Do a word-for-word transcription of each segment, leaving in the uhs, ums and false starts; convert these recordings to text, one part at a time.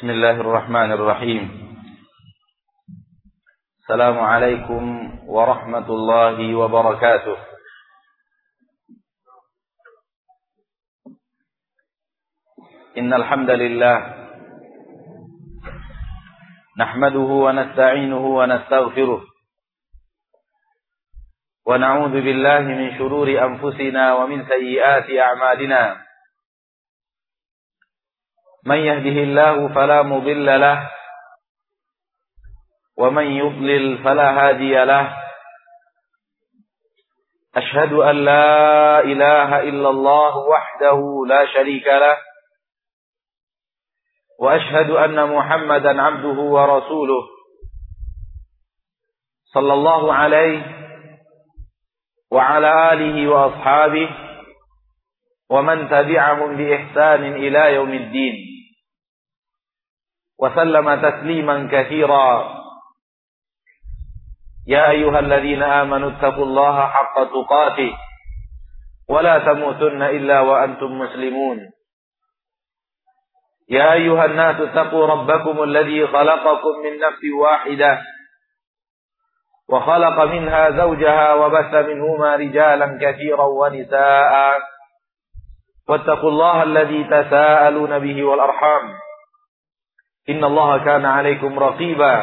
Bismillahirrahmanirrahim. Assalamualaikum warahmatullahi wabarakatuh. Innal hamdalillah nahmaduhu wa nasta'inuhu wa nastaghfiruh wa na'udzu billahi min shururi anfusina wa min sayyiati a'malina. Man yahdihillahu fala mudilla lahu wa man yudlil fala hadiya lahu. Ashhadu an la ilaha illallah wahdahu la sharika lahu wa ashhadu anna Muhammadan abduhu wa rasuluh sallallahu alaihi wa ala alihi wa ashabihi wa man tabi'ahum bi ihsanin ila yaumiddin. وسلم تسليما كثيرا. يا أيها الذين آمنوا اتقوا الله حق تقاته ولا تموتن إلا وأنتم مسلمون. يا أيها الناس اتقوا ربكم الذي خلقكم من نفس واحدة وخلق منها زوجها وبث منهما رجالا كثيرا ونساء واتقوا الله الذي تساءلون به والأرحام إن الله كان عليكم رقيبا.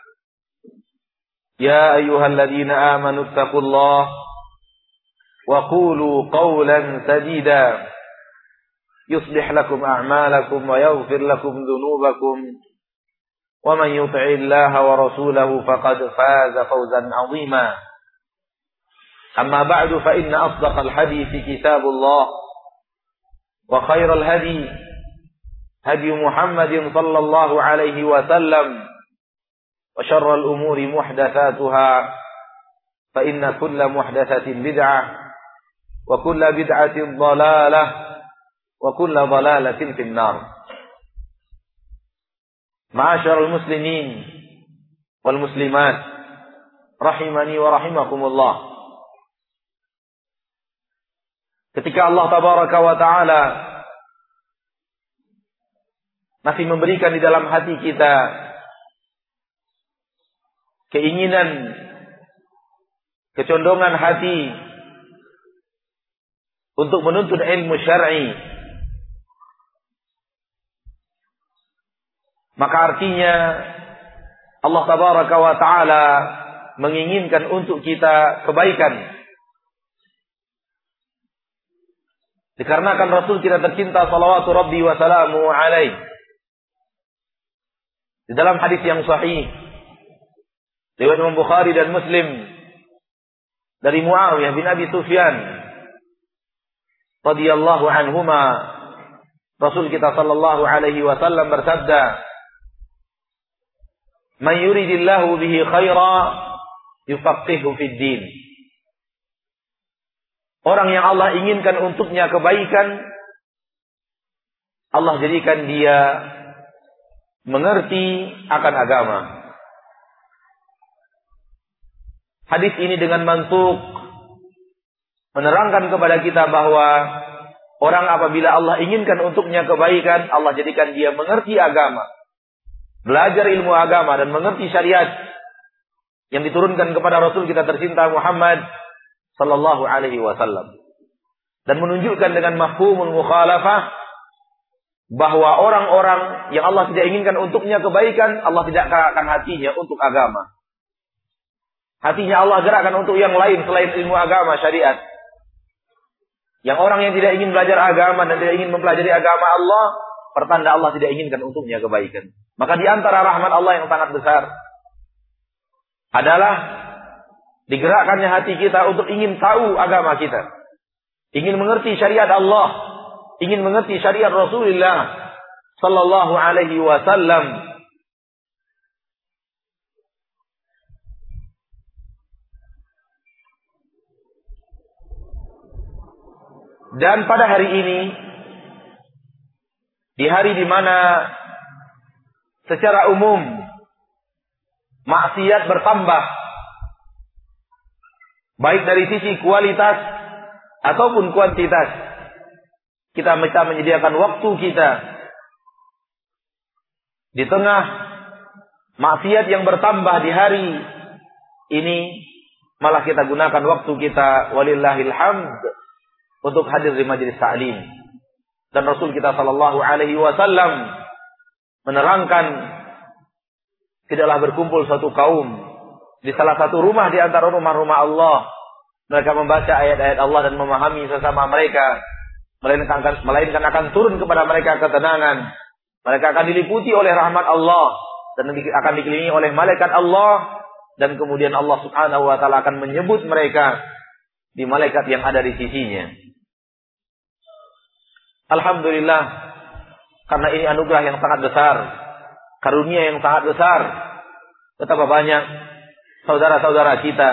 يا أيها الذين آمنوا اتقوا الله وقولوا قولا سديدا يصلح لكم أعمالكم ويغفر لكم ذنوبكم ومن يطع الله ورسوله فقد فاز فوزا عظيما. أما بعد فإن أصدق الحديث كتاب الله وخير الهدي هدي محمد صلى الله عليه وسلم وشر الأمور محدثاتها فإن كل محدثة بدعة وكل بدعة ضلالة وكل ضلالة في النار. معاشر المسلمين والمسلمات rahimani wa rahimakumullah. Ketika Allah tabaraka wa ta'ala masih memberikan di dalam hati kita keinginan, kecondongan hati untuk menuntut ilmu syar'i, maka artinya Allah tabaraka wa ta'ala menginginkan untuk kita kebaikan. Dikarenakan Rasul kita tercinta salawatu rabbi wa salamu alaihi di dalam hadis yang sahih riwayat Imam Bukhari dan Muslim dari Muawiyah bin Abi Sufyan radhiyallahu anhuma, Rasul kita sallallahu alaihi wasallam bersabda, "Man yuridillahu bihi khaira yufaqihu fid din." Orang yang Allah inginkan untuknya kebaikan, Allah jadikan dia mengerti akan agama. Hadis ini dengan mantuk menerangkan kepada kita bahwa orang apabila Allah inginkan untuknya kebaikan, Allah jadikan dia mengerti agama, belajar ilmu agama dan mengerti syariat yang diturunkan kepada Rasul kita tercinta Muhammad sallallahu alaihi wasallam, dan menunjukkan dengan mafhumul mukhalafah bahwa orang-orang yang Allah tidak inginkan untuknya kebaikan, Allah tidak gerakkan hatinya untuk agama. Hatinya Allah gerakkan untuk yang lain selain ilmu agama syariat. Yang orang yang tidak ingin belajar agama dan tidak ingin mempelajari agama Allah, pertanda Allah tidak inginkan untuknya kebaikan. Maka di antara rahmat Allah yang sangat besar adalah digerakkannya hati kita untuk ingin tahu agama kita, ingin mengerti syariat Allah, ingin mengerti syariat Rasulullah sallallahu alaihi wasallam. Dan pada hari ini, di hari di mana secara umum maksiat bertambah, baik dari sisi kualitas ataupun kuantitas, kita bisa menyediakan waktu kita Di tengah maksiat yang bertambah di hari ini, malah kita gunakan waktu kita walillahil hamd untuk hadir di majelis ta'lim. Dan Rasul kita sallallahu alaihi wasallam menerangkan, tidaklah berkumpul suatu kaum di salah satu rumah di antara rumah-rumah Allah, mereka membaca ayat-ayat Allah dan memahami sesama mereka, melainkan akan, melainkan akan turun kepada mereka ketenangan. Mereka akan diliputi oleh rahmat Allah dan akan dikelilingi oleh malaikat Allah, dan kemudian Allah Subhanahu wa taala akan menyebut mereka di malaikat yang ada di sisinya. Alhamdulillah, karena ini anugerah yang sangat besar, karunia yang sangat besar. Betapa banyak saudara-saudara kita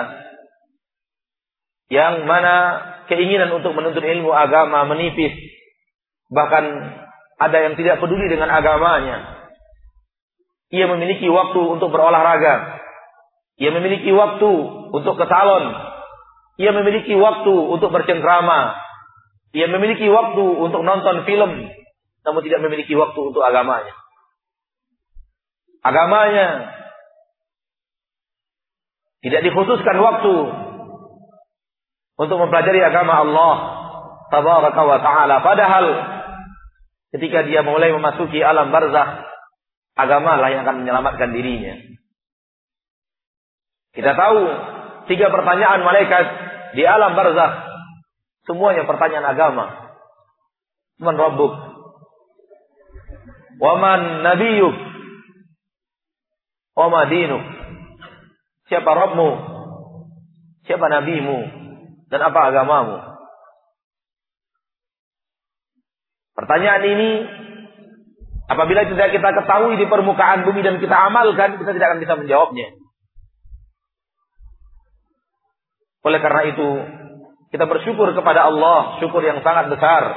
yang mana keinginan untuk menuntut ilmu agama menipis, bahkan ada yang tidak peduli dengan agamanya. Ia memiliki waktu untuk berolahraga, ia memiliki waktu untuk ke salon, ia memiliki waktu untuk bercengkrama, ia memiliki waktu untuk nonton film, namun tidak memiliki waktu untuk agamanya. Agamanya tidak dikhususkan waktu untuk mempelajari agama Allah tabaraka wa ta'ala. Padahal ketika dia mulai memasuki alam barzakh, agamalah yang akan menyelamatkan dirinya. Kita tahu tiga pertanyaan malaikat di alam barzakh, semuanya pertanyaan agama. Man rabbuk? Wa man nabiyyuk? Wa ma dinuk? Siapa Rabbmu? Siapa nabimu? Dan apa agamamu? Pertanyaan ini apabila tidak kita ketahui di permukaan bumi dan kita amalkan, kita tidak akan bisa menjawabnya. Oleh karena itu, kita bersyukur kepada Allah, syukur yang sangat besar,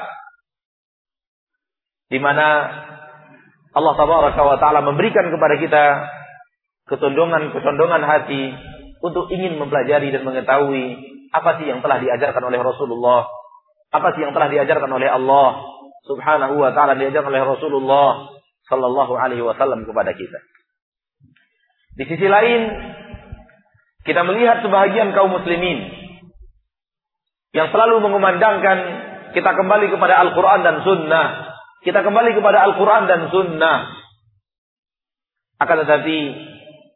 di mana Allah Tabaraka wa Ta'ala memberikan kepada kita ketondongan-ketondongan hati untuk ingin mempelajari dan mengetahui apa sih yang telah diajarkan oleh Rasulullah, apa sih yang telah diajarkan oleh Allah Subhanahu wa Ta'ala, diajarkan oleh Rasulullah Sallallahu Alaihi Wasallam kepada kita. Di sisi lain, kita melihat sebahagian kaum muslimin yang selalu mengumandangkan kita kembali kepada Al-Quran dan Sunnah, kita kembali kepada Al-Quran dan Sunnah. Akan tetapi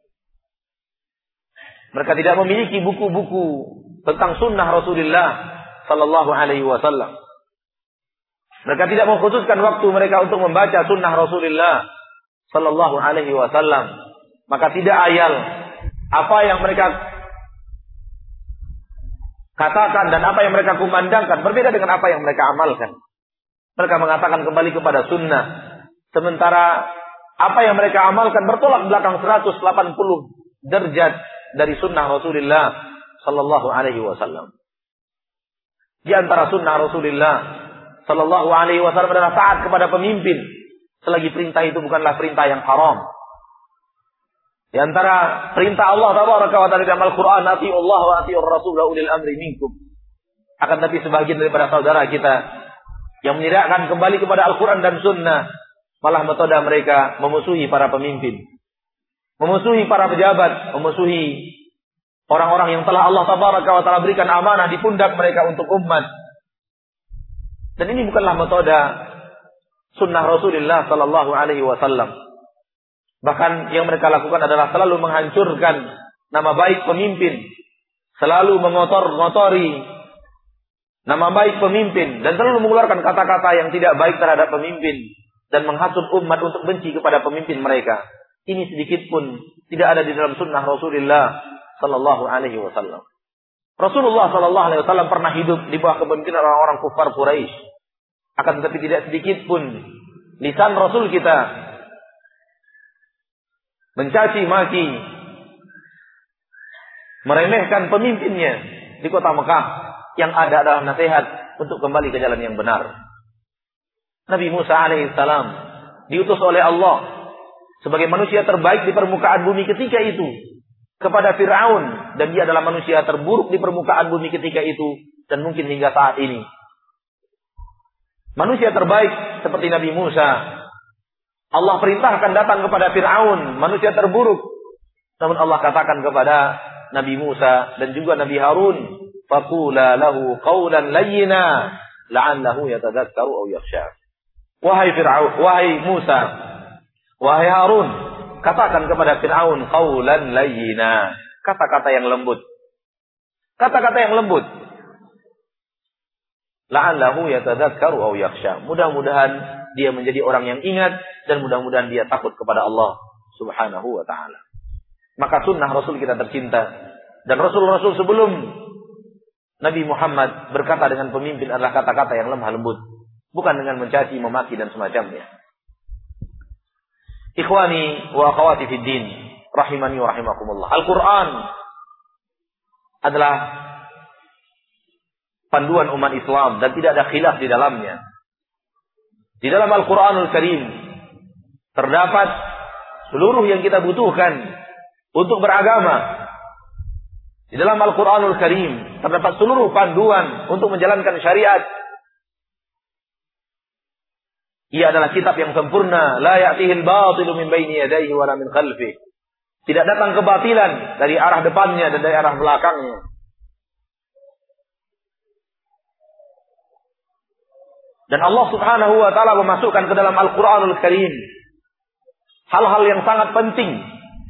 mereka tidak memiliki buku-buku tentang Sunnah Rasulullah Sallallahu Alaihi Wasallam. Mereka tidak mengkhususkan waktu mereka untuk membaca Sunnah Rasulullah Sallallahu Alaihi Wasallam. Maka tidak ayal apa yang mereka katakan dan apa yang mereka kumandangkan berbeda dengan apa yang mereka amalkan. Mereka mengatakan kembali kepada Sunnah, sementara apa yang mereka amalkan bertolak belakang seratus delapan puluh derajat dari Sunnah Rasulullah Sallallahu Alaihi Wasallam. Di antara Sunnah Rasulullah Sallallahu Alaihi Wasallam adalah taat kepada pemimpin, selagi perintah itu bukanlah perintah yang haram. Di antara perintah Allah Tabaraka wa Ta'ala dalam Al-Quran, ati'u Allah wa ati'ur Rasul wa ulil amri minkum. Akan tapi sebagian daripada saudara kita yang menyerahkan kembali kepada Al-Quran dan Sunnah, malah metode mereka memusuhi para pemimpin, memusuhi para pejabat, memusuhi orang-orang yang telah Allah Tabaraka wa Ta'ala berikan amanah di pundak mereka untuk umat. Dan ini bukanlah metode Sunnah Rasulullah Sallallahu Alaihi Wasallam. Bahkan yang mereka lakukan adalah selalu menghancurkan nama baik pemimpin, selalu mengotor-ngotori nama baik pemimpin, dan selalu mengeluarkan kata-kata yang tidak baik terhadap pemimpin, dan menghasut umat untuk benci kepada pemimpin mereka. Ini sedikit pun tidak ada di dalam Sunnah Rasulullah Sallallahu Alaihi Wasallam. Rasulullah Sallallahu Alaihi Wasallam pernah hidup di bawah kepemimpinan orang-orang kufar Quraisy. Akan tetapi tidak sedikit pun lisan Rasul kita mencaci maki, meremehkan pemimpinnya di kota Mekah. Yang ada adalah nasihat untuk kembali ke jalan yang benar. Nabi Musa alaihissalam diutus oleh Allah sebagai manusia terbaik di permukaan bumi ketika itu kepada Fir'aun, dan dia adalah manusia terburuk di permukaan bumi ketika itu dan mungkin hingga saat ini. Manusia terbaik seperti Nabi Musa Allah perintahkan datang kepada Fir'aun, manusia terburuk. Namun Allah katakan kepada Nabi Musa dan juga Nabi Harun, faqula lahu qawlan layyina la'allahu yatadhakkaru aw yakhsha. Wahai Fir'aun, wahai Musa, wahai Harun, katakan kepada Fir'aun qawlan layyina, kata-kata yang lembut. Kata-kata yang lembut. La'allahu yatadhakkaru aw yakhsha. Mudah-mudahan dia menjadi orang yang ingat dan mudah-mudahan dia takut kepada Allah Subhanahu wa taala. Maka sunnah Rasul kita tercinta dan Rasul-Rasul sebelum Nabi Muhammad berkata dengan pemimpin adalah kata-kata yang lemah lembut, bukan dengan mencaci, memaki dan semacamnya. Ikhwani wa akhwati fid din, rahimani wa rahimakumullah. Al-Qur'an adalah panduan umat Islam dan tidak ada khilaf di dalamnya. Di dalam Al-Qur'anul Karim terdapat seluruh yang kita butuhkan untuk beragama. Di dalam Al-Qur'anul Karim terdapat seluruh panduan untuk menjalankan syariat. Ia adalah kitab yang sempurna, la ya'tihil batilu min baini yadayhi wa la min khalfihi. Tidak datang kebatilan dari arah depannya dan dari arah belakangnya. Dan Allah Subhanahu wa taala memasukkan ke dalam Al-Qur'anul Karim hal-hal yang sangat penting.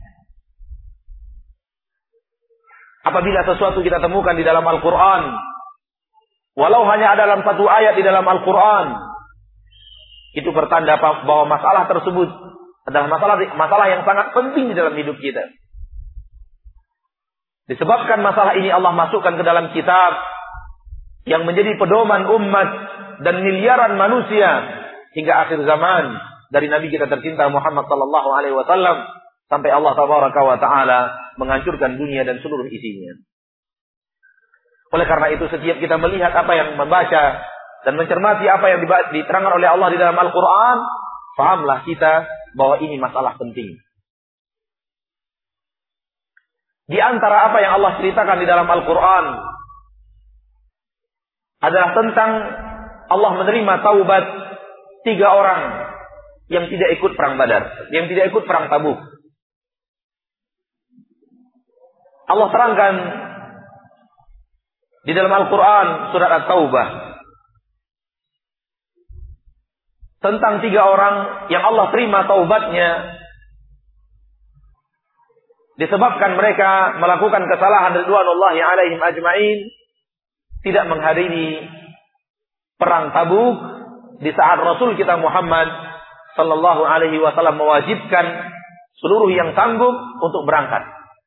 Apabila sesuatu kita temukan di dalam Al-Qur'an, walau hanya ada dalam satu ayat di dalam Al-Qur'an, itu pertanda bahwa masalah tersebut adalah masalah masalah yang sangat penting di dalam hidup kita. Disebabkan masalah ini Allah masukkan ke dalam kitab yang menjadi pedoman umat dan miliaran manusia hingga akhir zaman, dari Nabi kita tercinta Muhammad sallallahu alaihi wasallam sampai Allah tabaraka wa taala menghancurkan dunia dan seluruh isinya. Oleh karena itu setiap kita melihat apa yang membaca dan mencermati apa yang diterangkan oleh Allah di dalam Al-Qur'an, fahamlah kita bahwa ini masalah penting. Di antara apa yang Allah ceritakan di dalam Al-Qur'an adalah tentang Allah menerima taubat tiga orang yang tidak ikut perang Badar, yang tidak ikut perang Tabuk. Allah terangkan di dalam Al-Quran surat At-Taubah tentang tiga orang yang Allah terima taubatnya disebabkan mereka melakukan kesalahan ridwanullahi alaihim ajma'in, tidak menghadiri perang Tabuk di saat Rasul kita Muhammad sallallahu alaihi wasallam mewajibkan seluruh yang sanggup untuk berangkat.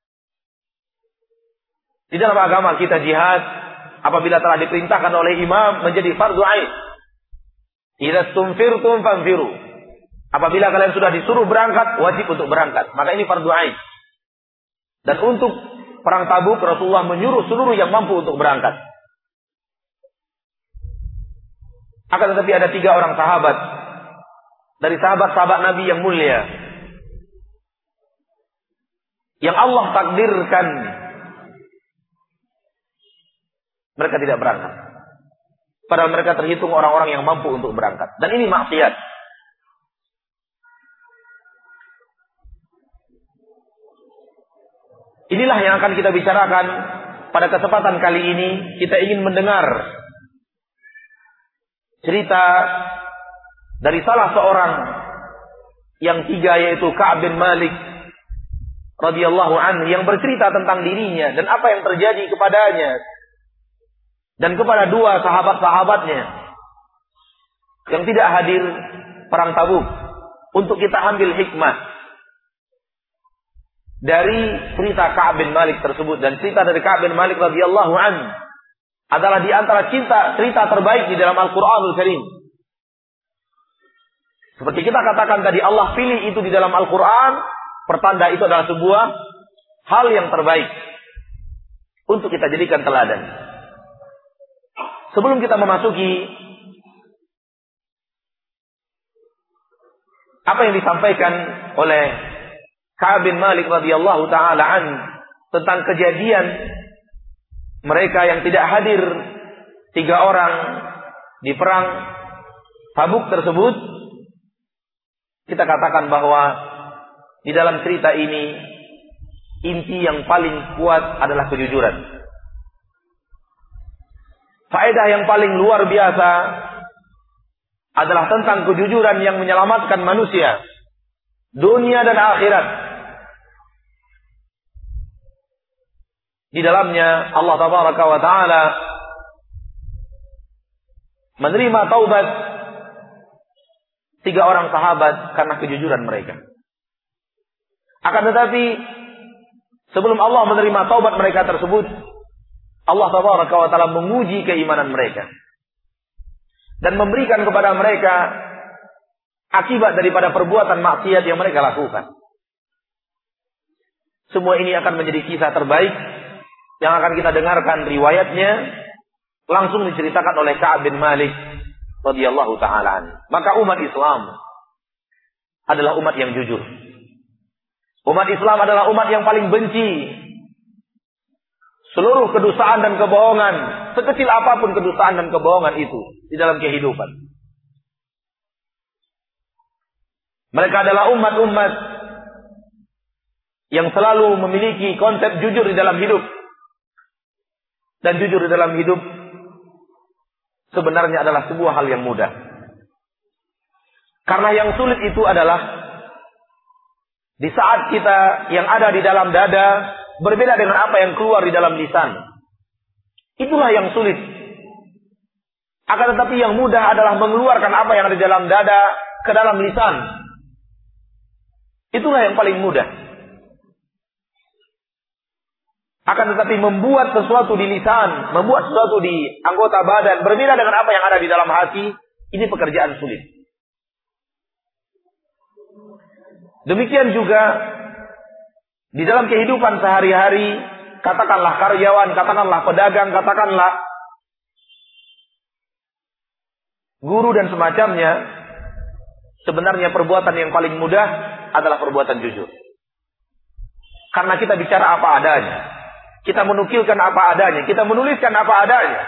Di dalam agama kita jihad apabila telah diperintahkan oleh imam menjadi fardhu ain. Idza stumfirtum fanfiru. Apabila kalian sudah disuruh berangkat, wajib untuk berangkat. Maka ini fardhu ain. Dan untuk perang Tabuk Rasulullah menyuruh seluruh yang mampu untuk berangkat. Akan tetapi ada tiga orang sahabat dari sahabat-sahabat Nabi yang mulia yang Allah takdirkan mereka tidak berangkat. Padahal mereka terhitung orang-orang yang mampu untuk berangkat. Dan ini maksiat. Inilah yang akan kita bicarakan pada kesempatan kali ini. Kita ingin mendengar cerita dari salah seorang yang tiga, yaitu Ka'ab bin Malik radhiyallahu anhu, yang bercerita tentang dirinya dan apa yang terjadi kepadanya dan kepada dua sahabat-sahabatnya yang tidak hadir perang Tabuk, untuk kita ambil hikmah dari cerita Ka'ab bin Malik tersebut. Dan cerita dari Ka'ab bin Malik radhiyallahu anhu adalah di antara cinta cerita terbaik di dalam Al-Qur'anul Karim. Seperti kita katakan tadi, Allah pilih itu di dalam Al-Qur'an, pertanda itu adalah sebuah hal yang terbaik untuk kita jadikan teladan. Sebelum kita memasuki apa yang disampaikan oleh Ka'ab bin Malik radhiyallahu taala an tentang kejadian mereka yang tidak hadir tiga orang di perang Tabuk tersebut, kita katakan bahwa di dalam cerita ini inti yang paling kuat adalah kejujuran. Faedah yang paling luar biasa adalah tentang kejujuran yang menyelamatkan manusia dunia dan akhirat. Di dalamnya Allah tabaraka wa taala menerima taubat tiga orang sahabat karena kejujuran mereka. Akan tetapi sebelum Allah menerima taubat mereka tersebut, Allah tabaraka wa taala menguji keimanan mereka dan memberikan kepada mereka akibat daripada perbuatan maksiat yang mereka lakukan. Semua ini akan menjadi kisah terbaik yang akan kita dengarkan riwayatnya langsung diceritakan oleh Ka'ab bin Malik radhiyallahu taala. Maka umat Islam adalah umat yang jujur. Umat Islam adalah umat yang paling benci seluruh kedustaan dan kebohongan, sekecil apapun kedustaan dan kebohongan itu di dalam kehidupan. Mereka adalah umat-umat yang selalu memiliki konsep jujur di dalam hidup. Dan jujur di dalam hidup sebenarnya adalah sebuah hal yang mudah. Karena yang sulit itu adalah di saat kita yang ada di dalam dada berbeda dengan apa yang keluar di dalam lisan. Itulah yang sulit. Akan tetapi yang mudah adalah mengeluarkan apa yang ada di dalam dada ke dalam lisan. Itulah yang paling mudah. Akan tetapi membuat sesuatu di lisan, membuat sesuatu di anggota badan berbeda dengan apa yang ada di dalam hati, ini pekerjaan sulit. Demikian juga di dalam kehidupan sehari-hari, katakanlah karyawan, katakanlah pedagang, katakanlah guru dan semacamnya, sebenarnya perbuatan yang paling mudah adalah perbuatan jujur. Karena kita bicara apa adanya. Kita menukilkan apa adanya. Kita menuliskan apa adanya.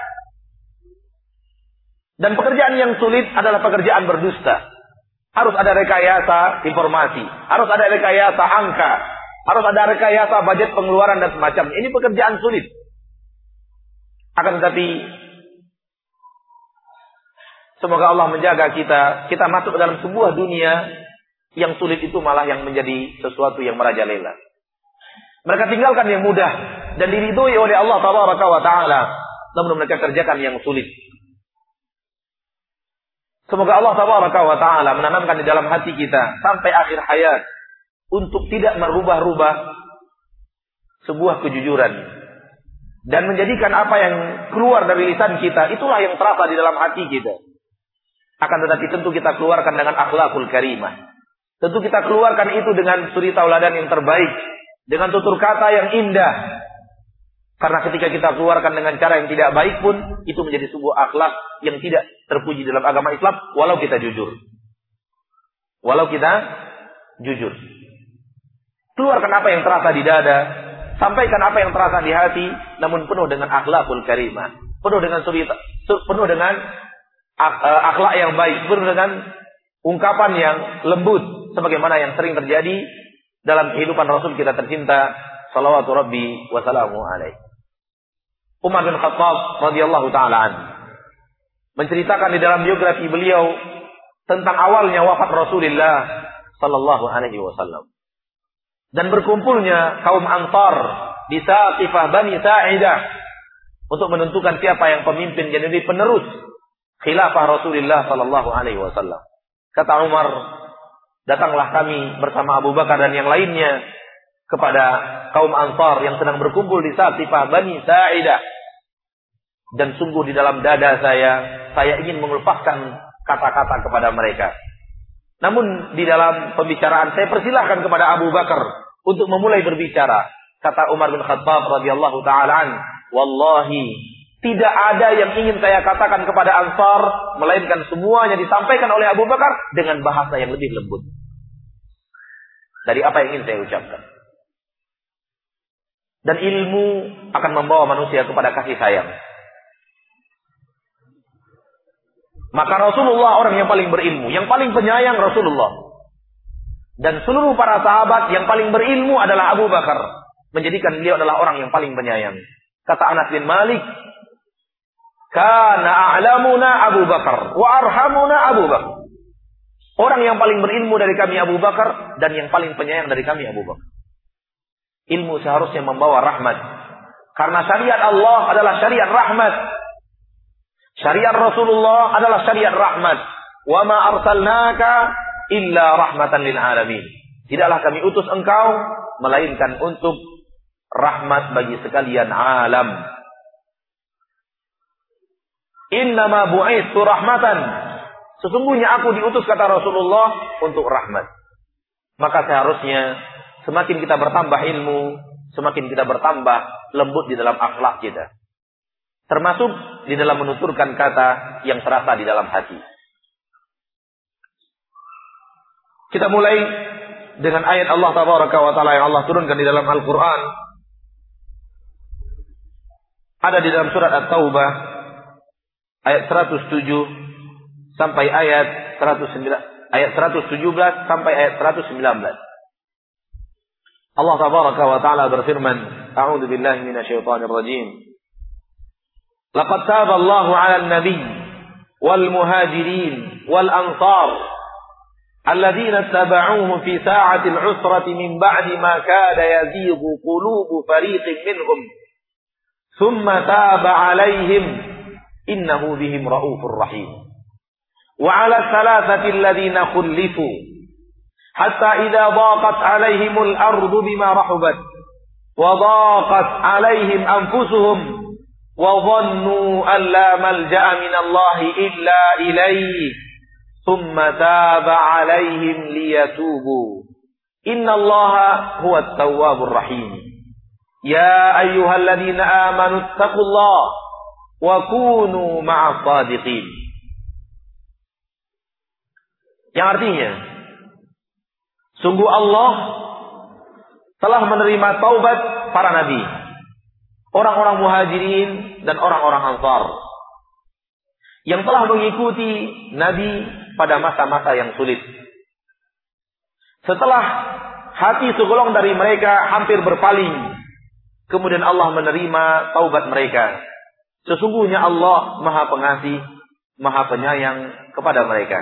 Dan pekerjaan yang sulit adalah pekerjaan berdusta. Harus ada rekayasa informasi. Harus ada rekayasa angka. Harus ada rekayasa budget pengeluaran dan semacamnya. Ini pekerjaan sulit. Akan tetapi semoga Allah menjaga kita. Kita masuk dalam sebuah dunia yang sulit itu malah yang menjadi sesuatu yang merajalela. Mereka tinggalkan yang mudah dan diridhoi oleh Allah tabaraka wa taala, namun mereka kerjakan yang sulit. Semoga Allah tabaraka wa taala menanamkan di dalam hati kita sampai akhir hayat untuk tidak merubah-rubah sebuah kejujuran dan menjadikan apa yang keluar dari lisan kita itulah yang terasa di dalam hati kita. Akan tetapi tentu kita keluarkan dengan akhlakul karimah. Tentu kita keluarkan itu dengan suri tauladan yang terbaik, dengan tutur kata yang indah. Karena ketika kita keluarkan dengan cara yang tidak baik pun, itu menjadi sebuah akhlak yang tidak terpuji dalam agama Islam, walau kita jujur. Walau kita jujur. Keluarkan apa yang terasa di dada, sampaikan apa yang terasa di hati, namun penuh dengan akhlakul karimah. Penuh dengan suri, penuh dengan akhlak yang baik, penuh dengan ungkapan yang lembut, sebagaimana yang sering terjadi dalam kehidupan Rasul kita tercinta, salawatu Rabbi wa salamu alaihi. Umar bin Khattab radhiyallahu taala an menceritakan di dalam biografi beliau tentang awalnya wafat Rasulullah sallallahu alaihi wasallam dan berkumpulnya kaum Ansar di Saqifah Bani Sa'idah untuk menentukan siapa yang pemimpin yang jadi penerus khilafah Rasulullah sallallahu alaihi wasallam. Kata Umar, datanglah kami bersama Abu Bakar dan yang lainnya kepada kaum Ansar yang sedang berkumpul di Saqifah Bani Sa'idah. Dan sungguh di dalam dada saya, saya ingin mengeluarkan kata-kata kepada mereka. Namun di dalam pembicaraan saya persilahkan kepada Abu Bakar untuk memulai berbicara. Kata Umar bin Khattab radhiyallahu ta'ala an, wallahi tidak ada yang ingin saya katakan kepada Ansar, melainkan semuanya disampaikan oleh Abu Bakar dengan bahasa yang lebih lembut dari apa yang ingin saya ucapkan. Dan ilmu akan membawa manusia kepada kasih sayang. Maka Rasulullah orang yang paling berilmu, yang paling penyayang Rasulullah Dan seluruh para sahabat yang paling berilmu adalah Abu Bakar, menjadikan beliau adalah orang yang paling penyayang. Kata Anas bin Malik, kana a'lamuna Abu Bakar wa arhamuna Abu Bakar. Orang yang paling berilmu dari kami Abu Bakar, dan yang paling penyayang dari kami Abu Bakar. Ilmu seharusnya membawa rahmat, karena syariat Allah adalah syariat rahmat. Syariat Rasulullah adalah syariat rahmat. Wa ma arsalnaka illa rahmatan lil alamin. Tidaklah kami utus engkau melainkan untuk rahmat bagi sekalian alam. Innama bu'itsu rahmatan. Sesungguhnya aku diutus, kata Rasulullah, untuk rahmat. Maka seharusnya semakin kita bertambah ilmu, semakin kita bertambah lembut di dalam akhlak kita. Termasuk di dalam menuturkan kata yang terasa di dalam hati. Kita mulai dengan ayat Allah Tabaraka wa Ta'ala yang Allah turunkan di dalam Al-Quran. Ada di dalam surat At-Taubah ayat seratus tujuh sampai ayat seratus sembilan, ayat seratus tujuh belas sampai ayat seratus sembilan belas. Allah Tabaraka wa Ta'ala berfirman, A'udzu billahi minasyaitonir rajim. Laqad taba Allahu 'alan nabiy wal muhajirin wal ansar alladziina ittaba'uuhu fi sa'atil 'usrati min ba'di ma kaada yazighu qulubu fariqin minhum thumma taba 'alaihim innahu bihim ra'ufur rahim. Wa 'ala thalathati alladziina khullifu hatta idza daqat 'alaihimul ardu bima rahubat wa daqat 'alaihim anfusuhum wa dhannu an la malja'a min Allah illa ilayhi thumma taba 'alaihim liyatubu innallaha huwat tawwabur rahim. Ya ayyuhalladzina amanu taqullaha wa kunu ma'as shadiqin. Yang artinya, sungguh Allah telah menerima taubat para nabi, orang-orang muhajirin dan orang-orang ansar yang telah mengikuti nabi pada masa-masa yang sulit. Setelah hati segolong dari mereka hampir berpaling, kemudian Allah menerima taubat mereka. Sesungguhnya Allah Maha Pengasih, Maha Penyayang kepada mereka.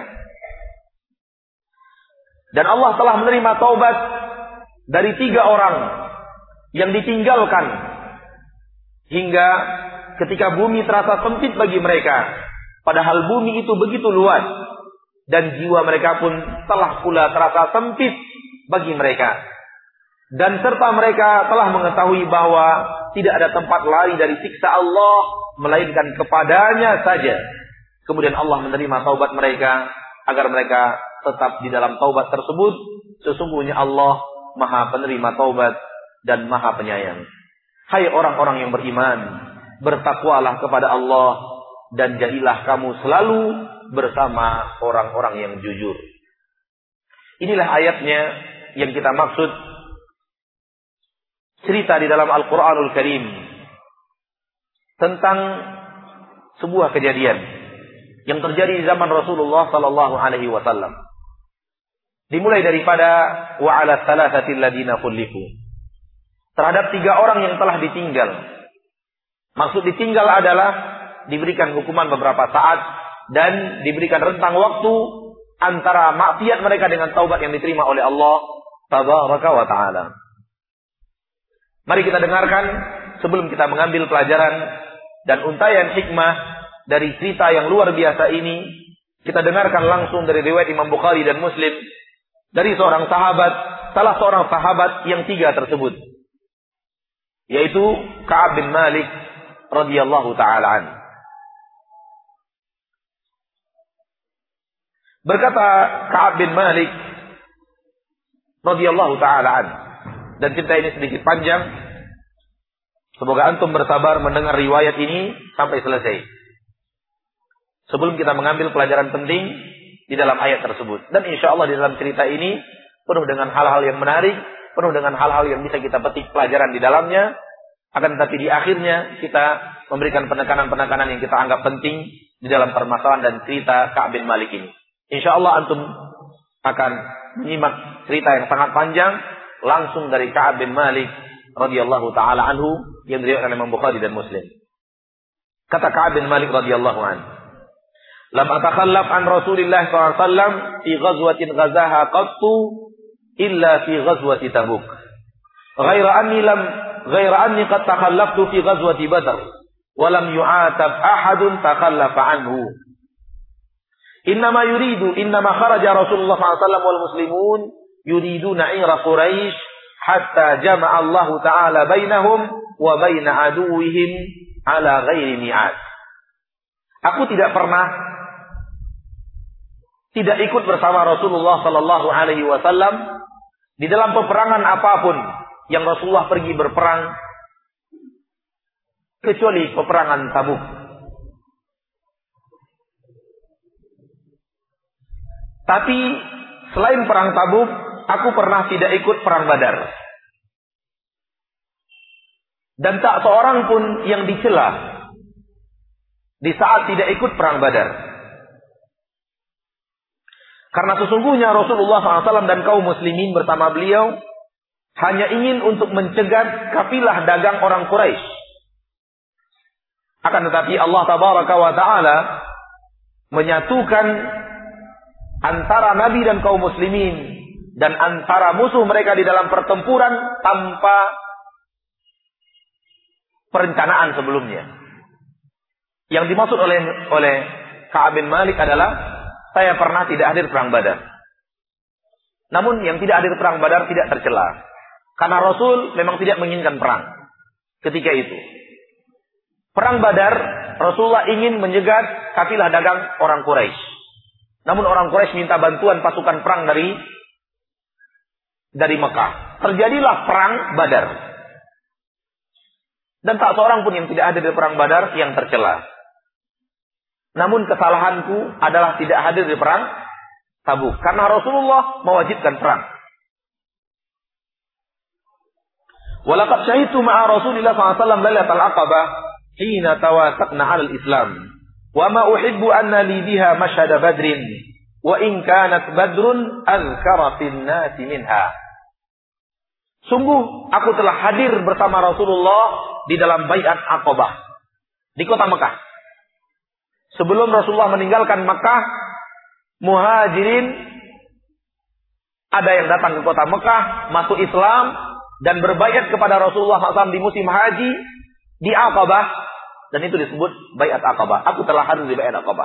Dan Allah telah menerima taubat dari tiga orang yang ditinggalkan hingga ketika bumi terasa sempit bagi mereka, padahal bumi itu begitu luas, dan jiwa mereka pun telah pula terasa sempit bagi mereka. Dan serta mereka telah mengetahui bahwa tidak ada tempat lari dari siksa Allah melainkan kepadanya saja. Kemudian Allah menerima taubat mereka agar mereka tetap di dalam taubat tersebut. Sesungguhnya Allah Maha Penerima taubat dan Maha Penyayang. Hai orang-orang yang beriman, bertakwalah kepada Allah dan jadilah kamu selalu bersama orang-orang yang jujur. Inilah ayatnya yang kita maksud, cerita di dalam Al-Quranul Karim tentang sebuah kejadian yang terjadi di zaman Rasulullah sallallahu alaihi wasallam. Dimulai daripada wa 'ala thalathati alladziina khullifu, terhadap tiga orang yang telah ditinggal. Maksud ditinggal adalah diberikan hukuman beberapa saat dan diberikan rentang waktu antara maksiat mereka dengan taubat yang diterima oleh Allah Tabaraka wa Ta'ala. Mari kita dengarkan sebelum kita mengambil pelajaran dan untayan hikmah dari cerita yang luar biasa ini. Kita dengarkan langsung dari riwayat Imam Bukhari dan Muslim dari seorang sahabat, salah seorang sahabat yang tiga tersebut, yaitu Ka'ab bin Malik radhiyallahu taala an. Berkata Ka'ab bin Malik radhiyallahu taala an, dan cerita ini sedikit panjang. Semoga antum bersabar mendengar riwayat ini sampai selesai, sebelum kita mengambil pelajaran penting di dalam ayat tersebut. Dan insya Allah di dalam cerita ini penuh dengan hal-hal yang menarik, penuh dengan hal-hal yang bisa kita petik pelajaran di dalamnya. Akan tetapi di akhirnya kita memberikan penekanan-penekanan yang kita anggap penting di dalam permasalahan dan cerita Ka'ab bin Malik ini. Insya Allah antum akan menyimak cerita yang sangat panjang langsung dari Ka'ab bin Malik radhiyallahu taala anhu yang diriwayatkan oleh Imam Bukhari dan Muslim. Kata Ka'ab bin Malik radhiyallahu anhu, "Lam atakhallaf an Rasulillah sallallahu alaihi wasallam fi ghazwatin ghazaha qattu illa fi ghazwati Tabuk. Ghaira anni lam ghaira anni qad takhallaftu fi ghazwati Badr wa lam yu'atab ahadun takhallafa anhu. Innama yuridu innama kharaja Rasulullah sallallahu alaihi wasallam wal muslimun yuriduna 'ira Quraisy hatta jama'a Allah taala bainahum wa baina aduwwihim ala ghairi mi'ad." Aku tidak pernah tidak ikut bersama Rasulullah sallallahu alaihi wasallam di dalam peperangan apapun yang Rasulullah pergi berperang kecuali peperangan Tabuk. Tapi selain perang Tabuk, aku pernah tidak ikut perang Badar. Dan tak seorang pun yang dicela di saat tidak ikut perang Badar. Karena sesungguhnya Rasulullah shallallahu alaihi wasallam dan kaum muslimin bersama beliau hanya ingin untuk mencegat kafilah dagang orang Quraisy. Akan tetapi Allah tabaraka wa ta'ala menyatukan antara Nabi dan kaum muslimin dan antara musuh mereka di dalam pertempuran tanpa perencanaan sebelumnya. Yang dimaksud oleh oleh Ka'ab bin Malik adalah saya pernah tidak hadir perang Badar. Namun yang tidak hadir perang Badar tidak tercela. Karena Rasul memang tidak menginginkan perang ketika itu. Perang Badar, Rasulullah ingin menjegat kafilah dagang orang Quraisy. Namun orang Quraisy minta bantuan pasukan perang dari dari Mekah. Terjadilah perang Badar. Dan tak seorang pun yang tidak hadir di perang Badar yang tercela. Namun kesalahanku adalah tidak hadir di perang Tabuk. Karena Rasulullah mewajibkan perang. Walaqad syahidtu ma'a Rasulillah sallallahu alaihi wasallam lailatul aqabah hina tawasaqna 'alal Islam. Wa ma uhibbu anna li biha mashhad badrin wa in kanat badrun azkara fin nas minha. Sungguh aku telah hadir bersama Rasulullah di dalam baiat Aqabah di kota Mekah. Sebelum Rasulullah meninggalkan Mekah, Muhajirin ada yang datang ke kota Mekah, masuk Islam dan berbaiat kepada Rasulullah shallallahu alaihi wasallam di musim haji di Aqabah, dan itu disebut baiat Aqabah. Aku telah hadir di baiat Aqabah.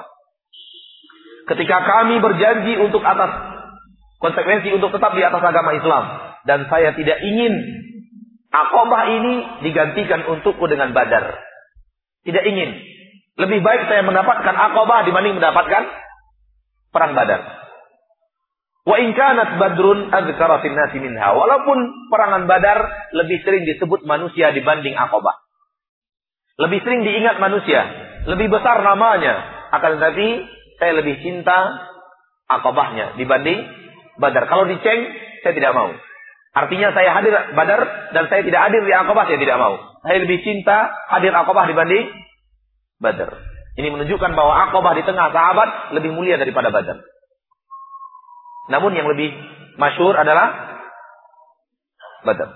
Ketika kami berjanji untuk atas konsekuensi untuk tetap di atas agama Islam, dan saya tidak ingin Aqabah ini digantikan untukku dengan Badar. Tidak ingin. Lebih baik saya mendapatkan Aqabah dibanding mendapatkan perang Badar. Wa in kanat badrun azkara fin nasi minha. Walaupun perangan Badar lebih sering disebut manusia dibanding Aqabah. Lebih sering diingat manusia, lebih besar namanya. Akan tetapi saya lebih cinta Aqabahnya dibanding Badar. Kalau diceng, saya tidak mau. Artinya saya hadir Badar dan saya tidak hadir di Aqabah, saya tidak mau. Saya lebih cinta hadir Aqabah dibanding Badar. Ini menunjukkan bahwa Aqabah di tengah sahabat lebih mulia daripada Badar. Namun yang lebih masyhur adalah Badar.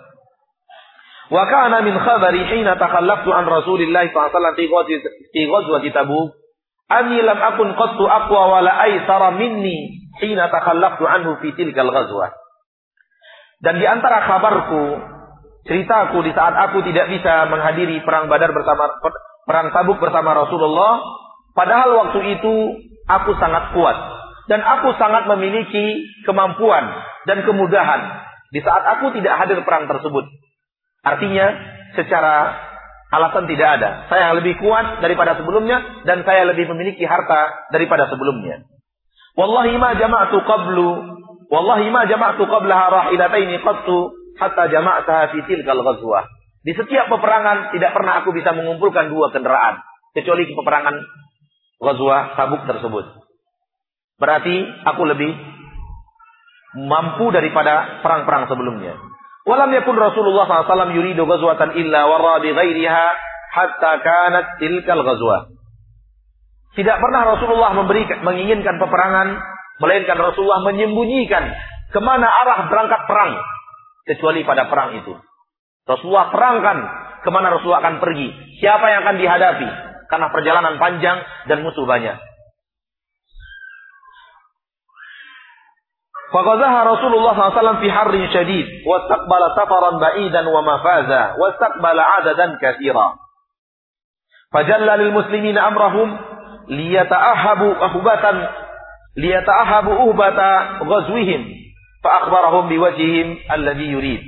Wa kana min khabari hina takhallaftu an Rasulillah sallallahu alaihi wasallam fi ghazwati Tabuk anni lam akun qattu aqwa wa la aysara minni hina takhallaftu anhu fi tilkal ghazwah. Dan di antara kabarku, ceritaku di saat aku tidak bisa menghadiri perang Badar bersama perang Tabuk bersama Rasulullah, padahal waktu itu aku sangat kuat. Dan aku sangat memiliki kemampuan dan kemudahan di saat aku tidak hadir perang tersebut. Artinya secara alasan tidak ada. Saya lebih kuat daripada sebelumnya dan saya lebih memiliki harta daripada sebelumnya. Wallahi ma jama'tu qablu wallahi ma jama'tu qablaha rahilataini qattu hatta jama'taha fi tilkal ghazwah. Di setiap peperangan tidak pernah aku bisa mengumpulkan dua kendaraan kecuali di peperangan ghazwah Tabuk tersebut. Berarti aku lebih mampu daripada perang-perang sebelumnya. Walam yakun Rasulullah sallallahu alaihi wasallam yuridu ghazwatan illa warra bi ghairiha hatta kanat tilkal ghazwah. Tidak pernah Rasulullah memberi menginginkan peperangan, melainkan Rasulullah menyembunyikan kemana arah berangkat perang, kecuali pada perang itu. Rasulullah terangkan kemana Rasulullah akan pergi, siapa yang akan dihadapi, karena perjalanan panjang dan musuh banyak. Faqazaha Rasulullah sallallahu alaihi wasallam fi harrin syadid, wastaqbala safaran ba'idan wa mafaza, wastaqbala adadan katsira. Fajalla lil muslimina amrahum liyata'ahabu ahbatan liyata'ahabu uhbata ghazwihim, fa akhbarahum biwajhihim alladhi yurid.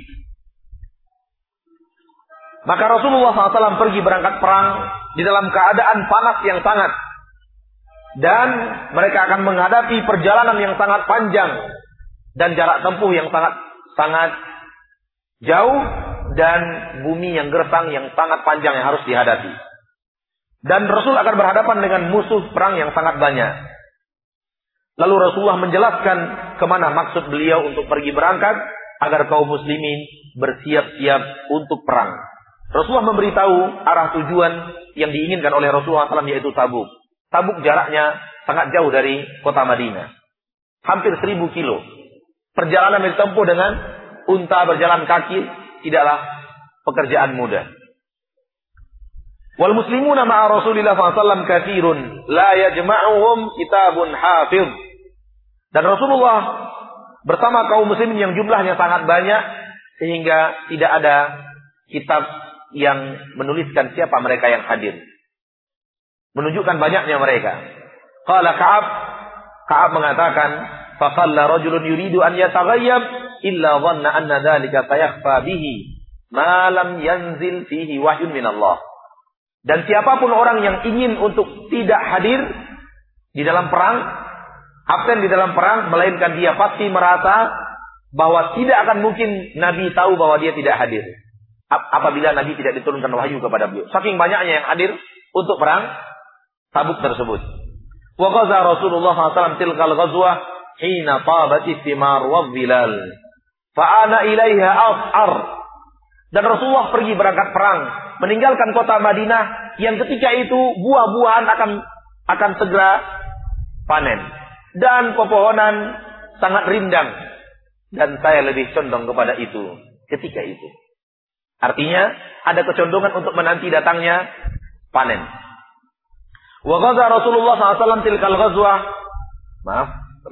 Maka Rasulullah sallallahu alaihi wasallam pergi berangkat perang di dalam keadaan panas yang sangat, dan mereka akan menghadapi perjalanan yang sangat panjang dan jarak tempuh yang sangat sangat jauh, dan bumi yang gersang yang sangat panjang yang harus dihadapi. Dan Rasul akan berhadapan dengan musuh perang yang sangat banyak. Lalu Rasulullah menjelaskan kemana maksud beliau untuk pergi berangkat, agar kaum muslimin bersiap-siap untuk perang. Rasulullah memberitahu arah tujuan yang diinginkan oleh Rasulullah shallallahu alaihi wasallam, yaitu Tabuk. Tabuk jaraknya sangat jauh dari kota Madinah, hampir seribu kilo. Perjalanan yang ditempuh dengan unta berjalan kaki tidaklah pekerjaan mudah. Wal muslimuna ma'a Rasulillah sallallahu alaihi wasallam katsirun la yajma'uhum kitabun hafiz. Dan Rasulullah bersama kaum muslimin yang jumlahnya sangat banyak, sehingga tidak ada kitab yang menuliskan siapa mereka yang hadir, menunjukkan banyaknya mereka. Qala Ka'ab, Ka'ab mengatakan, faqalla rajulun yuridu an yataghayyab illa dhanna anna dhalika sayakhfa bihi ma lam yanzil fihi wahyun min Allah. Dan siapapun orang yang ingin untuk tidak hadir di dalam perang, absen di dalam perang, melainkan dia pasti merasa bahwa tidak akan mungkin Nabi tahu bahwa dia tidak hadir apabila Nabi tidak diturunkan wahyu kepada beliau. Saking banyaknya yang hadir untuk perang Tabuk tersebut. Wa ghaza Rasulullah sallallahu alaihi wasallam tilkal ghazwah hina tabatis thimar wa dhilal fa ana ilaiha as'ar. Dan Rasulullah pergi berangkat perang, meninggalkan kota Madinah yang ketika itu buah-buahan akan akan segera panen dan pepohonan sangat rindang, dan saya lebih condong kepada itu ketika itu. Artinya ada kecondongan untuk menanti datangnya panen. Wa ghaza Rasulullah sallallahu alaihi wasallam tilkal ghazwah. Maaf.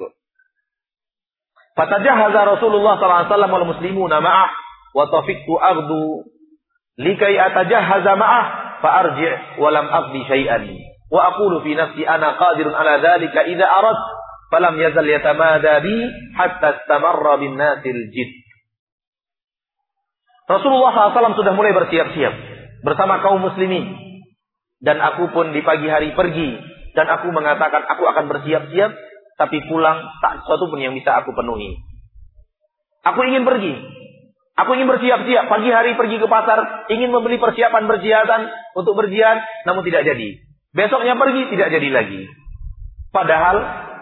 Fatajahaza Rasulullah sallallahu alaihi wasallam wal muslimuna ma'ah wa tafiqtu aghdu likai atajahaza ma'ah fa arji' wa lam aqdi syai'an wa aqulu fi nafsi ana qadirun ala dhalika idza arad falam yazal yatamada bi hatta istamarra bin nasil jid. Rasulullah sallallahu alaihi wasallam sudah mulai bersiap-siap bersama kaum muslimin, dan aku pun di pagi hari pergi, dan aku mengatakan aku akan bersiap-siap, tapi pulang tak sesuatu pun yang bisa aku penuhi. Aku ingin pergi, aku ingin bersiap-siap, pagi hari pergi ke pasar, ingin membeli persiapan berjihad untuk berjihad, namun tidak jadi. Besoknya pergi, tidak jadi lagi. Padahal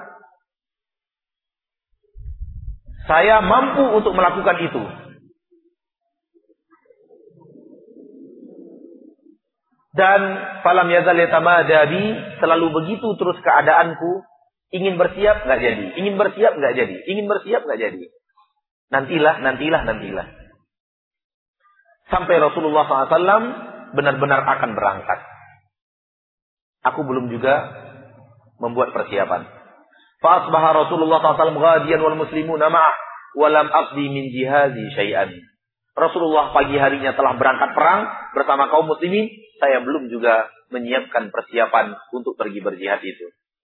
saya mampu untuk melakukan itu. Dan falam yazal yatamada bi, selalu begitu terus keadaanku, ingin bersiap enggak jadi, ingin bersiap enggak jadi, ingin bersiap enggak jadi. Nantilah, nantilah, nantilah. Sampai Rasulullah sallallahu alaihi wasallam benar-benar akan berangkat. Aku belum juga membuat persiapan. Fa asbaha Rasulullah sallallahu alaihi wasallam ghadiyan wal muslimuna ma'ah wa lam aqdi min jihazi syai'an. Rasulullah pagi harinya telah berangkat perang bersama kaum muslimin, saya belum juga menyiapkan persiapan untuk pergi berjihad itu.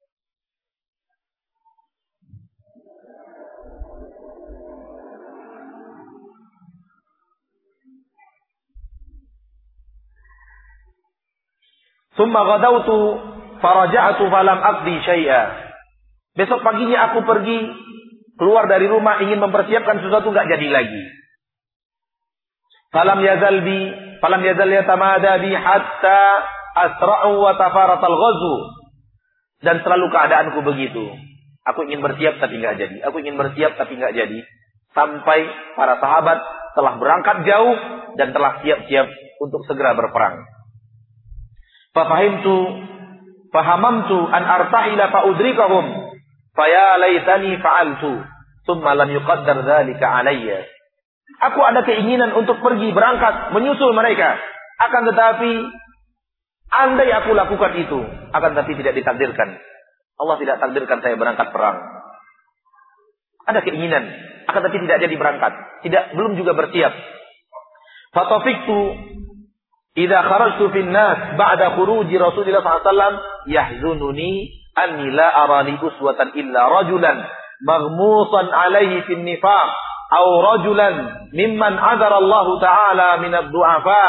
Tsumma ghadawtu faraja'tu falam aqdi syai'a. Besok paginya aku pergi keluar dari rumah ingin mempersiapkan sesuatu, enggak jadi lagi. Falam yazal bi falam yazal yatamada bi hatta asra'u wa tafaratal ghazw. Dan selalu keadaanku begitu. Aku ingin bersiap tapi enggak jadi. Aku ingin bersiap tapi enggak jadi. Sampai para sahabat telah berangkat jauh dan telah siap-siap untuk segera berperang. Fafahimtu fahamamtu an artahila fa udrikahum fa ya laitani fa'altu Tsumma lam yuqaddar dzalika alayya. Aku ada keinginan untuk pergi berangkat menyusul mereka. Akan tetapi andai aku lakukan itu, akan tetapi tidak ditakdirkan. Allah tidak takdirkan saya berangkat perang. Ada keinginan, akan tetapi tidak jadi berangkat. Tidak, belum juga bersiap. Fatafiktu idza kharajtu fin nas ba'da khuruji Rasulullah sallallahu alaihi wasallam yahzununi anni la ara li uswatan illa rajulan maghmusan alaihi fin nifaq aw rajulan mimman azara Allah taala min ad-du'afa.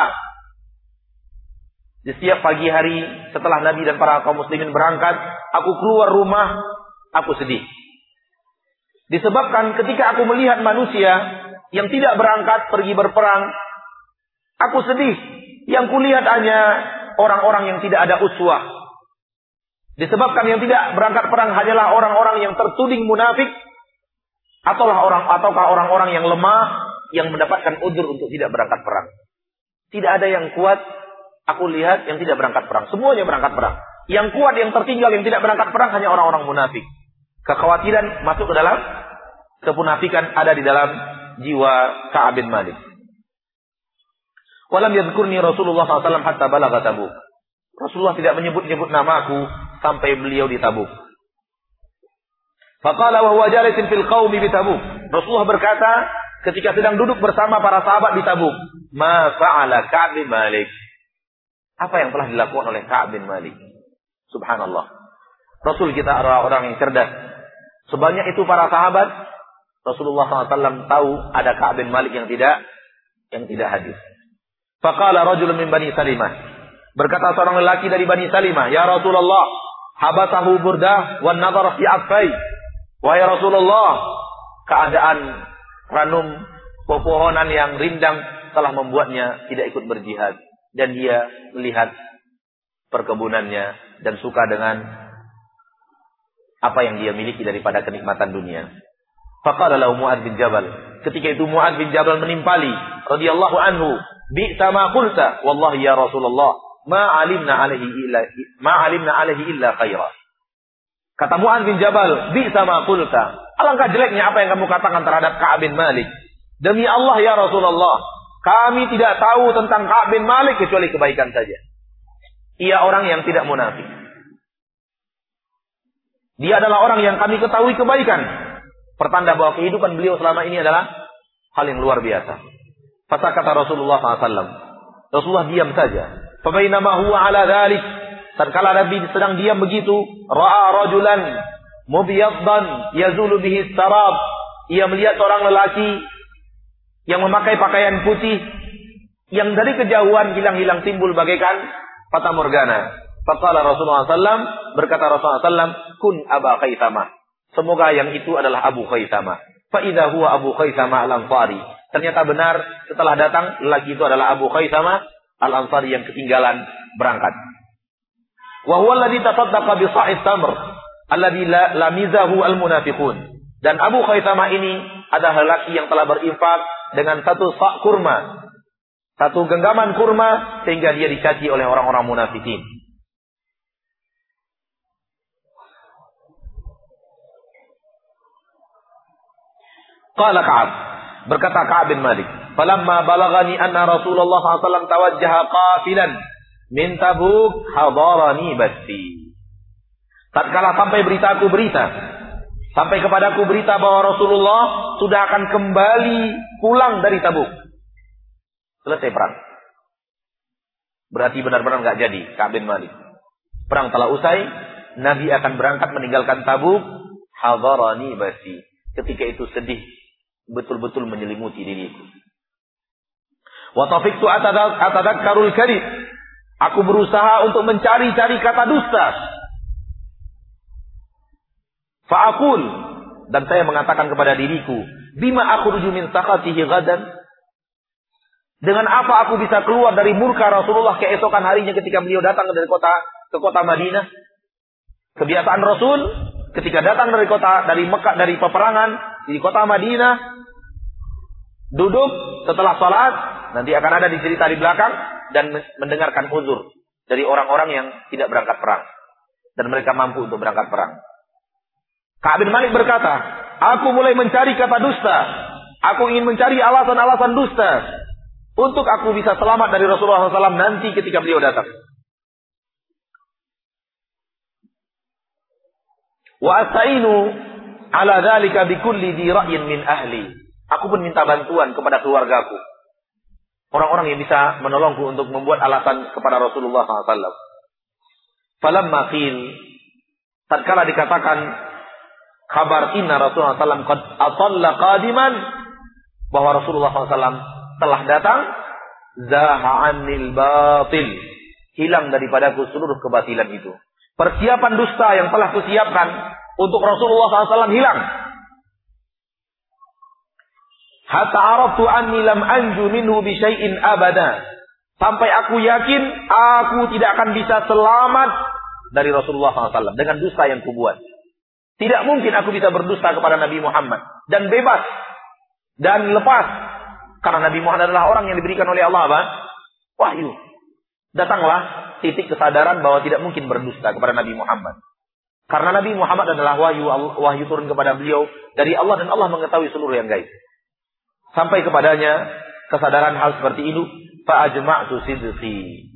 Di setiap pagi hari setelah Nabi dan para kaum muslimin berangkat, aku keluar rumah, aku sedih. Disebabkan ketika aku melihat manusia yang tidak berangkat pergi berperang, aku sedih. Yang kulihat hanya orang-orang yang tidak ada uswah. Disebabkan yang tidak berangkat perang hanyalah orang-orang yang tertuding munafik, ataukah orang ataukah orang-orang yang lemah yang mendapatkan udzur untuk tidak berangkat perang. Tidak ada yang kuat aku lihat yang tidak berangkat perang. Semuanya berangkat perang. Yang kuat, yang tertinggal, yang tidak berangkat perang hanya orang-orang munafik. Kekhawatiran masuk ke dalam kemunafikan ada di dalam jiwa Ka'ab bin Malik. Walam yadhkurni Rasulullah sallallahu alaihi wasallam hatta balagha Tabuk. Rasulullah tidak menyebut-nyebut namaku sampai beliau di Tabuk. Faqala wa huwa jalisun fil qaumi bi Tabuk. Rasulullah berkata ketika sedang duduk bersama para sahabat di Tabuk, ma fa'ala Ka'ab bin Malik. Apa yang telah dilakukan oleh Ka'ab bin Malik? Subhanallah. Rasul kita adalah orang yang cerdas. Sebanyak itu para sahabat, Rasulullah sallallahu alaihi wasallam tahu ada Ka'ab bin Malik yang tidak yang tidak hadir. Faqala rajulun min Bani Salimah. Berkata seorang lelaki dari Bani Salimah, "Ya Rasulullah, habasahu burdah wan nadhar fi afai." Wahai Rasulullah, keadaan ranum pepohonan yang rindang telah membuatnya tidak ikut berjihad dan dia melihat perkebunannya dan suka dengan apa yang dia miliki daripada kenikmatan dunia. Faqala lahu Mu'adz bin Jabal. Ketika itu Mu'adz bin Jabal menimpali radhiyallahu anhu, "Bi'sa ma qulta, wallahi ya Rasulullah, ma 'alimna 'alaihi illa ma 'alimna 'alaihi illa khaira." Kata Mu'adz bin Jabal, "Bi'sa ma qulta." Alangkah jeleknya apa yang kamu katakan terhadap Ka'ab bin Malik. Demi Allah ya Rasulullah, kami tidak tahu tentang Ka'ab bin Malik kecuali kebaikan saja. Ia orang yang tidak munafik. Dia adalah orang yang kami ketahui kebaikan. Pertanda bahwa kehidupan beliau selama ini adalah hal yang luar biasa. Fasakata Rasulullah sallallahu alaihi wasallam. Rasulullah diam saja. Fabainama huwa ala dhalik. Tatkala Nabi sedang diam begitu, ra'a rajulan mubyaddan yazulu bihi sarab. Ia melihat seorang lelaki yang memakai pakaian putih yang dari kejauhan hilang-hilang timbul bagaikan fata morgana. Faqala Rasulullah sallallahu alaihi wasallam, berkata Rasulullah sallallahu alaihi wasallam, "Kun Aba Khaisamah." Semoga yang itu adalah Abu Khaisamah. Fa idza huwa Abu Khaisamah al-Ansari. Ternyata benar setelah datang lelaki itu adalah Abu Khaisamah al-Ansari yang ketinggalan berangkat. Wa huwa alladhi tasaddaqa bi sa'id tamr alladhi lamizahu al-munafiqun. Dan Abu Khaisamah ini adalah lelaki yang telah berinfak dengan satu sak kurma, satu genggaman kurma sehingga dia dicaci oleh orang-orang munafikin. Qala Ka'ab, berkata Ka'ab bin Malik, "Falamma balagani anna Rasulullah sallallahu alaihi wasallam tawajjaha qafilan min Tabuk hadarani basti." Tatkala sampai beritaku berita, sampai kepadaku berita bahwa Rasulullah sudah akan kembali pulang dari Tabuk. Selesai perang. Berarti benar-benar enggak jadi Ka'ab bin Malik. Perang telah usai, Nabi akan berangkat meninggalkan Tabuk. Hadarani basti. Ketika itu sedih betul-betul menyelimuti diriku. Wa tafiqtu atadakkarul kadhib. Aku berusaha untuk mencari-cari kata dusta. Fa'aqul, dan saya mengatakan kepada diriku, bima akhruju min sakhatihi ghadan? Dengan apa aku bisa keluar dari murka Rasulullah keesokan harinya ketika beliau datang dari kota ke kota Madinah? Kebiasaan Rasul ketika datang dari kota dari Mekah dari peperangan di kota Madinah, duduk setelah salat, nanti akan ada di cerita di belakang, dan mendengarkan uzur dari orang-orang yang tidak berangkat perang dan mereka mampu untuk berangkat perang. Ka'ab bin Malik berkata, Aku mulai mencari kata dusta. Aku ingin mencari alasan-alasan dusta untuk aku bisa selamat dari Rasulullah shallallahu alaihi wasallam nanti ketika beliau datang. Wa astainu ala dzalika bikulli dhi ra'yin min ahli. Aku pun minta bantuan kepada keluargaku, orang-orang yang bisa menolongku untuk membuat alasan kepada Rasulullah shallallahu alaihi wasallam. Falamma qil, tatkala dikatakan kabar inna Rasulullah shallallahu alaihi wasallam qad atalla qadiman, bahwa Rasulullah shallallahu alaihi wasallam telah datang, zaha anil batil, hilang daripadaku seluruh kebatilan itu. Persiapan dusta yang telah kusiapkan untuk Rasulullah shallallahu alaihi wasallam hilang. Hatta araftu anni lam anju minhu bi syai'in abada. Sampai aku yakin aku tidak akan bisa selamat dari Rasulullah shallallahu alaihi wasallam dengan dusta yang kubuat. Tidak mungkin aku bisa berdusta kepada Nabi Muhammad dan bebas dan lepas, karena Nabi Muhammad adalah orang yang diberikan oleh Allah apa? Wahyu. Datanglah titik kesadaran bahwa tidak mungkin berdusta kepada Nabi Muhammad, karena Nabi Muhammad adalah wahyu, wahyu turun kepada beliau dari Allah, dan Allah mengetahui seluruh yang gaib. Sampai kepadanya kesadaran hal seperti itu, fa ajma'tu sidqi,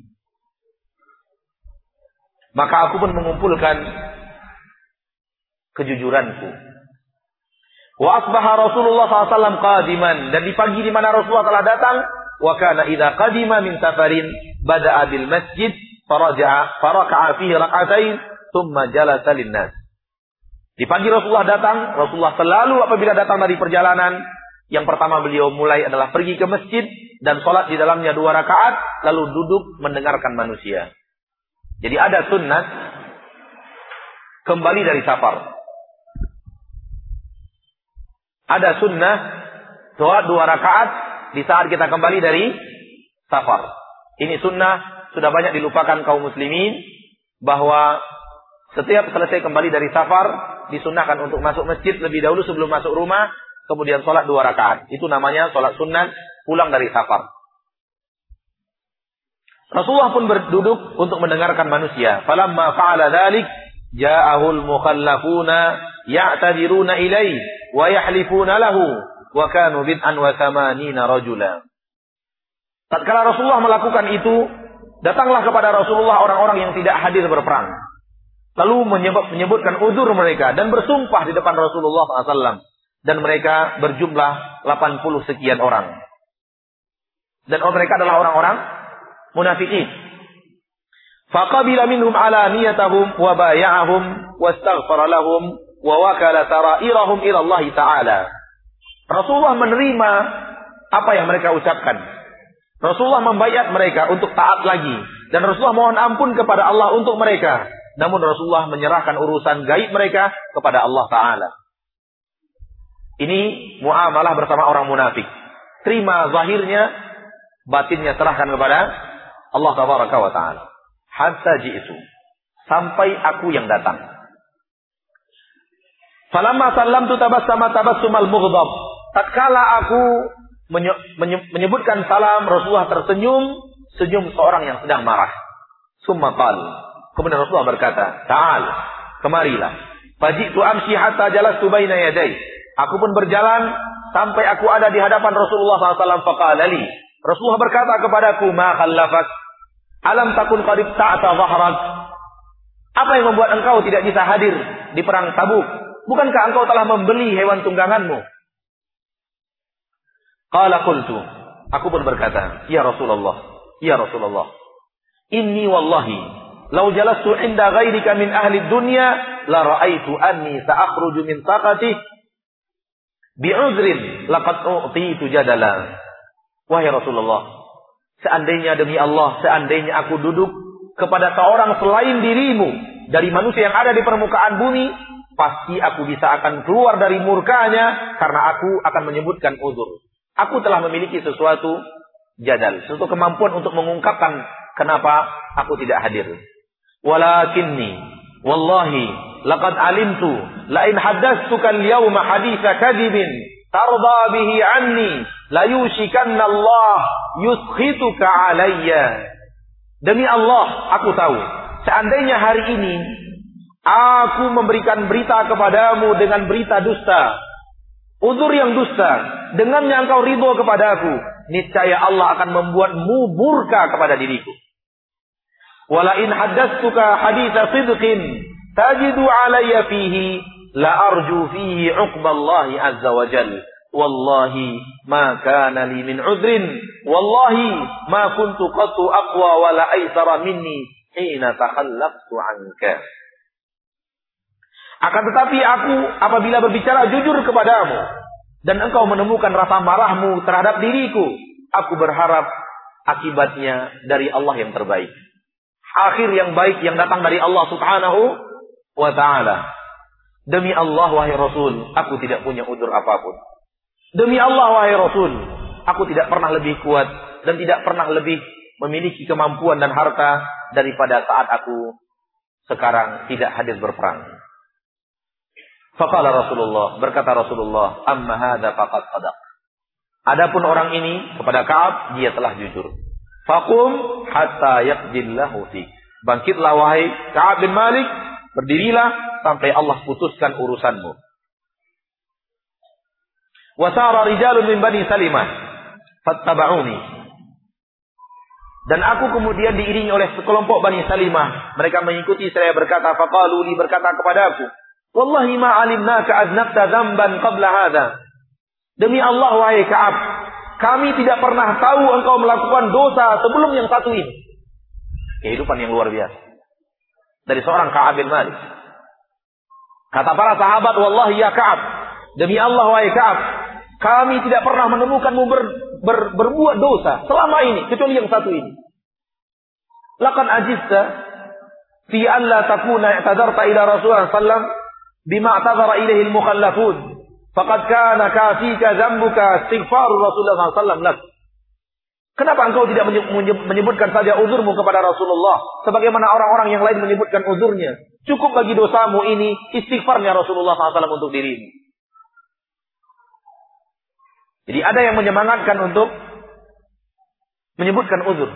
maka aku pun mengumpulkan kejujuranku. Wa asbaha Rasulullah shallallahu alaihi wasallam qadiman, dan di pagi di mana Rasulullah telah datang, wa kana idza qadima min safarin bada'a bil masjid faraja'a faraka'a fihi rak'atain thumma jalasa linnas. Di pagi Rasulullah datang, Rasulullah selalu apabila datang dari perjalanan, yang pertama beliau mulai adalah pergi ke masjid dan sholat di dalamnya dua rakaat, lalu duduk mendengarkan manusia. Jadi ada sunnah kembali dari safar. Ada sunnah sholat dua rakaat di saat kita kembali dari safar. Ini sunnah sudah banyak dilupakan kaum muslimin, bahwa setiap selesai kembali dari safar disunnahkan untuk masuk masjid lebih dahulu sebelum masuk rumah, kemudian sholat dua rakaat. Itu namanya sholat sunnah pulang dari safar. Rasulullah pun berduduk untuk mendengarkan manusia. Falamma fa'ala dzalik ja'ahul mukhallafuna ya'tadiruna ilaihi wa yahlifuna lahu wa kanu bid'an wa thamanina rajula. Tatkala Rasulullah melakukan itu, datanglah kepada Rasulullah orang-orang yang tidak hadir berperang, lalu menyebut, menyebutkan uzur mereka dan bersumpah di depan Rasulullah shallallahu alaihi wasallam. Dan mereka berjumlah delapan puluh sekian orang. Dan mereka adalah orang-orang munafikin. Faqabila minhum alaniyatahum wa bay'ahum wastaghfara lahum wa wakala sarairahum ila Allah Ta'ala. Rasulullah menerima apa yang mereka ucapkan. Rasulullah membayat mereka untuk taat lagi, dan Rasulullah mohon ampun kepada Allah untuk mereka. Namun Rasulullah menyerahkan urusan gaib mereka kepada Allah Ta'ala. Ini muamalah bersama orang munafik. Terima zahirnya, batinnya serahkan kepada Allah Tabaraka wa Ta'ala. Hatta ji'tu, sampai aku yang datang. Falamma sallamtu tabassama tabassumal mughdab. Tatkala aku menye menye menyebutkan salam, Rasulullah tersenyum, senyum seorang yang sedang marah. Summa qal, kemudian Rasulullah berkata, "Ta'al, kemarilah." Faji'tu amshi hatta jalastu baina yaday. Aku pun berjalan sampai aku ada di hadapan Rasulullah shallallahu alaihi wasallam. Faqala li, Rasulullah berkata kepadaku, "Ma khallafak? Alam takun qad ta'ata dhahrak?" Apa yang membuat engkau tidak bisa hadir di perang Tabuk? Bukankah engkau telah membeli hewan tungganganmu? Qala qultu, aku pun berkata, "Ya Rasulullah, ya Rasulullah, inni wallahi law jalastu 'inda ghairika min ahli dunya la ra'aitu anni sa'akhruju min taqati bi'uzrin laqad u'titu jadala." Wahai Rasulullah, seandainya demi Allah, seandainya aku duduk kepada seorang selain dirimu dari manusia yang ada di permukaan bumi, pasti aku bisa akan keluar dari murkanya, karena aku akan menyebutkan uzur. Aku telah memiliki sesuatu jadal, sesuatu kemampuan untuk mengungkapkan kenapa aku tidak hadir. Walakinni wallahi laqad alimtu la in haddatsuka al-yawma haditsa kadhibin tarda bihi anni la yushikanna Allah yuskhituka alayya. Demi Allah, aku tahu, seandainya hari ini aku memberikan berita kepadamu dengan berita dusta, uzur yang dusta, dengannya engkau ridho kepadaku, niscaya Allah akan membuatmu murka kepada diriku. Wala in haddatsuka haditsa sidqin tajidu alayya fihi la arju fihi uqballahi azza wa jalla. Wallahi ma kana li min udrin, wallahi ma kuntu qattu aqwa wala aysara minni hina takhallaqtu anka. Akan tetapi aku apabila berbicara jujur kepadamu dan engkau menemukan rasa marahmu terhadap diriku, aku berharap akibatnya dari Allah yang terbaik. Akhir yang baik yang datang dari Allah Subhanahu wa ta'ala. Demi Allah wahai Rasul, aku tidak punya udzur apapun. Demi Allah wahai Rasul, aku tidak pernah lebih kuat dan tidak pernah lebih memiliki kemampuan dan harta daripada saat aku sekarang tidak hadir berperang. Faqala Rasulullah, berkata Rasulullah, amma hadza faqad sadaq. Adapun orang ini kepada Ka'ab, dia telah jujur. Faqum hatta yaqdillahu fi. Bangkitlah wahai Ka'ab bin Malik, berdirilah sampai Allah putuskan urusanmu. Wasara rijalun min Bani Salimah fattaba'uni. Dan aku kemudian diiringi oleh sekelompok Bani Salimah. Mereka mengikuti saya berkata, faqalu li, berkata kepada aku, wallahi ma alimnaka aznabta dzamban qabla hadza. Demi Allah wahai Ka'ab, kami tidak pernah tahu engkau melakukan dosa sebelum yang satu ini. Kehidupan yang luar biasa dari seorang Ka'ab bin Malik. Kata para sahabat, wallahi ya Ka'ab, demi Allah wahai Ka'ab, kami tidak pernah menemukanmu ber, ber, berbuat dosa selama ini kecuali yang satu ini. Laqad ajizta fi an la takuna i'tadarta ila Rasulullah sallallahu alaihi wasallam bima i'tadara ilaihi al-mukhallafun faqad kana kafika dhanbuka istighfar Rasulullah sallallahu alaihi wasallam lak. Kenapa engkau tidak menyebutkan saja uzurmu kepada Rasulullah sebagaimana orang-orang yang lain menyebutkan uzurnya? Cukup bagi dosamu ini istighfarnya Rasulullah sallallahu alaihi wasallam untuk dirimu. Jadi ada yang menyemangatkan untuk menyebutkan uzur.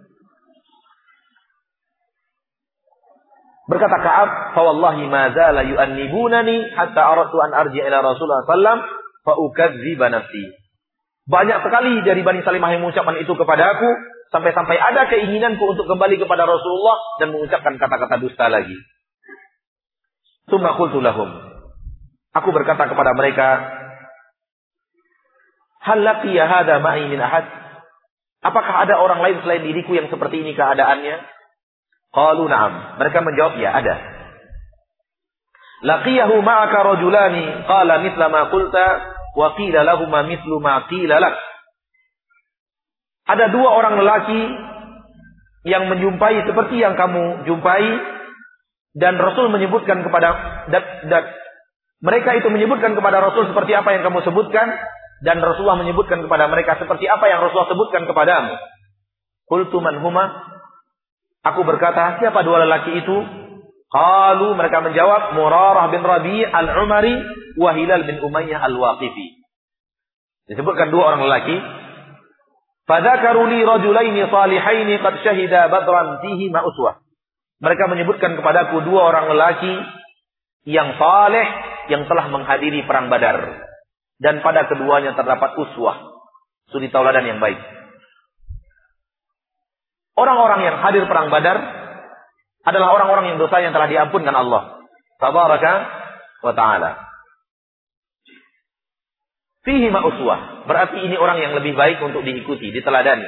Berkata Ka'ab, fa wallahi ma zala yu'annibunani hatta aradtu an arji'a ila Rasulullah sallallahu alaihi wasallam fa ukadziba nafsi. Banyak sekali dari Bani Salimah yang mengucapkan itu kepada aku, sampai-sampai ada keinginanku untuk kembali kepada Rasulullah dan mengucapkan kata-kata dusta lagi. Tsumma qultu lahum. Aku berkata kepada mereka, hal laqiya hadza ma'i min ahad? Apakah ada orang lain selain diriku yang seperti ini keadaannya? Qalu na'am. Mereka menjawab, ya ada. Laqiyahu ma'aka rajulani qala mithla ma qulta wa qila lahumma mithlu ma qila lak. Ada dua orang lelaki yang menjumpai seperti yang kamu jumpai, dan Rasul menyebutkan kepada dan, dan, mereka itu menyebutkan kepada Rasul seperti apa yang kamu sebutkan, dan Rasulullah menyebutkan kepada mereka seperti apa yang Rasulullah sebutkan kepadamu. Qultu man huma? Aku berkata, siapa dua lelaki itu? Qalu, mereka menjawab, Murarah bin Rabi' al-Umari wa Hilal bin Umayyah al-Waqifi. Disebutkan dua orang lelaki. Fadzakaru li rajulaini salihaini qad syahida badran fihi ma uswah. Mereka menyebutkan kepadaku dua orang lelaki yang saleh yang telah menghadiri perang Badar, dan pada keduanya terdapat uswah, suri tauladan yang baik. Orang-orang yang hadir perang Badar adalah orang-orang yang dosa yang telah diampunkan Allah tabaraka wa ta'ala. Fihi ma uswah, berarti ini orang yang lebih baik untuk diikuti, diteladani.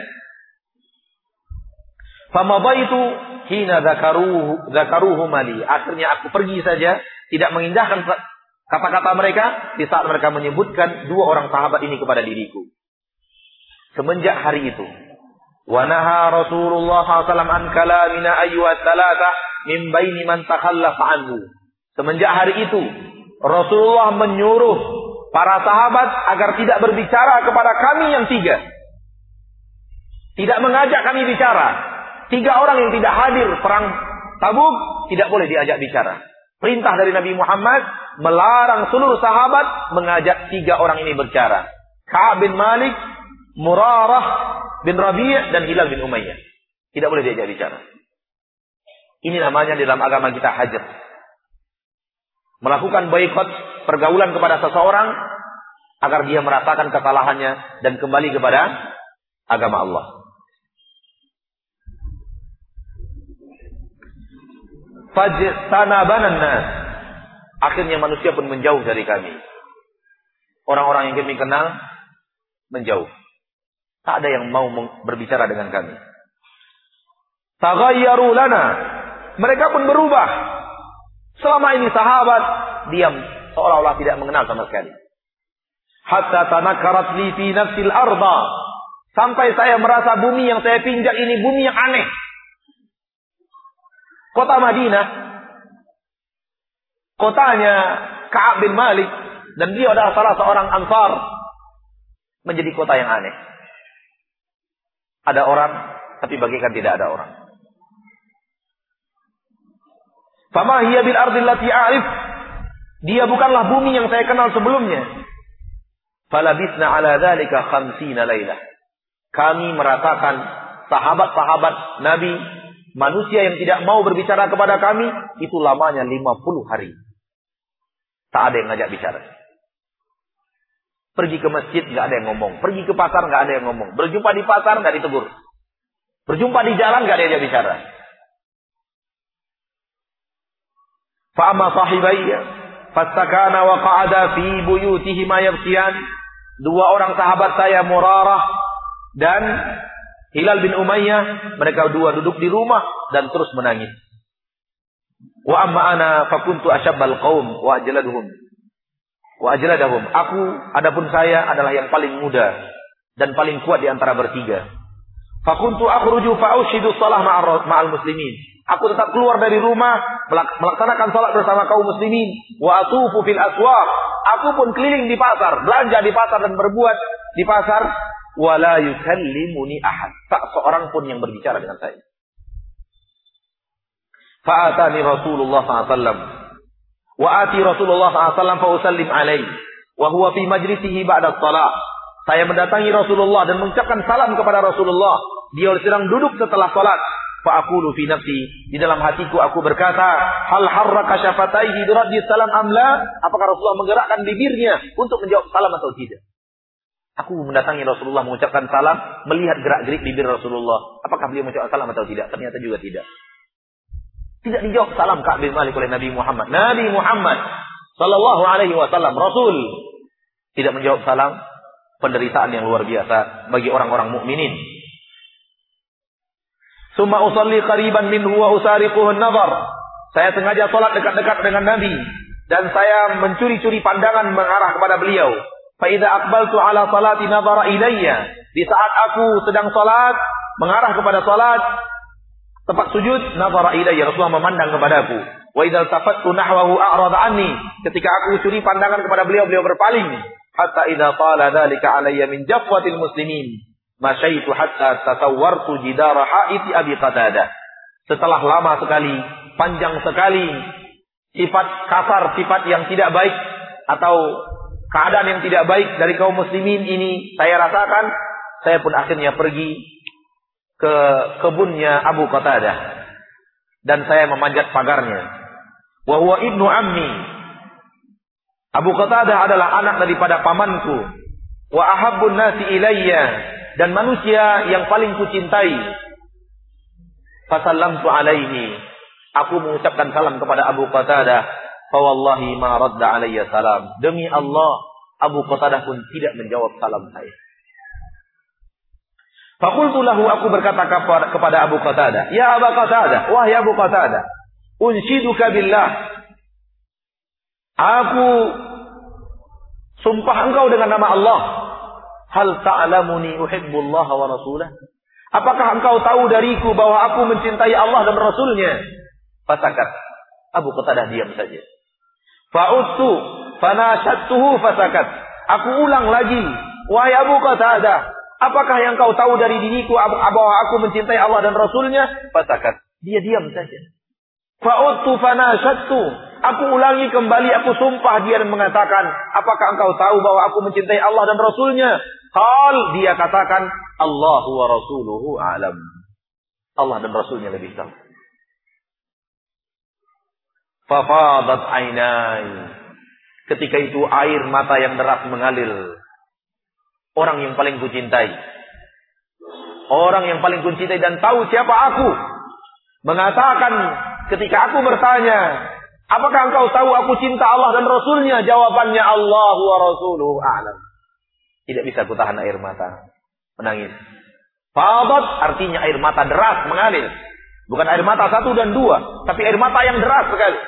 Famabaitu hina dzakaruhu dzakaruhu mali. Akhirnya aku pergi saja, tidak mengindahkan kata-kata mereka di saat mereka menyebutkan dua orang sahabat ini kepada diriku. Semenjak hari itu, wa naha Rasulullah sallallahu alaihi wasallam an kalamina ayyuhat thalatha min baini man takhallafa anhu. Semenjak hari itu, Rasulullah menyuruh para sahabat agar tidak berbicara kepada kami yang tiga. Tidak mengajak kami bicara. Tiga orang yang tidak hadir perang Tabuk tidak boleh diajak bicara. Perintah dari Nabi Muhammad melarang seluruh sahabat mengajak tiga orang ini berbicara. Ka'ab bin Malik, Murarah bin Rabi' dan Hilal bin Umayyah. Tidak boleh diajak bicara. Ini namanya di dalam agama kita hajar. Melakukan boikot pergaulan kepada seseorang agar dia merasakan kesalahannya dan kembali kepada agama Allah. Fajtanabanan nas. Akhirnya manusia pun menjauh dari kami. Orang-orang yang kami kenal menjauh. Tak ada yang mau berbicara dengan kami. Taghayyaru lana. Mereka pun berubah. Selama ini sahabat diam, seolah-olah tidak mengenal sama sekali. Hatta tanakkarat li fi nafsil arda. Sampai saya merasa bumi yang saya pinjak ini bumi yang aneh. Kota Madinah, kotanya Ka'ab bin Malik, dan dia adalah salah seorang Ansar, menjadi kota yang aneh. Ada orang, tapi bagaikan tidak ada orang. Fama hiya bil ardi allati a'rif. Dia bukanlah bumi yang saya kenal sebelumnya. Falabisna ala dzalika khamsina lailah. Kami merasakan sahabat-sahabat Nabi, manusia yang tidak mau berbicara kepada kami, itu lamanya lima puluh hari. Tak ada yang ngajak bicara. Pergi ke masjid nggak ada yang ngomong, pergi ke pasar nggak ada yang ngomong, berjumpa di pasar nggak ditegur, berjumpa di jalan nggak ada yang bicara. Fa amma sahibayya fastakana wa qa'ada fi buyutihima yabkiyan. Dua orang sahabat saya, Murarah dan Hilal bin Umayyah, mereka dua duduk di rumah dan terus menangis. Wa amma ana fakuntu asyabbal qaum wa ajladuhum wa ajladahum. Aku adapun saya adalah yang paling muda dan paling kuat di antara bertiga. Fakuntu akhruju fa ushidu shalah ma'al muslimin. Aku tetap keluar dari rumah melaksanakan salat bersama kaum muslimin. Wa atufu fil aswaq. Aku pun keliling di pasar, belanja di pasar dan berbuat di pasar. Wala yukallimuni ahad. Tak seorang pun yang berbicara dengan saya. Fa'atani Rasulullah sallallahu alaihi wasallam. Wa ati Rasulullah sallallahu alaihi wasallam fa usallim alaihi. Wa huwa fi majlisihi ba'da shalah. Saya mendatangi Rasulullah dan mengucapkan salam kepada Rasulullah. Dia sedang duduk setelah salat. Fa aqulu fi nafsi, di dalam hatiku aku berkata, hal harraka syafataihi bi raddi salam am la? Apakah Rasulullah menggerakkan bibirnya untuk menjawab salam atau tidak? Aku mendatangi Rasulullah mengucapkan salam, melihat gerak-gerik bibir Rasulullah. Apakah beliau mengucapkan salam atau tidak? Ternyata juga tidak. Tidak dijawab salam Ka'ab bin Malik oleh Nabi Muhammad. Nabi Muhammad sallallahu alaihi wasallam, Rasul, tidak menjawab salam. Penderitaan yang luar biasa bagi orang-orang mukminin. Summa usalli qariban minhu wa usariquhu an-nazar. Saya sengaja salat dekat-dekat dengan Nabi dan saya mencuri-curi pandangan mengarah kepada beliau. Fa idza aqbaltu ala salati nazara ilayya. Di saat aku sedang salat, mengarah kepada salat, tempat sujud, nazara ilayya, Rasulullah memandang kepadaku. Wa idza tafattu nahwahu a'rada anni. Ketika aku curi pandangan kepada beliau, beliau berpaling. Hatta idza tala dzalika alayya min jafwatil muslimin. Masyaitu hatta tasawwartu jidara haiti Abi Qatadah. Setelah lama sekali, panjang sekali, sifat kasar, sifat yang tidak baik atau keadaan yang tidak baik dari kaum muslimin ini saya rasakan, saya pun akhirnya pergi ke kebunnya Abu Qatadah dan saya memanjat pagarnya. Wa huwa ibnu ammi. Abu Qatadah adalah anak daripada pamanku. Wa ahabbun nasi ilayya, dan manusia yang paling kucintai. Fasallamtu alaihi. Aku mengucapkan salam kepada Abu Qatadah. Fa wallahi ma radda alayya salam. Demi Allah, Abu Qatadah pun tidak menjawab salam saya. Faqultu lahu, aku berkata kepada Abu Qatadah, ya Abu Qatadah, wahai Abu Qatadah, unshiduka billah. Aku sumpah engkau dengan nama Allah. Hal ta'lamuni uhibbullaha wa rasulah? Apakah engkau tahu dariku bahwa aku mencintai Allah dan Rasulnya? Fasakat. Abu Qatadah diam saja. Fa'udtu fanashattuhu fasakat. Aku ulang lagi, wahai Abu Qatadah, apakah yang kau tahu dari diriku bahwa aku mencintai Allah dan Rasulnya? Fasakat. Dia diam saja. Fa'udtu fanashattu. Aku ulangi kembali, aku sumpah dia dan mengatakan, apakah engkau tahu bahwa aku mencintai Allah dan Rasulnya? Qal, dia katakan, Allahu wa rasuluhu a'lam. Allah dan Rasulnya lebih tahu. Fafadat ainai. Ketika itu air mata yang deras mengalir. Orang yang paling kucintai. Orang yang paling kucintai dan tahu siapa aku. Mengatakan ketika aku bertanya, apakah engkau tahu aku cinta Allah dan Rasulnya? Jawabannya Allah wa Rasuluhu a'lam. Tidak bisa kutahan air mata. Menangis. Fadat artinya air mata deras mengalir. Bukan air mata satu dan dua. Tapi air mata yang deras sekali.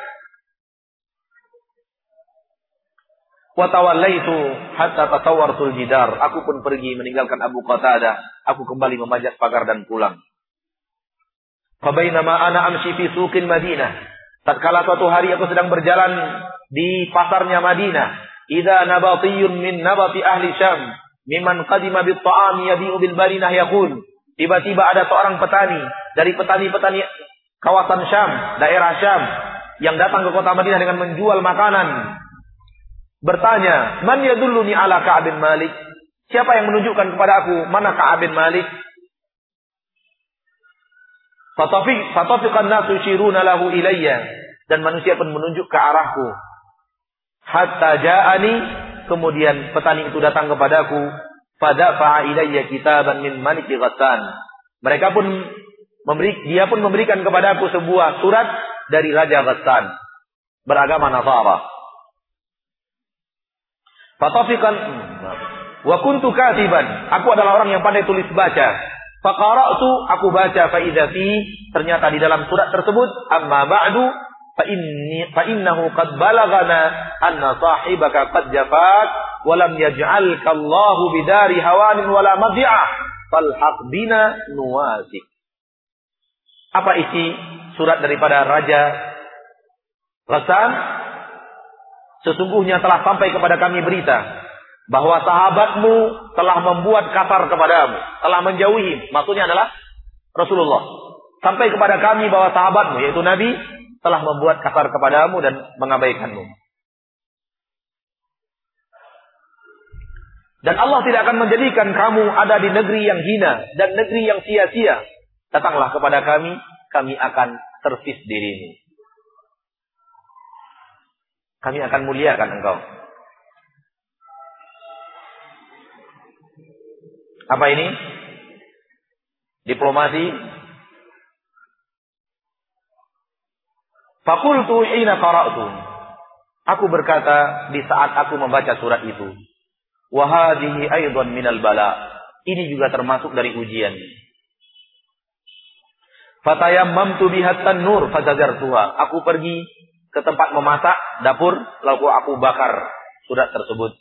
Watawallaitu hatta tatawwartul jidar. Aku pun pergi meninggalkan Abu Qatadah. Aku kembali memanjat pagar dan pulang. Fabainama ana amshi fi suqil Madinah. Tatkala suatu hari aku sedang berjalan di pasarnya Madinah. Idza nabatiyun min nabati ahli Syam mimman qadima bit ta'ami yabi'u bil barinah yaqul. Tiba-tiba ada seorang petani dari petani-petani kawasan Syam, daerah Syam yang datang ke kota Madinah dengan menjual makanan. Bertanya, man yadulluni ala Ka'ab bin Malik? Siapa yang menunjukkan kepada aku mana Ka'ab bin Malik? Fatafiq fatafiqan nasu yashiruna lahu ilayya, dan manusia pun menunjuk ke arahku. Hatta ja'ani, kemudian petani itu datang kepadaku, fadafa'a ilayya kitaban min Malik Ghassan. Mereka pun memberi dia pun memberikan kepadaku sebuah surat dari Raja Ghassan, beragama Nasara. Fatafiqan wa kuntu katiban, aku adalah orang yang pandai tulis baca. Faqara'tu, aku baca, fa idza fi, ternyata di dalam surat tersebut, amma ba'du fa inni fa innahu qad balagana anna sahibaka qad jafak wa lam yaj'alka Allahu bidari hawanin wala madhi'a falhaq bina nuwasik. Apa isi surat daripada Raja Ghassan? Sesungguhnya telah sampai kepada kami berita bahwa sahabatmu telah membuat kasar kepadamu, telah menjauhi, maksudnya adalah Rasulullah. Sampai kepada kami bahwa sahabatmu, yaitu Nabi, telah membuat kasar kepadamu dan mengabaikanmu. Dan Allah tidak akan menjadikan kamu ada di negeri yang hina dan negeri yang sia-sia. Datanglah kepada kami, kami akan servis dirimu. Kami akan muliakan engkau. Apa ini? Diplomasi. Faqultu hina qara'tu. Aku berkata di saat aku membaca surat itu. Wa hadhihi aidan minal bala. Ini juga termasuk dari ujian. Fatayammamtu biha tan-nur fazajartuha. Aku pergi ke tempat memasak, dapur, lalu aku bakar surat tersebut.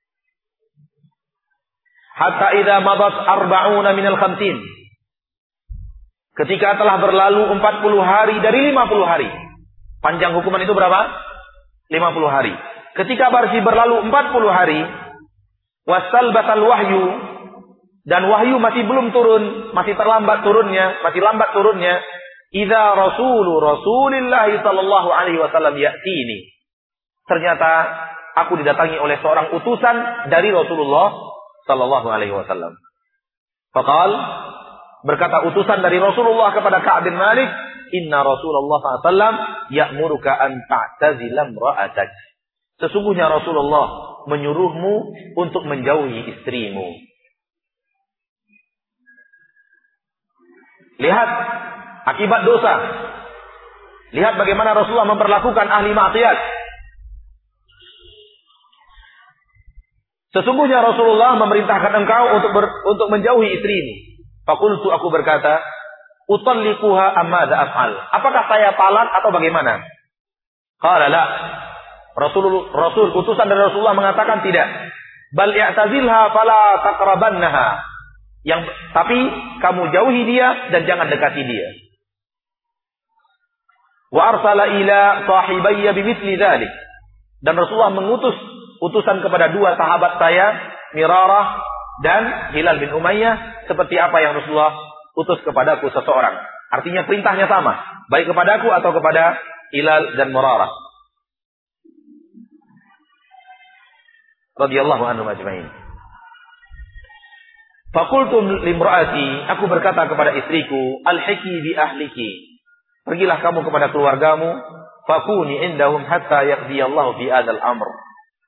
Hatta idza madat arba'una minal khamsin. Ketika telah berlalu empat puluh hari dari lima puluh hari. Panjang hukuman itu berapa? lima puluh hari. Ketika bersih berlalu empat puluh hari, wasal batal wahyu, dan wahyu masih belum turun, masih terlambat turunnya, masih lambat turunnya. Idza rasulu Rasulillah sallallahu alaihi wasallam ya'tini. Ternyata aku didatangi oleh seorang utusan dari Rasulullah sallallahu alaihi wasallam. Faqal, berkata utusan dari Rasulullah kepada Ka'ab bin Malik, "Inna Rasulullah sallallahu alaihi wasallam ya'muruka an ta'tazila imra'atak." Sesungguhnya Rasulullah menyuruhmu untuk menjauhi istrimu. Lihat akibat dosa. Lihat bagaimana Rasulullah memperlakukan ahli maksiat. Sesungguhnya Rasulullah memerintahkan engkau untuk ber, untuk menjauhi istrimu. Faqultu, aku berkata, utalliquha amma af'al. Apakah saya talak atau bagaimana? Qala la. Rasul Rasul utusan dari Rasulullah mengatakan tidak. Bal i'tazilha fala taqrabannaha. Yang tapi kamu jauhi dia dan jangan dekati dia. Wa arsala ila sahibayya bimithli dzalik. Dan Rasulullah mengutus utusan kepada dua sahabat saya, Mirarah dan Hilal bin Umayyah, seperti apa yang Rasulullah utus kepadaku seseorang. Artinya perintahnya sama, baik kepadaku atau kepada Hilal dan Mirarah. Radhiyallahu anhum ajma'in. Faqultu limra'ati, aku berkata kepada istriku, alhiki bi ahliki. Pergilah kamu kepada keluargamu, fakuni indahum hatta yaqdiyallahu fi adzal amr.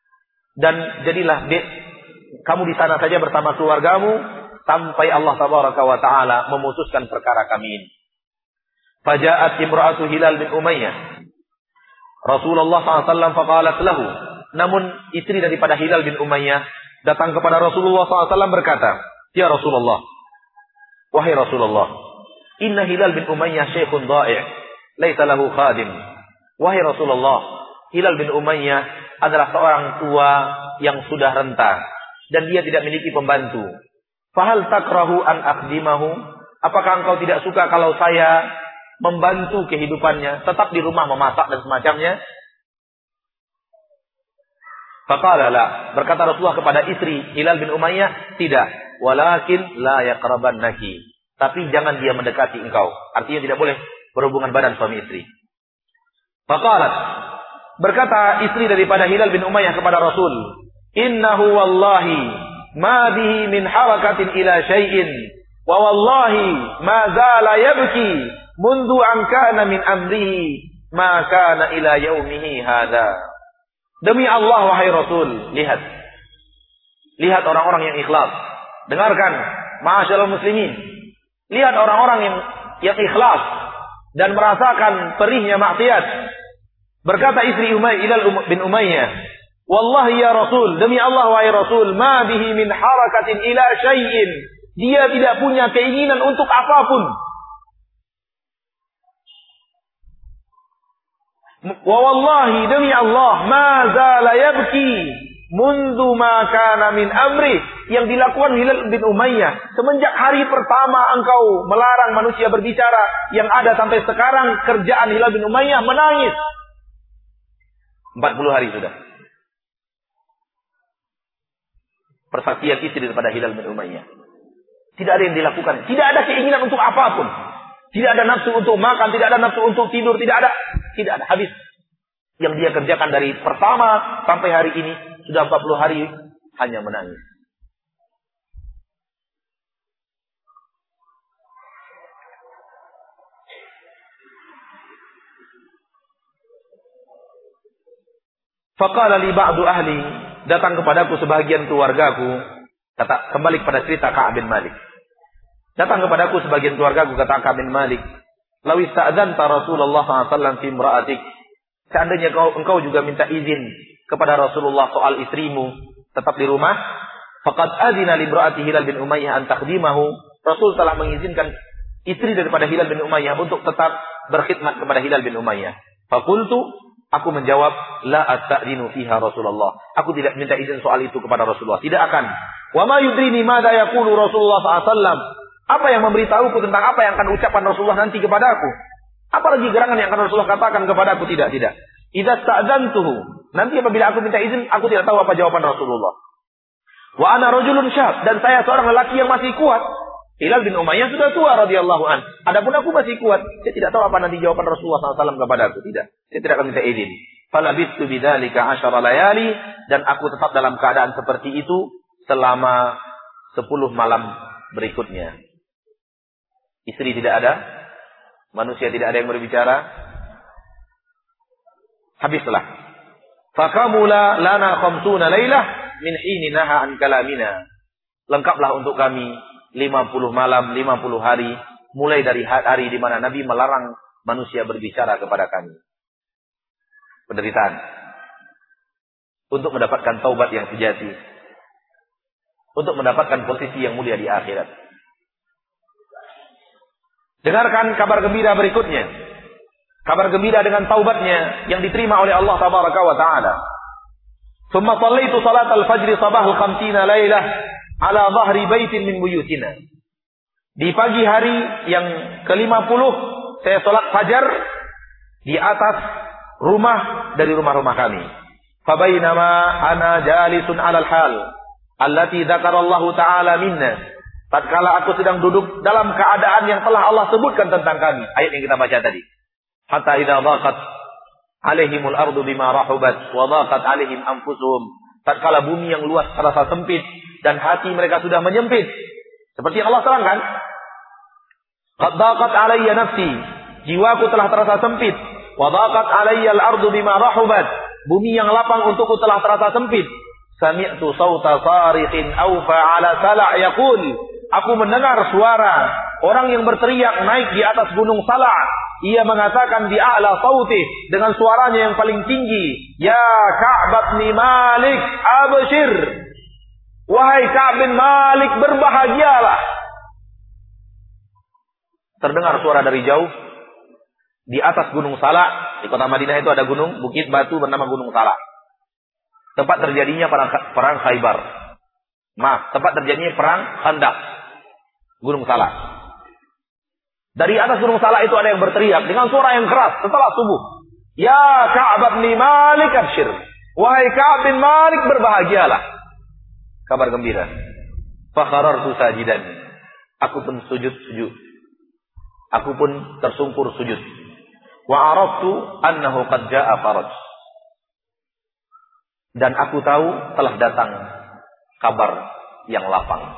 dan jadilah di, kamu di sana saja bersama keluargamu sampai Allah tabaraka wa taala memutuskan perkara kami ini. Faja'at imra'atu Hilal bin Umayyah Rasulullah sallallahu alaihi wasallam faqalat lahu. Namun istri daripada Hilal bin Umayyah datang kepada Rasulullah sallallahu alaihi wasallam berkata, "Ya Rasulullah, wahai Rasulullah, inna Hilal bin Umayyah syekhun dha'i', laisa lahu khadim." Wahai Rasulullah, Hilal bin Umayyah adalah seorang tua yang sudah renta dan dia tidak memiliki pembantu. Fahal takrahu an akhdimahu? Apakah engkau tidak suka kalau saya membantu kehidupannya, tetap di rumah memasak dan semacamnya? Faqala la. Berkata Rasulullah kepada istri Hilal bin Umayyah, tidak. Walakin la yaqrabannaki. Tapi jangan dia mendekati engkau. Artinya tidak boleh berhubungan badan suami istri. Faqalat. Berkata istri daripada Hilal bin Umayyah kepada Rasul, innahu wallahi ma bihi min harakatin ila syai'in wa wallahi ma zala yabki mundu an kana min amrihi ma kana ila yaumihi hadha. Demi Allah wahai Rasul, lihat. Lihat orang-orang yang ikhlas. Dengarkan, ma'asyiral muslimin. Lihat orang-orang yang yang ikhlas dan merasakan perihnya maksiat. Berkata istri Umay Hilal bin Umayyah, wallahi ya Rasul, demi Allah wahai Rasul, ma bihi min harakatin ila syai'in. Dia tidak punya keinginan untuk apapun. Wa wallahi demi Allah ma zala yabki mundu ma kana min amri, yang dilakukan Hilal bin Umayyah semenjak hari pertama engkau melarang manusia berbicara, yang ada sampai sekarang kerjaan Hilal bin Umayyah menangis. empat puluh hari sudah. Persaksian istri daripada Hilal bin Umayyah. Tidak ada yang dilakukan, tidak ada keinginan untuk apapun. Tidak ada nafsu untuk makan, tidak ada nafsu untuk tidur, tidak ada. Tidak ada, habis. Yang dia kerjakan dari pertama sampai hari ini, sudah empat puluh hari, hanya menangis. Faqala li ba'du ahli, datang kepadaku sebagian keluargaku, kata kembali kepada cerita Ka'ab bin Malik. Datang kepadaku sebagian keluargaku, kata Ka'ab bin Malik, law ista'dzanta Rasulullah sallallahu alaihi wasallam fi imra'atik, seandainya kau, engkau juga minta izin kepada Rasulullah soal istrimu tetap di rumah, faqad adzina li imra'ati Hilal bin Umayyah an takhdimahu, Rasul telah mengizinkan istri daripada Hilal bin Umayyah untuk tetap berkhidmat kepada Hilal bin Umayyah. Faqultu, aku menjawab, la asta'dinu fiha Rasulullah, aku tidak minta izin soal itu kepada Rasulullah, tidak akan. Wa ma yudrini madza yaqulu Rasulullah sallallahu alaihi wasallam, apa yang memberitahuku tentang apa yang akan ucapan Rasulullah nanti kepadaku? Apalagi gerangan yang akan Rasulullah katakan kepadaku? Tidak, tidak. Idza sta'dzantuhu, nanti apabila aku minta izin, aku tidak tahu apa jawaban Rasulullah. Wa ana rajulun syab, dan saya seorang lelaki yang masih kuat. Hilal bin Umayyah sudah tua radhiyallahu an. Adapun aku masih kuat, saya tidak tahu apa nanti jawaban Rasulullah sallallahu alaihi wasallam kepadaku. Tidak, saya tidak akan minta izin. Falabittu bidzalika asyara layali, dan aku tetap dalam keadaan seperti itu selama sepuluh malam berikutnya. Istri tidak ada, manusia tidak ada yang berbicara. Habislah. Fakamula lana khamsuna lailah min hini naha an kalamina. Lengkaplah untuk kami lima puluh malam, lima puluh hari, mulai dari hari di mana Nabi melarang manusia berbicara kepada kami. Penderitaan. Untuk mendapatkan taubat yang sejati. Untuk mendapatkan posisi yang mulia di akhirat. Dengarkan kabar gembira berikutnya. Kabar gembira dengan taubatnya yang diterima oleh Allah tabaraka wa ta'ala. Tsumma shallaitu salat al-fajr sabahu khamsina lailah ala dhahri baitin min buyutina. Di pagi hari yang ke lima puluh saya salat fajar di atas rumah dari rumah-rumah kami. Fa bainama ana jalisun 'alal hal allati dzakara Allah ta'ala minna. Tatkala aku sedang duduk dalam keadaan yang telah Allah sebutkan tentang kami. Ayat yang kita baca tadi. Hatta idza dhaqat alaihimul ardu bima rahubat wa dhaqat alaihim anfusuhum. Tatkala bumi yang luas terasa sempit dan hati mereka sudah menyempit. Seperti yang Allah terangkan. Qad dhaqat alayya nafsi. Jiwaku telah terasa sempit. Wa dhaqat alayya al-ardu bima rahubat. Bumi yang lapang untukku telah terasa sempit. sami'tu sauta sarikhin awfa ala sala' yaqul, aku mendengar suara orang yang berteriak naik di atas gunung Sala'. Ia mengatakan di a'la sauti, dengan suaranya yang paling tinggi, ya Ka'b bin Malik abshir, wahai Ka'b bin Malik berbahagialah. Terdengar suara dari jauh di atas gunung Sala'. Di kota Madinah itu ada gunung, bukit batu bernama Gunung Sala'. Tempat terjadinya perang, perang Khaybar. Maaf, tempat terjadinya perang Khandaq. Gunung Sala'. Dari atas Gunung Sala' itu ada yang berteriak dengan suara yang keras setelah subuh. Ya Ka'b bin Malik abshir, wahai Ka'b bin Malik berbahagialah. Kabar gembira. Fakharartu sajidan, aku pun sujud sujud. Aku pun tersungkur sujud. Wa araftu annahu qad jaa faraj. Dan aku tahu telah datang kabar yang lapang.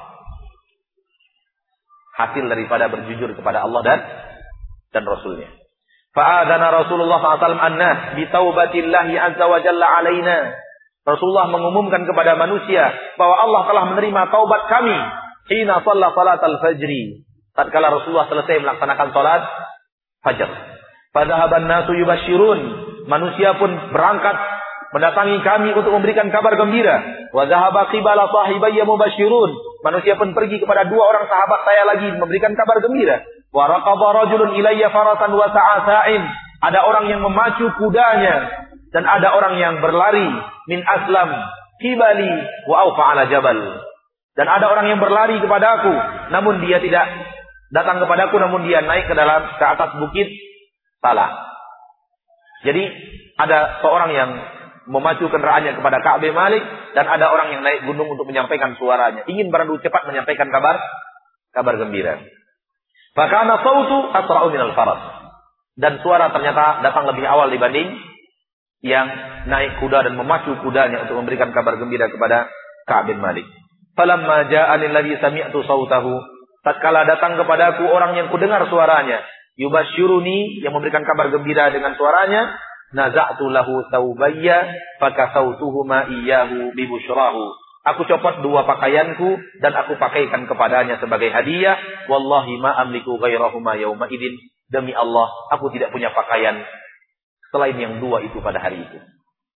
Hasil daripada berjujur kepada Allah dan dan Rasulnya. Fa'adana Rasulullah shallallahu alaihi wasallam an-nas bi taubatillahi azza wa jalla alaina. Rasulullah mengumumkan kepada manusia bahwa Allah telah menerima taubat kami. Hina shalla salatal fajri. Tatkala Rasulullah selesai melaksanakan salat fajar. Fadhahaban nasu yubashirun. Manusia pun berangkat mendatangi kami untuk memberikan kabar gembira. Wa dhahaba qibala sahibayya mubashirun. Manusia pun pergi kepada dua orang sahabat saya lagi memberikan kabar gembira. Wa raqaba rajulun ilayya farasan wa sa'asa'in. Ada orang yang memacu kudanya dan ada orang yang berlari min aslam qibali wa aufa ala jabal. Dan ada orang yang berlari kepadaku namun dia tidak datang kepadaku, namun dia naik ke dalam ke atas bukit Salah. Jadi ada seorang yang memacu kendaraannya kepada Ka'b bin Malik dan ada orang yang naik gunung untuk menyampaikan suaranya, ingin beradu cepat menyampaikan kabar kabar gembira. Fakana sautu asra'u minal faras. Dan suara ternyata datang lebih awal dibanding yang naik kuda dan memacu kudanya untuk memberikan kabar gembira kepada Ka'b bin Malik. Falamma ja'ani alladhi sami'tu sautahu, tatkala datang kepadaku orang yang kudengar suaranya, yubasyiruni, yang memberikan kabar gembira dengan suaranya, naza'tu lahu thawbayya fakasautuhuma iyyahu bibusyrahu. Aku copot dua pakaianku dan aku pakaikan kepadanya sebagai hadiah. Wallahi ma amliku ghairahuma yauma idin. Demi Allah, aku tidak punya pakaian selain yang dua itu pada hari itu.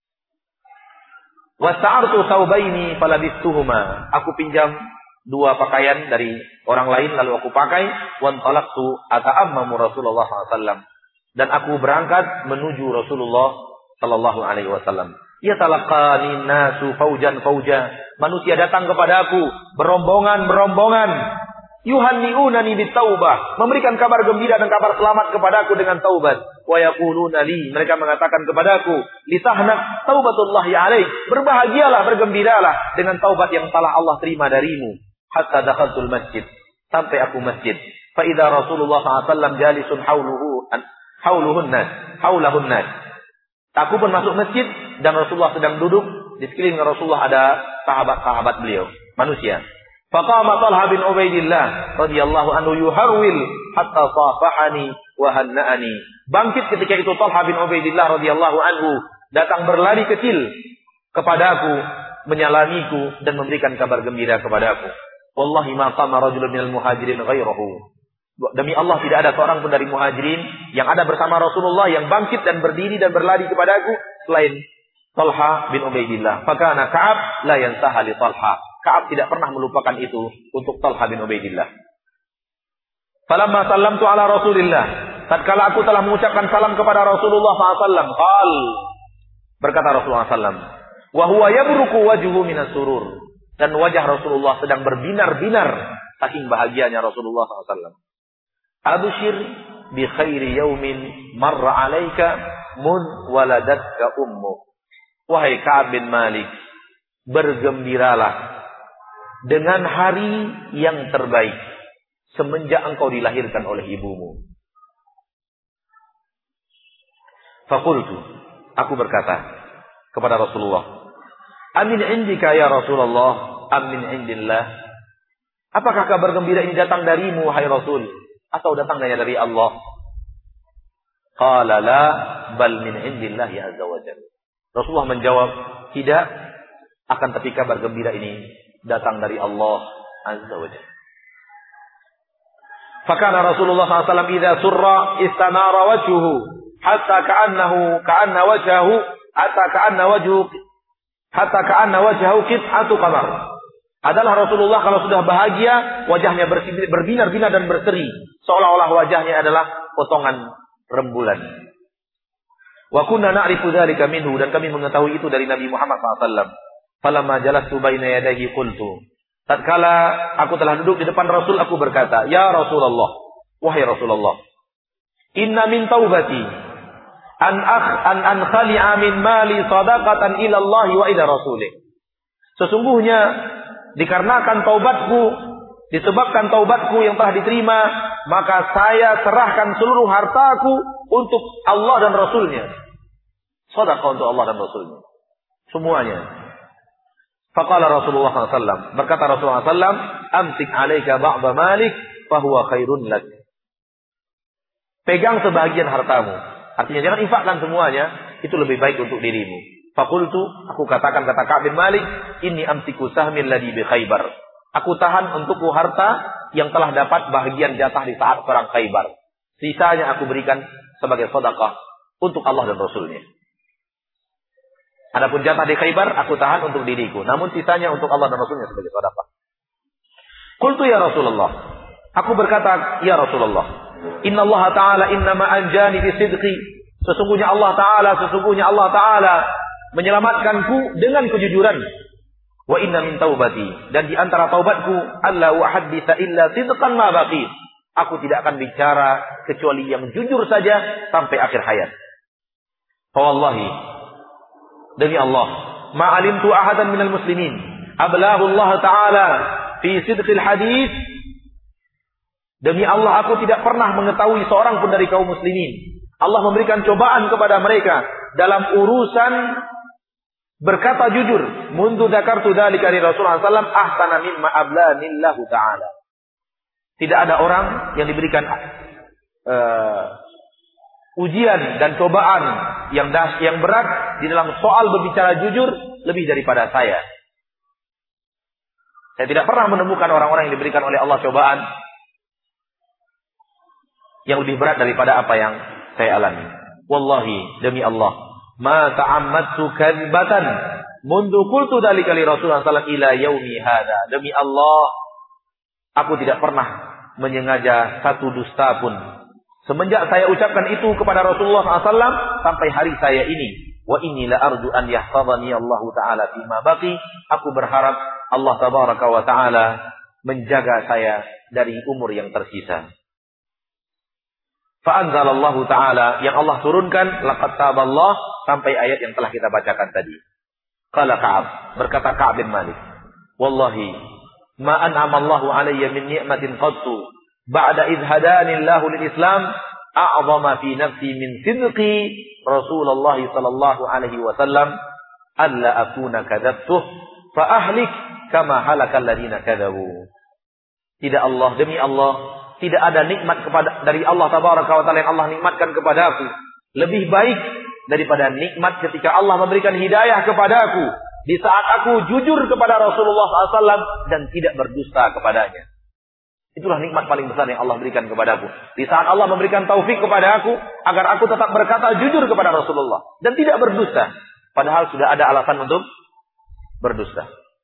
Wasta'artu thawbaini falabistuhuma. Aku pinjam dua pakaian dari orang lain lalu aku pakai. Wantalaqtu ata'ammamu Rasulullah sallallahu alaihi wasallam. Dan aku berangkat menuju Rasulullah sallallahu alaihi wasallam. Yatalaqani nasu faujan fauja. Manusia datang kepada aku berombongan-berombongan. Yuhanni'unani bitaubah, memberikan kabar gembira dan kabar selamat kepadaku dengan taubat. Wa yaquluna li, mereka mengatakan kepadaku, litahnak taubatullahi alaik, berbahagialah, bergembiralah dengan taubat yang telah Allah terima darimu. Hatta dakhaltul masjid, sampai aku masjid. Fa idza Rasulullah sallallahu alaihi wasallam jalisun hauluhu hauluhun nas, haulahun nas. Aku pun masuk masjid dan Rasulullah sedang duduk, di sekeliling Rasulullah ada sahabat-sahabat beliau, manusia. Faqama Talha bin Ubaidillah radhiyallahu anhu yuharwil hatta safahani wa hanna'ani. Bangkit ketika itu Talha bin Ubaidillah radhiyallahu anhu, datang berlari kecil kepadaku, menyalamiku dan memberikan kabar gembira kepadaku. Wallahi ma qama rajulun minal muhajirin ghairahu. Demi Allah tidak ada seorang pun dari muhajirin yang ada bersama Rasulullah yang bangkit dan berdiri dan berlari kepadaku selain Talha bin Ubaidillah. Fakana Ka'ab la yansaha li Talha. Ka'ab tidak pernah melupakan itu untuk Talha bin Ubaidillah. Falamma sallamtu ala Rasulillah, tatkala aku telah mengucapkan salam kepada Rasulullah sallallahu alaihi wasallam, qal, berkata Rasulullah sallallahu alaihi wasallam, wa huwa yabruku wajhuhu minas surur, dan wajah Rasulullah sedang berbinar-binar saking bahagianya Rasulullah sallallahu alaihi wasallam. Abshir bi khairi yaumin marra alaika mun waladatka ummuk. Wahai Ka'b bin Malik, bergembiralah dengan hari yang terbaik semenjak engkau dilahirkan oleh ibumu. Faqultu, aku berkata kepada Rasulullah, amin indika ya Rasulullah, amin indillah. Apakah kabar gembira ini datang darimu wahai Rasul atau datangnya dari Allah? Qala la bal min indillah ya azza wa jalla. Rasulullah menjawab, tidak, Akan tapi kabar gembira ini datang dari Allah Azza wa Jalla. Fakana Rasulullah sallallahu alaihi wasallam idza surra istanara wajhuhu hatta ka'annahu ka'anna wajhahu hatta ka'anna wajhu hatta ka'anna wajhahu qit'atu qamar. Adalah Rasulullah kalau sudah bahagia, wajahnya berbinar-binar dan berseri, seolah-olah wajahnya adalah potongan rembulan. Wa kunna na'rifu dzalika minhu, dan kami mengetahui itu dari Nabi Muhammad sallallahu alaihi wasallam. Falamma jalastu baina yadayhi qultu, tatkala aku telah duduk di depan Rasul, aku berkata, ya Rasulullah, wahai Rasulullah, inna min taubati an akh an an khali'a min mali sadaqatan ila Allah wa ila rasulih. Sesungguhnya dikarenakan taubatku, disebabkan taubatku yang telah diterima, maka saya serahkan seluruh hartaku untuk Allah dan Rasulnya. Sedekah untuk Allah dan Rasulnya, semuanya. Faqala Rasulullah sallallahu alaihi wasallam, berkata Rasulullah sallallahu alaihi wasallam, amsik alaika ba'da malik fahuwa khairun lak. Pegang sebahagian hartamu, artinya jangan infakkan semuanya, itu lebih baik untuk dirimu. Fakultu, aku katakan kata Ka'ab bin Malik, ini amsiku sahmin ladhi bi Khaybar. Aku tahan untukku harta yang telah dapat bahagian jatah di saat perang Khaybar. Sisanya aku berikan sebagai sedekah untuk Allah dan Rasulnya. Adapun jatah di Khaybar aku tahan untuk diriku, namun sisanya untuk Allah dan Rasulnya sebagai sedekah. Qultu ya Rasulullah, aku berkata ya Rasulullah, Inna Allah Ta'ala innama anjani bi sidqi. Sesungguhnya Allah Ta'ala, sesungguhnya Allah Ta'ala menyelamatkanku dengan kejujuran. Wa inna min taubati, dan di antara taubatku, alla uhadditsa illa sidqan ma baqi. Aku tidak akan bicara kecuali yang jujur saja sampai akhir hayat. Fa wallahi, demi Allah, ma alimtu ahadan minal muslimin ablaghu Allah Ta'ala fi sidqil hadits. Demi Allah, aku tidak pernah mengetahui seorang pun dari kaum muslimin Allah memberikan cobaan kepada mereka dalam urusan berkata jujur. Mundu dzakartu dzalika li Rasulullah sallallahu alaihi wasallam ahsana mimma ablanillahu ta'ala. Tidak ada orang yang diberikan uh, ujian dan cobaan yang das, yang berat di dalam soal berbicara jujur lebih daripada saya. Saya tidak pernah menemukan orang-orang yang diberikan oleh Allah cobaan yang lebih berat daripada apa yang saya alami. Wallahi, demi Allah, ma ta'ammadtu kadzbatan mundu qultu dzalika li Rasulullah sallallahu alaihi wasallam ila yaumi hadza. Demi Allah, aku tidak pernah menyengaja satu dusta pun semenjak saya ucapkan itu kepada Rasulullah sallallahu alaihi wasallam sampai hari saya ini. Wa inni la arju an yahfazani Allah Ta'ala fima baqi. Aku berharap Allah tabaraka wa taala menjaga saya dari umur yang tersisa. Fa'anzalallahu ta'ala, yang Allah turunkan, laqad taballah, sampai ayat yang telah kita bacakan tadi. Qala Ka'ab, berkata Ka'ab bin Malik, wallahi ma an'ama Allahu alayya min ni'matin qattu ba'da idh hadani Allahu lil Islam a'zama fi nafsi min sidqi Rasulullah sallallahu alaihi wasallam alla akuna kadzabtuh fa ahlik kama halakal ladina kadzabu. Tidak Allah, demi Allah, tidak ada nikmat kepada dari Allah tabaraka wa taala yang Allah nikmatkan kepada aku lebih baik daripada nikmat ketika Allah memberikan hidayah kepada aku di saat aku jujur kepada Rasulullah sallallahu alaihi wasallam dan tidak berdusta kepadanya. Itulah nikmat paling besar yang Allah berikan kepada aku. Di saat Allah memberikan taufik kepada aku agar aku tetap berkata jujur kepada Rasulullah dan tidak berdusta, padahal sudah ada alasan untuk berdusta.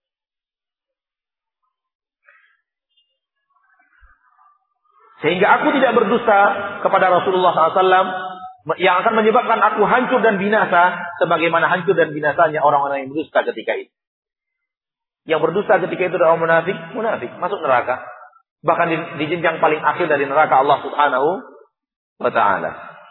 Sehingga aku tidak berdusta kepada Rasulullah sallallahu alaihi wasallam yang akan menyebabkan aku hancur dan binasa sebagaimana hancur dan binasanya orang-orang yang berdusta ketika itu. Yang berdusta ketika itu adalah munafik, munafik masuk neraka. Bahkan di, di jenjang paling akhir dari neraka Allah Subhanahu wa taala.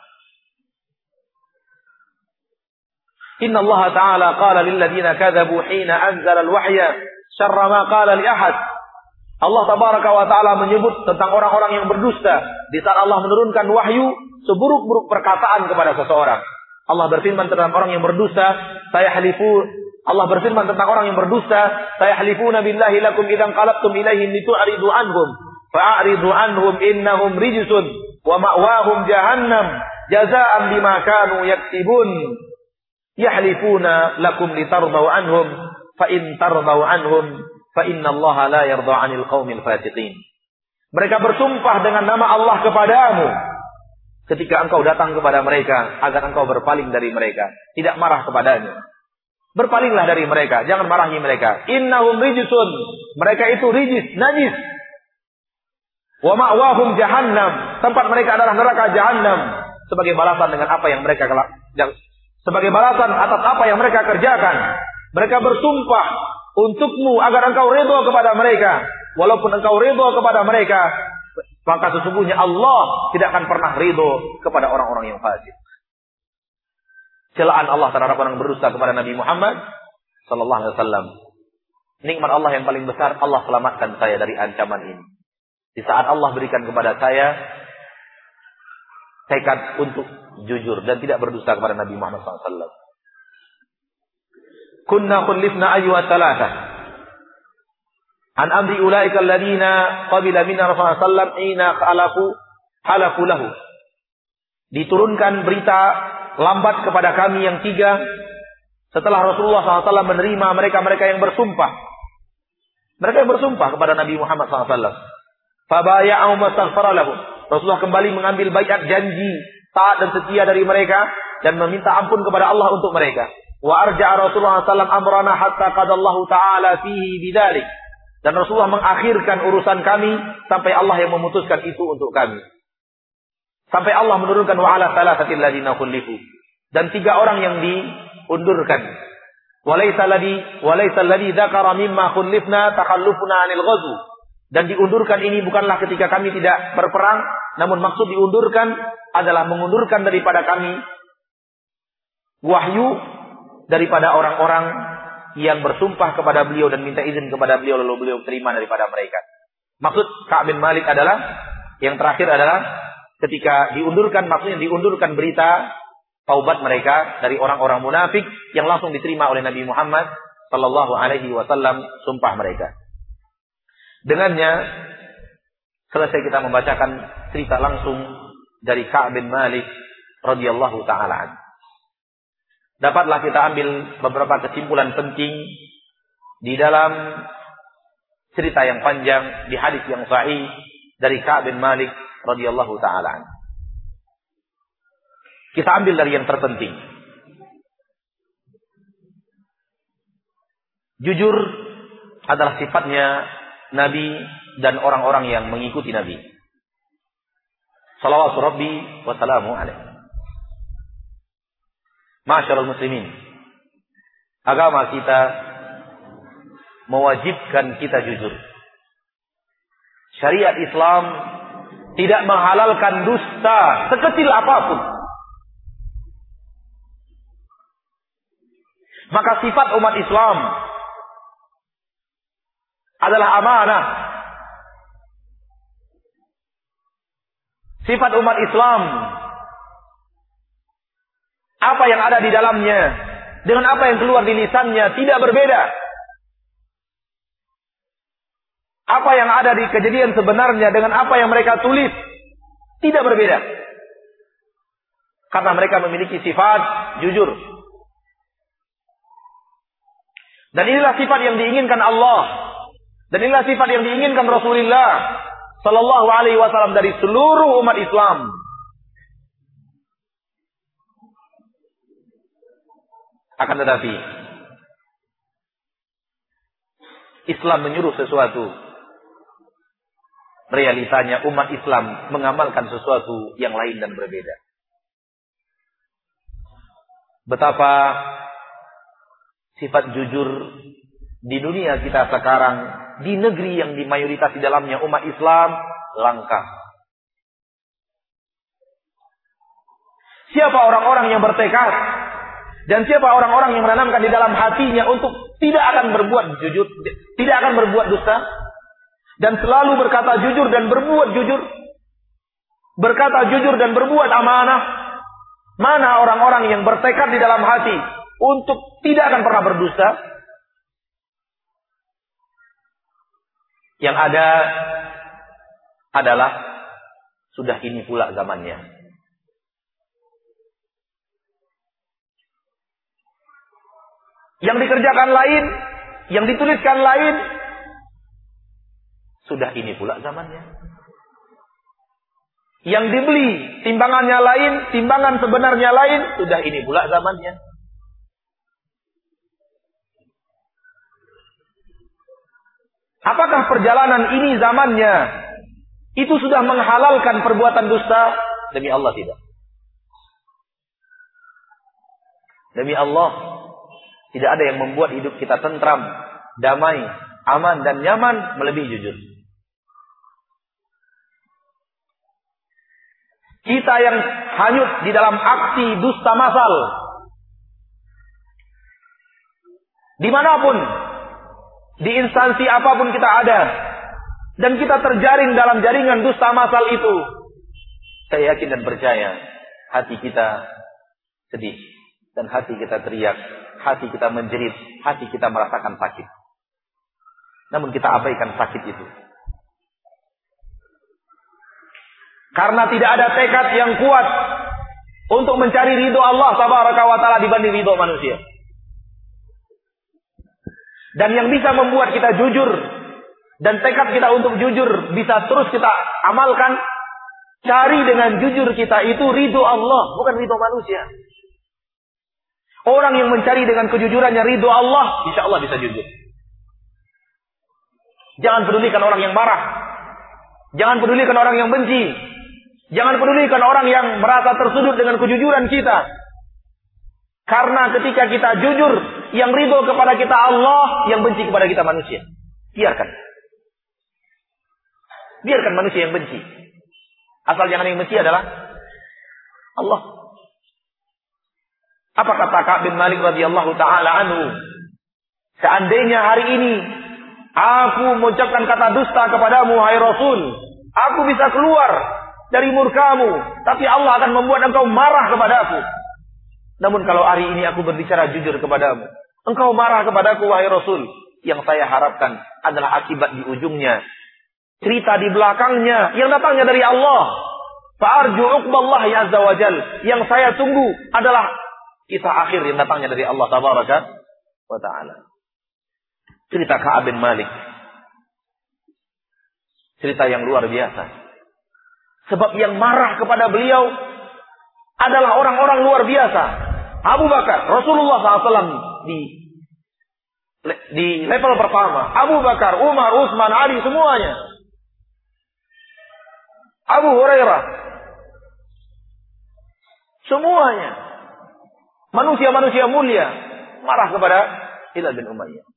Inna Allah Ta'ala qala lil ladzina kadzabu hina anzala al-wahya syarra ma qala li ahad. Allah tabaraka wa ta'ala menyebut tentang orang-orang yang berdusta di saat Allah menurunkan wahyu, seburuk-buruk perkataan kepada seseorang. Allah berfirman tentang orang yang berdusta, saya halifu. Allah berfirman tentang orang yang berdusta, saya halifuna billahi lakum idzan qalabtum ilaihim litu'ridu anhum fa'ridu anhum innahum rijsun wa ma'wahum jahannam jazaa'an bima kanu yaktibun. Yahlifuna lakum litardau anhum fa in tardau anhum fa innallaha la yarda 'anil qaumil fasiqin. Mereka bersumpah dengan nama Allah kepadamu ketika engkau datang kepada mereka agar engkau berpaling dari mereka, tidak marah kepadanya. Berpalinglah dari mereka, jangan marahi mereka. Innahum rijsun, mereka itu rijis, najis. Wa ma'wahum jahannam, tempat mereka adalah neraka jahannam, sebagai balasan dengan apa yang mereka sebagai balasan atas apa yang mereka kerjakan. Mereka bersumpah untukmu agar engkau ridha kepada mereka. Walaupun engkau ridha kepada mereka, maka sesungguhnya Allah tidak akan pernah ridha kepada orang-orang yang fasik. Celaan Allah terhadap orang berdusta kepada Nabi Muhammad sallallahu alaihi wasallam. Nikmat Allah yang paling besar, Allah selamatkan saya dari ancaman ini. Di saat Allah berikan kepada saya tekad untuk jujur dan tidak berdusta kepada Nabi Muhammad sallallahu alaihi wasallam. Kunna khullifna ayyuha thalatha an amri ulaika alladhina qabila minna Rasulullah sallallahu alaihi wasallam ina khalafu halafu lahu. Diturunkan berita lambat kepada kami yang tiga setelah Rasulullah sallallahu alaihi wasallam menerima mereka-mereka yang bersumpah. Mereka yang bersumpah kepada Nabi Muhammad sallallahu alaihi wasallam. Fabaya'u mastaghfara lahum. Rasulullah kembali mengambil baiat janji taat dan setia dari mereka dan meminta ampun kepada Allah untuk mereka. Wa arja'a Rasulullah sallallahu alaihi wasallam amrana hatta qadallahu ta'ala fihi bidzalik. Dan Rasulullah mengakhirkan urusan kami sampai Allah yang memutuskan itu untuk kami. Sampai Allah menurunkan wa ala thalathatil ladina khulifu. Dan tiga orang yang diundurkan. Walaysa alladhi walaysa alladhi dzakara mimma khulifna takhallufuna 'anil ghazw. Dan diundurkan ini bukanlah ketika kami tidak berperang, namun maksud diundurkan adalah mengundurkan daripada kami wahyu daripada orang-orang yang bersumpah kepada beliau dan minta izin kepada beliau lalu beliau terima daripada mereka. Maksud Ka'ab bin Malik adalah yang terakhir adalah ketika diundurkan, maksudnya diundurkan berita taubat mereka dari orang-orang munafik yang langsung diterima oleh Nabi Muhammad sallallahu alaihi wasallam sumpah mereka. Dengannya selesai kita membacakan cerita langsung dari Ka'ab bin Malik radhiyallahu taala anhu. Dapatlah kita ambil beberapa kesimpulan penting di dalam cerita yang panjang di hadis yang sahih dari Ka'ab bin Malik radhiyallahu taala anhu. Kita ambil dari yang terpenting. Jujur adalah sifatnya Nabi dan orang-orang yang mengikuti Nabi. Shalawatu Rabbi wa salamu alaihi. Ma'asyiral muslimin, agama kita mewajibkan kita jujur. Syariat Islam tidak menghalalkan dusta sekecil apapun. Maka sifat umat Islam adalah amanah. Sifat umat Islam, apa yang ada di dalamnya dengan apa yang keluar di lisannya tidak berbeda. Apa yang ada di kejadian sebenarnya dengan apa yang mereka tulis tidak berbeda. Karena mereka memiliki sifat jujur. Dan inilah sifat yang diinginkan Allah. Dan inilah sifat yang diinginkan Rasulullah sallallahu alaihi wasallam dari seluruh umat Islam. Akan tetapi Islam menyuruh sesuatu, realitanya umat Islam mengamalkan sesuatu yang lain dan berbeda. Betapa sifat jujur di dunia kita sekarang, di negeri yang di mayoritas di dalamnya umat Islam, langka. Siapa orang-orang yang bertekad dan siapa orang-orang yang menanamkan di dalam hatinya untuk tidak akan berbuat jujur, tidak akan berbuat dusta, dan selalu berkata jujur dan berbuat jujur, berkata jujur dan berbuat amanah. Mana orang-orang yang bertekad di dalam hati untuk tidak akan pernah berdusta? Yang ada adalah sudah ini pula zamannya. Yang dikerjakan lain, yang dituliskan lain, sudah ini pula zamannya. Yang dibeli timbangannya lain, timbangan sebenarnya lain, sudah ini pula zamannya. Apakah perjalanan ini zamannya itu sudah menghalalkan perbuatan dusta? Demi Allah tidak. Demi Allah, tidak ada yang membuat hidup kita tentram, damai, aman dan nyaman melebihi jujur. Kita yang hanyut di dalam aksi dusta massal, dimanapun, di instansi apapun kita ada, dan kita terjaring dalam jaringan dusta massal itu, saya yakin dan percaya hati kita sedih, dan hati kita teriak, hati kita menjerit, hati kita merasakan sakit. Namun kita abaikan sakit itu. Karena tidak ada tekad yang kuat untuk mencari ridho Allah Tabaraka wa Ta'ala dibanding ridho manusia. Dan yang bisa membuat kita jujur dan tekad kita untuk jujur bisa terus kita amalkan, cari dengan jujur kita itu ridho Allah, bukan ridho manusia. Orang yang mencari dengan kejujurannya ridho Allah, insya Allah bisa jujur. Jangan pedulikan orang yang marah, jangan pedulikan orang yang benci, jangan pedulikan orang yang merasa tersudut dengan kejujuran kita. Karena ketika kita jujur, yang ridho kepada kita Allah, yang benci kepada kita manusia. Biarkan. Biarkan manusia yang benci. Asal jangan yang benci adalah Allah. Apa kata Ka'ab bin Malik radhiyallahu taala anhu? Seandainya hari ini aku mengucapkan kata dusta kepadamu, hai Rasul, aku bisa keluar dari murkamu, tapi Allah akan membuat engkau marah kepadaku. Namun kalau hari ini aku berbicara jujur kepadamu, engkau marah kepadaku, wahai Rasul. Yang saya harapkan adalah akibat di ujungnya, cerita di belakangnya yang datangnya dari Allah. Fa'arju uqballahi azza wa jal. Yang saya tunggu adalah kisah akhir yang datangnya dari Allah Tabaraka wa Ta'ala. Cerita Ka'ab bin Malik, cerita yang luar biasa. Sebab yang marah kepada beliau adalah orang-orang luar biasa. Abu Bakar, Rasulullah shallallahu alaihi wasallam di di level pertama. Abu Bakar, Umar, Utsman, Ali, semuanya. Abu Hurairah, semuanya. Manusia-manusia mulia marah kepada Hilal bin Umayyah.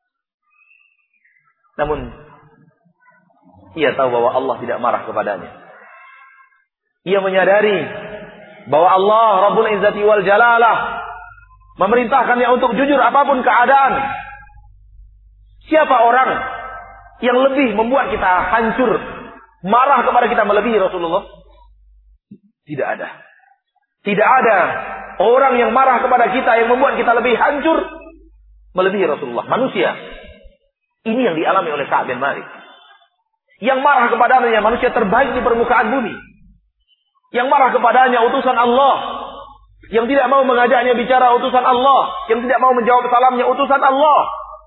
Namun ia tahu bahwa Allah tidak marah kepadanya. Ia menyadari bahwa Allah Rabbul Izzati wal Jalalah memerintahkannya untuk jujur apapun keadaan. Siapa orang yang lebih membuat kita hancur, marah kepada kita melebihi Rasulullah? Tidak ada. Tidak ada orang yang marah kepada kita yang membuat kita lebih hancur melebihi Rasulullah. Manusia. Ini yang dialami oleh Ka'ab bin Malik. Yang marah kepadanya manusia terbaik di permukaan bumi. Yang marah kepadanya utusan Allah, yang tidak mau mengajaknya bicara utusan Allah, yang tidak mau menjawab salamnya utusan Allah.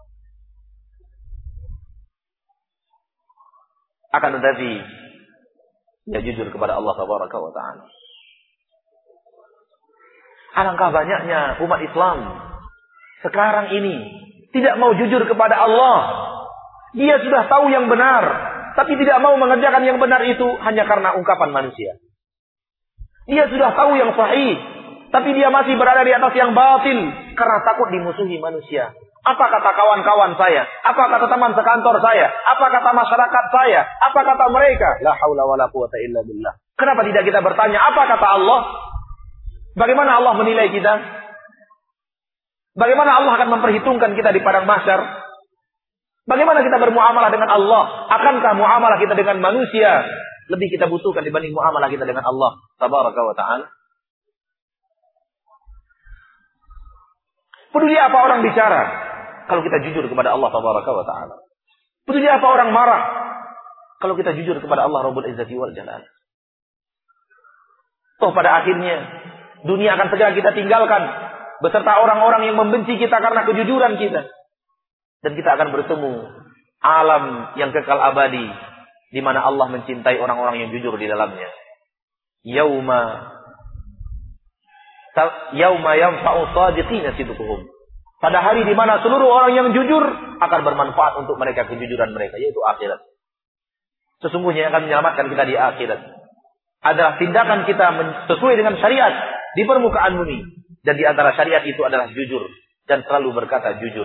Akan tetapi dia jujur kepada Allah Tabaraka wa Ta'ala. Alangkah banyaknya umat Islam sekarang ini tidak mau jujur kepada Allah. Dia sudah tahu yang benar, tapi tidak mau mengerjakan yang benar itu hanya karena ungkapan manusia. Dia sudah tahu yang sahih, tapi dia masih berada di atas yang batil karena takut dimusuhi manusia. Apa kata kawan-kawan saya? Apa kata teman sekantor saya? Apa kata masyarakat saya? Apa kata mereka? La haula wala quwata illa billah. Kenapa tidak kita bertanya apa kata Allah? Bagaimana Allah menilai kita? Bagaimana Allah akan memperhitungkan kita di padang mahsyar? Bagaimana kita bermuamalah dengan Allah? Akankah muamalah kita dengan manusia lebih kita butuhkan dibanding muamalah kita dengan Allah Tabaraka wa Ta'ala? Peduli apa orang bicara kalau kita jujur kepada Allah Tabaraka wa Ta'ala? Peduli apa orang marah kalau kita jujur kepada Allah Rabbul Izzati wal Jalal? Toh pada akhirnya dunia akan segera kita tinggalkan beserta orang-orang yang membenci kita karena kejujuran kita. Dan kita akan bertemu alam yang kekal abadi, di mana Allah mencintai orang-orang yang jujur di dalamnya. Yauma Yauma yanfa'u shadiqina sidquhum. Pada hari di mana seluruh orang yang jujur akan bermanfaat untuk mereka kejujuran mereka, yaitu akhirat. Sesungguhnya yang akan menyelamatkan kita di akhirat adalah tindakan kita sesuai dengan syariat di permukaan bumi, dan di antara syariat itu adalah jujur dan selalu berkata jujur.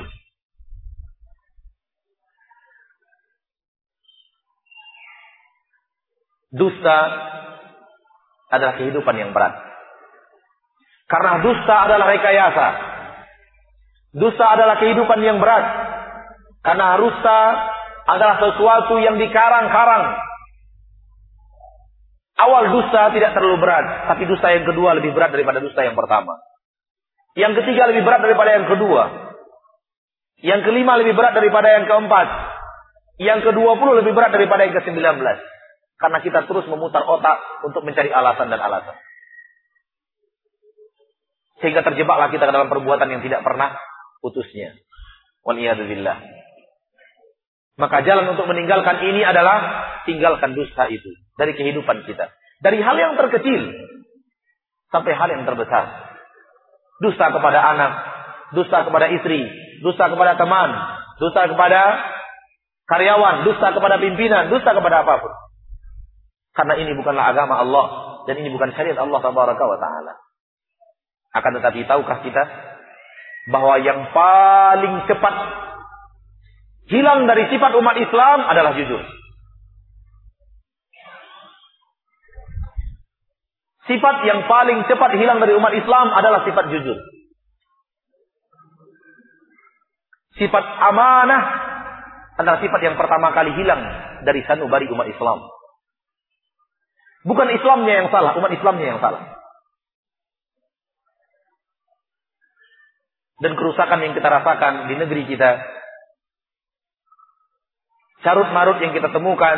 Dusta adalah kehidupan yang berat. Karena dusta adalah rekayasa. Dusta adalah kehidupan yang berat. Karena dusta adalah sesuatu yang dikarang-karang. Awal dusta tidak terlalu berat, tapi dusta yang kedua lebih berat daripada dusta yang pertama. Yang ketiga lebih berat daripada yang kedua. Yang kelima lebih berat daripada yang keempat. Yang kedua puluh lebih berat daripada yang kesembilan belas. Karena kita terus memutar otak untuk mencari alasan dan alasan. Sehingga terjebaklah kita ke dalam perbuatan yang tidak pernah putusnya. Waliyadzubillah. Maka jalan untuk meninggalkan ini adalah tinggalkan dusta itu dari kehidupan kita. Dari hal yang terkecil sampai hal yang terbesar. Dusta kepada anak, dusta kepada istri, dusta kepada teman, dusta kepada karyawan, dusta kepada pimpinan, dusta kepada apapun. Karena ini bukanlah agama Allah dan ini bukan syariat Allah Tabaraka wa Ta'ala. Akan tetapi tahukah kita bahwa yang paling cepat hilang dari sifat umat Islam adalah jujur. Sifat yang paling cepat hilang dari umat Islam adalah sifat jujur. Sifat amanah adalah sifat yang pertama kali hilang dari sanubari umat Islam. Bukan Islamnya yang salah, umat Islamnya yang salah. Dan kerusakan yang kita rasakan di negeri kita, carut marut yang kita temukan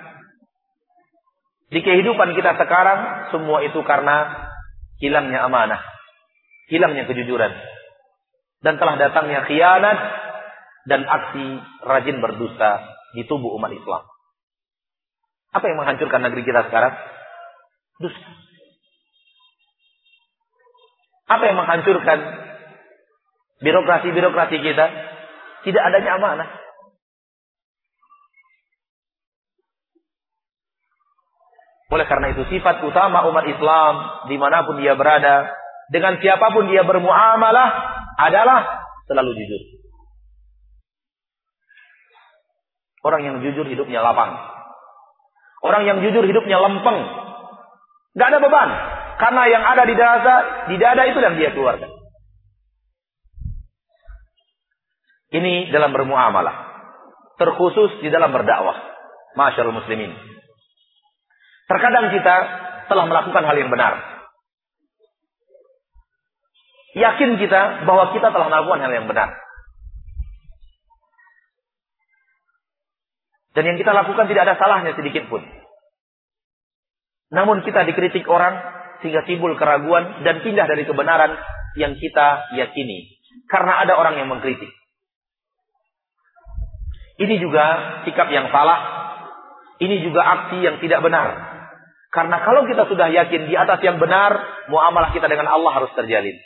di kehidupan kita sekarang, semua itu karena hilangnya amanah, hilangnya kejujuran, dan telah datangnya khianat dan aksi rajin berdusta di tubuh umat Islam. Apa yang menghancurkan negeri kita sekarang? Dusta. Apa yang menghancurkan birokrasi-birokrasi kita? Tidak adanya amanah. Oleh karena itu sifat utama umat Islam dimanapun dia berada, dengan siapapun dia bermuamalah adalah selalu jujur. Orang yang jujur hidupnya lapang. Orang yang jujur hidupnya lempeng. Gak ada beban. Karena yang ada di dada, di dada itu yang dia keluarkan. Ini dalam bermuamalah. Terkhusus di dalam berdakwah. Masyaallah muslimin. Terkadang kita telah melakukan hal yang benar. Yakin kita bahwa kita telah melakukan hal yang benar. Dan yang kita lakukan tidak ada salahnya sedikit pun. Namun kita dikritik orang sehingga timbul keraguan dan pindah dari kebenaran yang kita yakini. Karena ada orang yang mengkritik. Ini juga sikap yang salah. Ini juga aksi yang tidak benar. Karena kalau kita sudah yakin di atas yang benar, muamalah kita dengan Allah harus terjalin.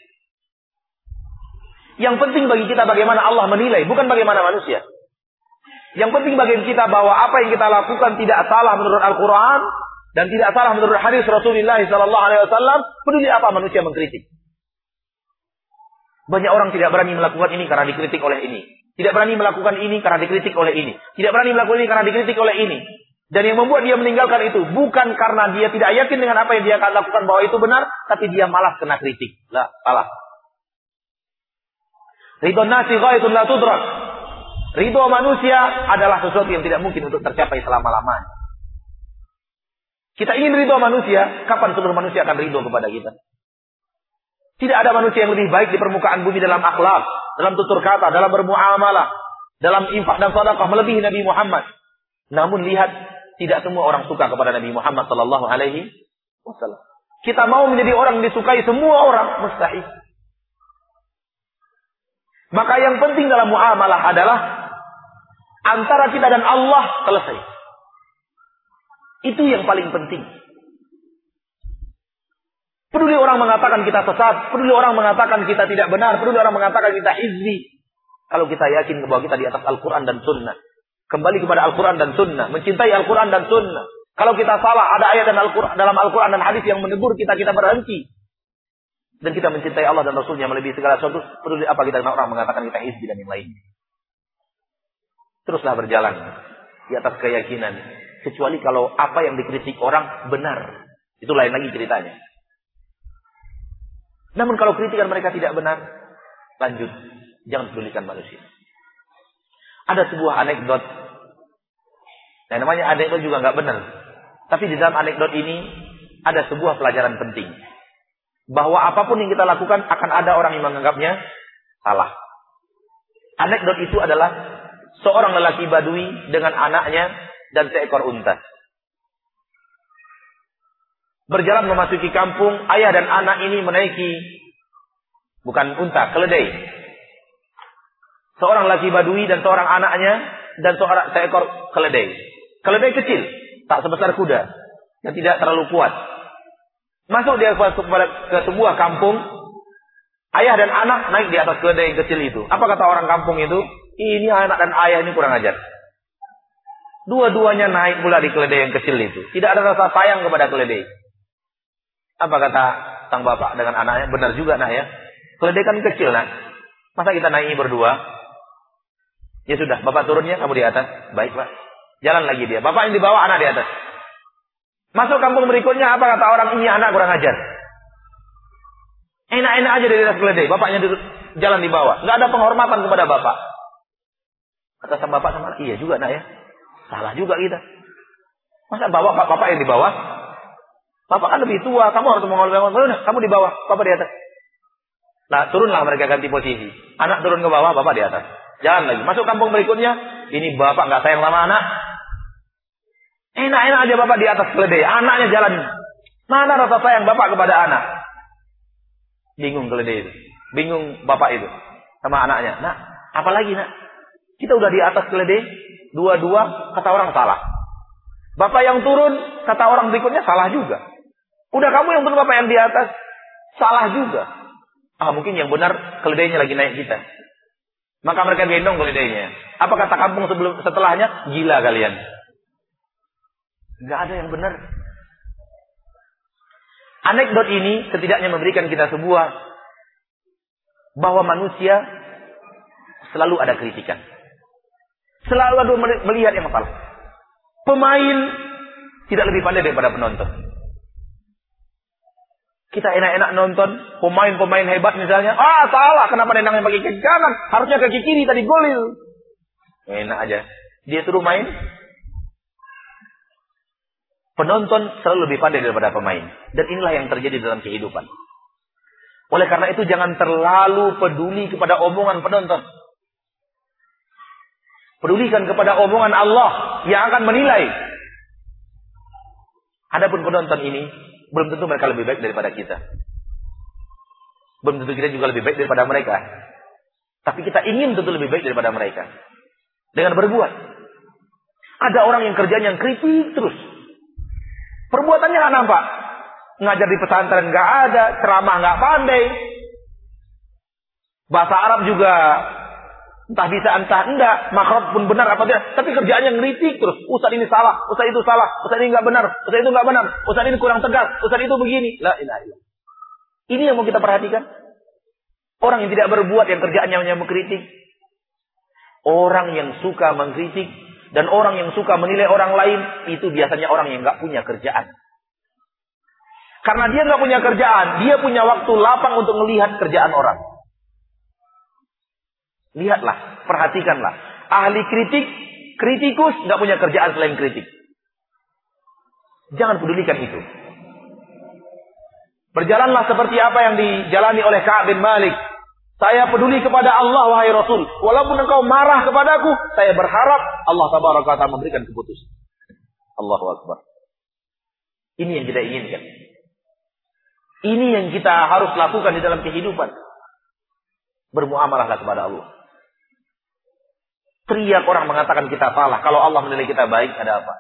Yang penting bagi kita bagaimana Allah menilai, bukan bagaimana manusia. Yang penting bagi kita bahwa apa yang kita lakukan tidak salah menurut Al-Quran dan tidak salah menurut hadis Rasulullah Sallallahu Alaihi Wasallam. Peduli apa manusia mengkritik. Banyak orang tidak berani melakukan ini karena dikritik oleh ini. Tidak berani melakukan ini karena dikritik oleh ini. Tidak berani melakukan ini karena dikritik oleh ini. Dan yang membuat dia meninggalkan itu bukan karena dia tidak yakin dengan apa yang dia akan lakukan bahwa itu benar, tapi dia malas kena kritik. Lah, salah. Ridho nasi ghaitun la tudrak. Ridho manusia adalah sesuatu yang tidak mungkin untuk tercapai selama-lamanya. Kita ingin ridho manusia, kapan seluruh manusia akan ridho kepada kita? Tidak ada manusia yang lebih baik di permukaan bumi dalam akhlak, dalam tutur kata, dalam bermuamalah, dalam infak dan sedekah melebihi Nabi Muhammad. Namun lihat, tidak semua orang suka kepada Nabi Muhammad sallallahu alaihi wasallam. Kita mau menjadi orang yang disukai semua orang, mustahil. Maka yang penting dalam muamalah adalah antara kita dan Allah selesai. Itu yang paling penting. Peduli orang mengatakan kita sesat, peduli orang mengatakan kita tidak benar, peduli orang mengatakan kita hizbi. Kalau kita yakin bahwa kita di atas Al-Quran dan Sunnah, kembali kepada Al-Quran dan Sunnah, mencintai Al-Quran dan Sunnah. Kalau kita salah, ada ayat dan Al-Quran, dalam Al-Quran dan hadis yang menegur kita, kita berhenti. Dan kita mencintai Allah dan Rasulnya melebihi segala sesuatu, peduli apa kita orang mengatakan kita hizbi dan yang lainnya. Teruslah berjalan di atas keyakinan. Kecuali kalau apa yang dikritik orang benar. Itu lain lagi ceritanya. Namun kalau kritikan mereka tidak benar, lanjut. Jangan pedulikan manusia. Ada sebuah anekdot. Nah, namanya anekdot juga nggak benar. Tapi di dalam anekdot ini ada sebuah pelajaran penting. Bahwa apapun yang kita lakukan akan ada orang yang menganggapnya salah. Anekdot itu adalah seorang lelaki Badui dengan anaknya dan seekor unta. Berjalan memasuki kampung, ayah dan anak ini menaiki, bukan unta, keledai. Seorang lelaki Badui dan seorang anaknya dan seorang seekor keledai. Keledai kecil, tak sebesar kuda, dan tidak terlalu kuat. Masuk dia ke, ke sebuah kampung, ayah dan anak naik di atas keledai yang kecil itu. Apa kata orang kampung itu? Ini anak dan ayah ini kurang ajar. Dua-duanya naik pula di keledai yang kecil itu. Tidak ada rasa sayang kepada keledai. Apa kata sang bapak dengan anaknya? Benar juga nak ya. Keledai kan kecil nak. Masa kita naik berdua? Ya sudah, bapak turunnya, kamu di atas. Baik pak. Jalan lagi dia. Bapak yang di bawah, anak di atas. Masuk kampung berikutnya, apa kata orang ini anak kurang ajar. Enak-enak aja dari atas keledai. Bapaknya jalan di bawah. Nggak ada penghormatan kepada bapak. Kata sang bapak sama anak, iya juga nak ya. Salah juga kita. Masa bawa bapak yang di bawah? Bapak kan lebih tua, kamu harus menghormati. Kamu di bawah, bapak di atas. Nah, turunlah mereka ganti posisi. Anak turun ke bawah, bapak di atas. Jalan lagi. Masuk kampung berikutnya, ini bapak nggak sayang sama anak. Enak-enak aja bapak di atas keledai. Anaknya jalan. Mana rasa sayang bapak kepada anak? Bingung keledai itu. Bingung bapak itu sama anaknya. Nah, apalagi nak? Kita udah di atas keledai, dua-dua kata orang salah. Bapak yang turun, kata orang berikutnya salah juga. Udah kamu yang turun, bapak yang di atas, salah juga. Ah, mungkin yang benar keledainya lagi naik kita. Maka mereka gendong keledainya. Apa kata kampung sebelum setelahnya? Gila kalian. Gak ada yang benar. Anekdot ini setidaknya memberikan kita sebuah bahwa manusia selalu ada kritikan. Selalu ada melihat yang salah. Pemain tidak lebih pandai daripada penonton. Kita enak-enak nonton pemain-pemain hebat misalnya. Ah, salah. Kenapa nendangnya pakai kaki kanan? Harusnya kaki kiri tadi golil. Enak aja. Dia suruh main. Penonton selalu lebih pandai daripada pemain. Dan inilah yang terjadi dalam kehidupan. Oleh karena itu jangan terlalu peduli kepada omongan penonton. Pedulikan kepada omongan Allah yang akan menilai. Adapun penonton ini, belum tentu mereka lebih baik daripada kita. Belum tentu kita juga lebih baik daripada mereka. Tapi kita ingin tentu lebih baik daripada mereka. Dengan berbuat. Ada orang yang kerjanya yang kritik terus. Perbuatannya nggak nampak. Ngajar di pesantren nggak ada, ceramah nggak pandai. Bahasa Arab juga entah bisa entah enggak, makhraj pun benar apa tidak, tapi kerjaannya ngeritik terus. Ustaz ini salah, ustaz itu salah, ustaz ini enggak benar, ustaz itu enggak benar, ustaz ini kurang tegas, ustaz itu begini. La ilaha illallah. Ini yang mau kita perhatikan. Orang yang tidak berbuat, yang kerjaannya hanya mengkritik. Orang yang suka mengkritik dan orang yang suka menilai orang lain, itu biasanya orang yang enggak punya kerjaan. Karena dia enggak punya kerjaan, dia punya waktu lapang untuk melihat kerjaan orang. Lihatlah, perhatikanlah. Ahli kritik, kritikus, nggak punya kerjaan selain kritik. Jangan pedulikan itu. Berjalanlah seperti apa yang dijalani oleh Ka'ab bin Malik. Saya peduli kepada Allah, wahai Rasul. Walaupun engkau marah kepadaku, saya berharap Allah tabaraka wa ta'ala memberikan keputusan. Allahu Akbar. Ini yang kita inginkan. Ini yang kita harus lakukan di dalam kehidupan. Bermuamalahlah kepada Allah. Teriak orang mengatakan kita salah. Kalau Allah menilai kita baik, ada apa?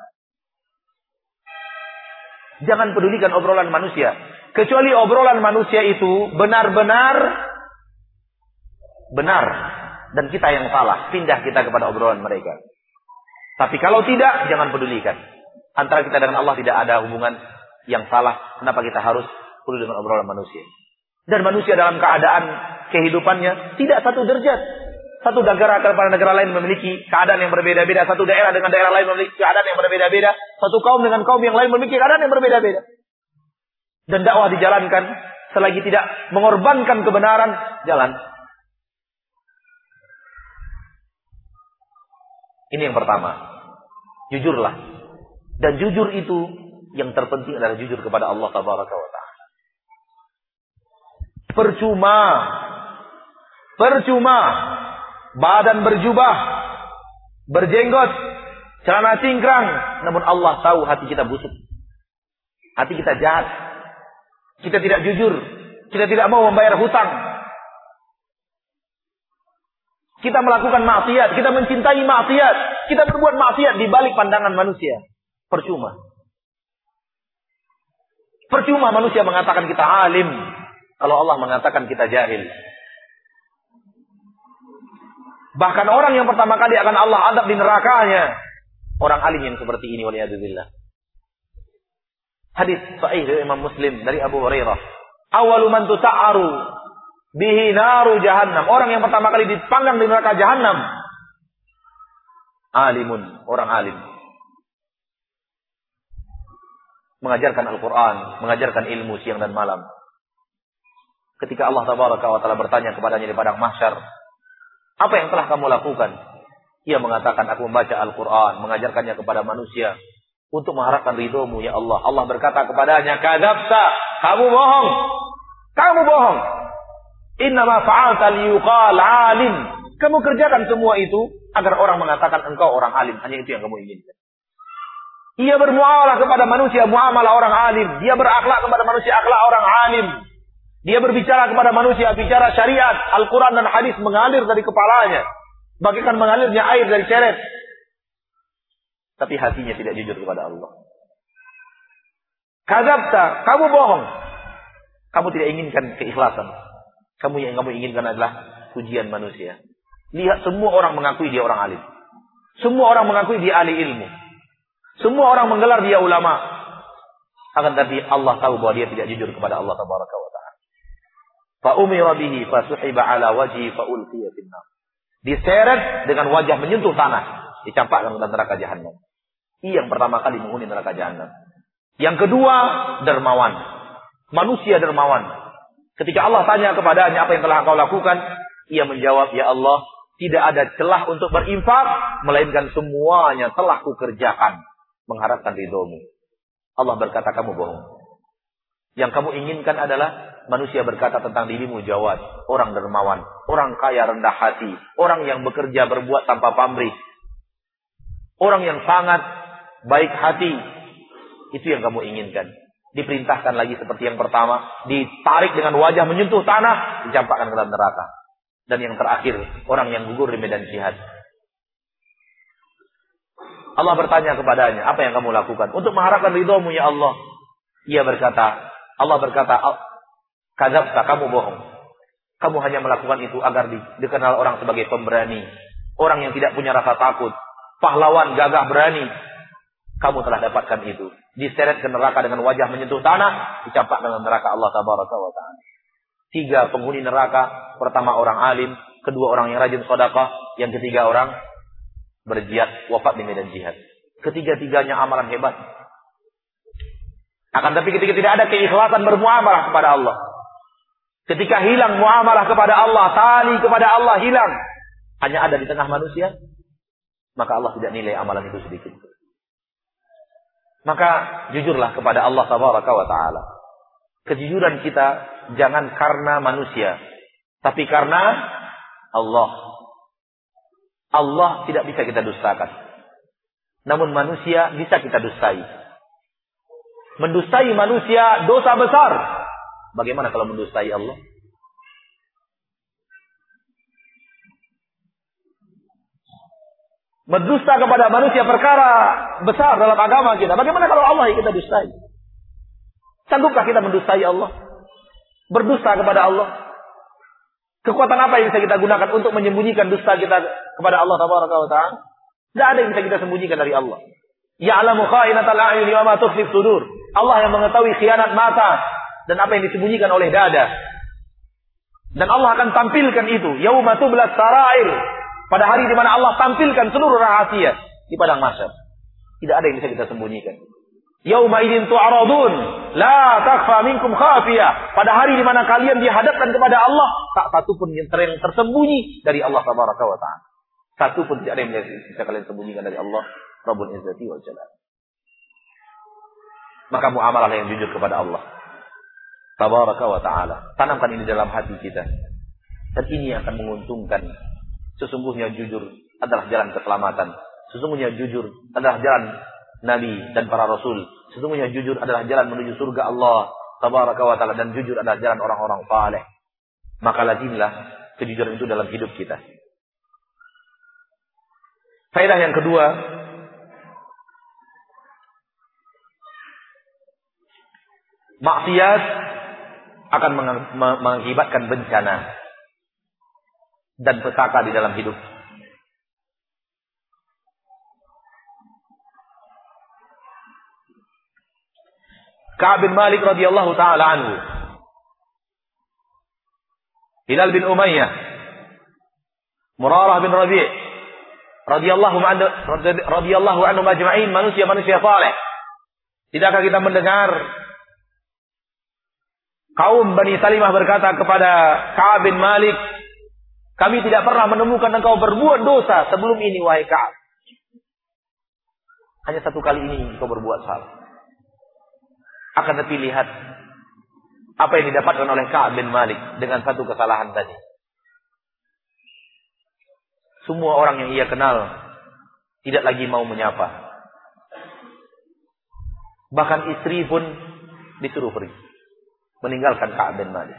Jangan pedulikan obrolan manusia. Kecuali obrolan manusia itu benar-benar benar. Dan kita yang salah. Pindah kita kepada obrolan mereka. Tapi kalau tidak, jangan pedulikan. Antara kita dengan Allah tidak ada hubungan yang salah. Kenapa kita harus peduli dengan obrolan manusia? Dan manusia dalam keadaan kehidupannya tidak satu derajat. Satu negara kepada negara lain memiliki keadaan yang berbeda-beda. Satu daerah dengan daerah lain memiliki keadaan yang berbeda-beda. Satu kaum dengan kaum yang lain memiliki keadaan yang berbeda-beda. Dan dakwah dijalankan selagi tidak mengorbankan kebenaran, jalan. Ini yang pertama. Jujurlah. Dan jujur itu yang terpenting adalah jujur kepada Allah Tabaraka wa Ta'ala. Percuma. Percuma. Badan berjubah. Berjenggot. Celana cingkrang. Namun Allah tahu hati kita busuk. Hati kita jahat. Kita tidak jujur. Kita tidak mau membayar hutang. Kita melakukan maksiat. Kita mencintai maksiat. Kita berbuat maksiat di balik pandangan manusia. Percuma. Percuma manusia mengatakan kita alim. Kalau Allah mengatakan kita jahil. Bahkan orang yang pertama kali akan Allah adab di nerakanya. Orang alim yang seperti ini. Waliyadzubillah. Hadis sahih dari Imam Muslim dari Abu Hurairah. Awalu man tuta'aru bihi naru jahannam. Orang yang pertama kali dipanggang di neraka jahannam. Alimun. Orang alim. Mengajarkan Al-Quran. Mengajarkan ilmu siang dan malam. Ketika Allah Tabaraka wa Ta'ala bertanya kepadanya di padang mahsyar. Apa yang telah kamu lakukan? Ia mengatakan aku membaca Al-Quran. Mengajarkannya kepada manusia. Untuk mengharapkan ridhomu ya Allah. Allah berkata kepadanya. Kadzabta. Kamu bohong. Kamu bohong. Innama fa'alta liyuqal alim. Kamu kerjakan semua itu agar orang mengatakan engkau orang alim. Hanya itu yang kamu inginkan. Ia bermuamalah kepada manusia muamalah orang alim. Dia berakhlak kepada manusia akhlak orang alim. Dia berbicara kepada manusia bicara syariat, Al-Quran dan hadis mengalir dari kepalanya. Bagaikan mengalirnya air dari ceret. Tapi hatinya tidak jujur kepada Allah. Kadzabta, kamu bohong. Kamu tidak inginkan keikhlasan. Kamu yang kamu inginkan adalah pujian manusia. Lihat semua orang mengakui dia orang alim. Semua orang mengakui dia ahli ilmu. Semua orang menggelar dia ulama. Akan tapi Allah tahu bahwa dia tidak jujur kepada Allah Tabaraka wa Ta'ala. Fa umira bihi fasuhiba ala wajhi fa ulqiya finnar. Diseret dengan wajah menyentuh tanah, dicampakkan ke dalam neraka jahanam. Ia yang pertama kali menghuni neraka jahanam. Yang kedua, dermawan. Manusia dermawan. Ketika Allah tanya kepadanya apa yang telah engkau lakukan, ia menjawab, ya Allah, tidak ada celah untuk berinfak, melainkan semuanya telah kukerjakan, mengharapkan ridhomu. Allah berkata, kamu bohong. Yang kamu inginkan adalah manusia berkata tentang dirimu jawad, orang dermawan, orang kaya rendah hati, orang yang bekerja berbuat tanpa pamrih, orang yang sangat baik hati. Itu yang kamu inginkan. Diperintahkan lagi seperti yang pertama, ditarik dengan wajah menyentuh tanah, dicampakkan ke dalam neraka. Dan yang terakhir, orang yang gugur di medan jihad. Allah bertanya kepadanya, apa yang kamu lakukan? Untuk mengharapkan ridhomu ya Allah. Ia berkata, Allah berkata, kadzabta, kamu bohong. Kamu hanya melakukan itu agar di, dikenal orang sebagai pemberani. Orang yang tidak punya rasa takut. Pahlawan, gagah, berani. Kamu telah dapatkan itu. Diseret ke neraka dengan wajah menyentuh tanah. Dicampakkan dalam neraka Allah Tabaraka wa Ta'ala. Tiga penghuni neraka. Pertama orang alim. Kedua orang yang rajin sedekah. Yang ketiga orang berjihad, wafat di medan jihad. Ketiga-tiganya amalan hebat. Akan tapi ketika tidak ada keikhlasan bermuamalah kepada Allah. Ketika hilang muamalah kepada Allah, tali kepada Allah hilang. Hanya ada di tengah manusia. Maka Allah tidak nilai amalan itu sedikit. Maka jujurlah kepada Allah Tabaraka wa Ta'ala. Kejujuran kita jangan karena manusia. Tapi karena Allah. Allah tidak bisa kita dustakan. Namun manusia bisa kita dustai. Mendustai manusia dosa besar. Bagaimana kalau mendustai Allah? Berdusta kepada manusia perkara besar dalam agama kita. Bagaimana kalau Allah yang kita dustai? Sanggupkah kita mendustai Allah? Berdusta kepada Allah? Kekuatan apa yang bisa kita gunakan untuk menyembunyikan dusta kita kepada Allah Tabaraka wa Ta'ala? Tidak ada yang bisa kita sembunyikan dari Allah. Ya'lamu kha'inatal a'yuni wa ma tukhfi sudur. Allah yang mengetahui khianat mata dan apa yang disembunyikan oleh dada. Dan Allah akan tampilkan itu. Yauma tublas sarair. Pada hari di mana Allah tampilkan seluruh rahasia di padang mahsyar. Tidak ada yang bisa kita sembunyikan. Yauma idzin tu'radun la takhfa minkum khafiyah. Pada hari di mana kalian dihadapkan kepada Allah, tak satu pun yang tersembunyi dari Allah Tabaraka wa Ta'ala. Satu pun tidak ada yang bisa kalian sembunyikan dari Allah Rabbul Izzati wal Jalal. Maka muamalah yang jujur kepada Allah Tabaraka wa Ta'ala. Tanamkan ini dalam hati kita. Dan ini akan menguntungkan. Sesungguhnya jujur adalah jalan keselamatan. Sesungguhnya jujur adalah jalan Nabi dan para Rasul. Sesungguhnya jujur adalah jalan menuju surga Allah Tabaraka wa Ta'ala. Dan jujur adalah jalan orang-orang saleh. Maka lazimlah kejujuran itu dalam hidup kita. Faedah yang kedua, maksiat akan mengakibatkan bencana dan petaka di dalam hidup. Ka'ab bin Malik radhiyallahu taala anhu, Hilal bin Umayyah, Murarah bin Rabi' radhiyallahu anhu radhiyallahu anhu majma'in, manusia-manusia saleh. Tidakkah kita mendengar kaum Bani Salimah berkata kepada Ka'ab bin Malik, kami tidak pernah menemukan engkau berbuat dosa sebelum ini, wahai Ka'ab. Hanya satu kali ini engkau berbuat salah. Akan tetapi lihat apa yang didapatkan oleh Ka'ab bin Malik dengan satu kesalahan tadi. Semua orang yang ia kenal tidak lagi mau menyapa. Bahkan istri pun disuruh pergi, meninggalkan Ka'ab bin Malik.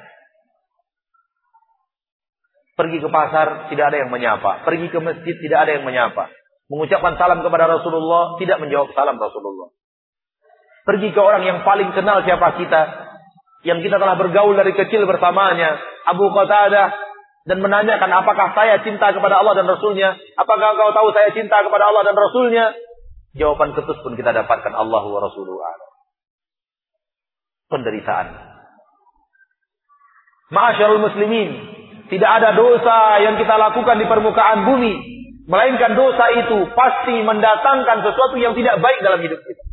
Pergi ke pasar, tidak ada yang menyapa. Pergi ke masjid, tidak ada yang menyapa. Mengucapkan salam kepada Rasulullah, tidak menjawab salam Rasulullah. Pergi ke orang yang paling kenal siapa kita, yang kita telah bergaul dari kecil bersamanya, Abu Qatadah, dan menanyakan apakah saya cinta kepada Allah dan Rasulnya. Apakah engkau tahu saya cinta kepada Allah dan Rasulnya? Jawaban ketus pun kita dapatkan, Allah wa Rasuluhu a'lam. Penderitaan. Ma'asyarul muslimin, tidak ada dosa yang kita lakukan di permukaan bumi, melainkan dosa itu pasti mendatangkan sesuatu yang tidak baik dalam hidup kita.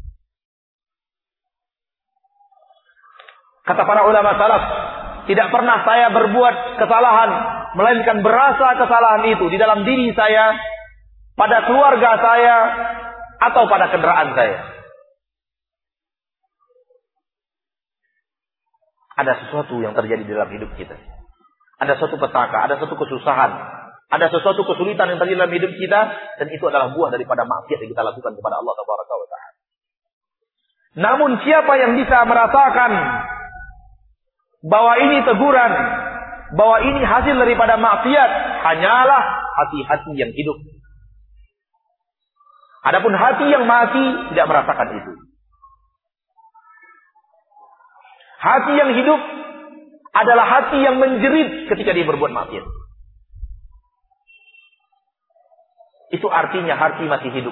Kata para ulama salaf, tidak pernah saya berbuat kesalahan, melainkan berasa kesalahan itu di dalam diri saya, pada keluarga saya, atau pada kendaraan saya. Ada sesuatu yang terjadi dalam hidup kita. Ada suatu petaka, ada suatu kesusahan, ada sesuatu kesulitan yang terjadi dalam hidup kita, dan itu adalah buah daripada maksiat yang kita lakukan kepada Allah Tabaraka wa Ta'ala. Namun siapa yang bisa merasakan bahwa ini teguran, bahwa ini hasil daripada maksiat, hanyalah hati-hati yang hidup. Adapun hati yang mati tidak merasakan itu. Hati yang hidup adalah hati yang menjerit ketika dia berbuat maksiat. Itu artinya hati masih hidup.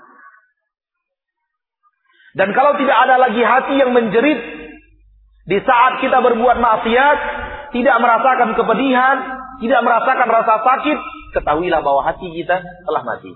Dan kalau tidak ada lagi hati yang menjerit di saat kita berbuat maksiat, tidak merasakan kepedihan, tidak merasakan rasa sakit, ketahuilah bahwa hati kita telah mati.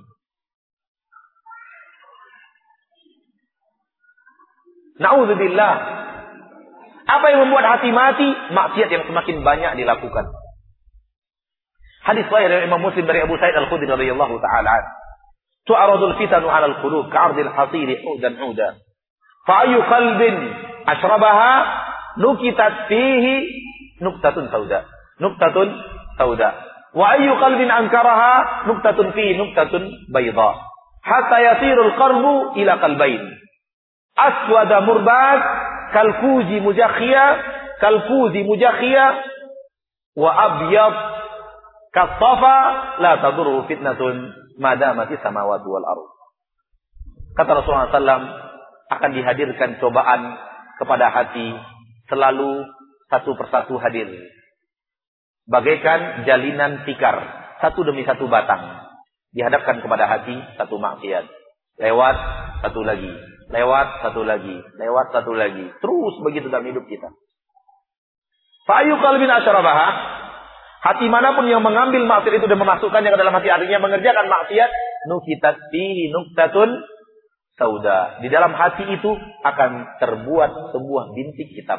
Na'udzubillah. Apa yang membuat hati mati? Maksiat yang semakin banyak dilakukan. Hadis sahih dari Imam Muslim dari Abu Sa'id Al-Khudri radhiyallahu ta'ala. Tu'aradul fitanu 'ala al-qulub ka'ardil hasiri 'udan 'udan. Fa ayyu qalbin ashrabaha nukitat fihi nuktatun sauda. Nuktatun sauda. Wa ayyu qalbin ankaraha nuktatun fihi nuktatun bayda. Hatta yasirul qalbu ila qalbain. Aswada murbat kalkuzi mujakhiya kalkuzi mujakhiya wa abyad kasafa la tadurru fitnatun madamati samawati wal ardh. Kata Rasulullah sallallahu alaihi wasallam, akan dihadirkan cobaan kepada hati selalu satu persatu hadir. Bagaikan jalinan tikar, satu demi satu batang. Dihadapkan kepada hati satu maksiat. Lewat satu lagi, lewat satu lagi, lewat satu lagi. Terus begitu dalam hidup kita. Fa'ayu qalbin asyarabaha, hati manapun yang mengambil maksiat itu dan memasukkannya ke dalam hati, artinya mengerjakan maksiat, nukitat fihi nuktatun sauda. Di dalam hati itu akan terbuat sebuah bintik hitam.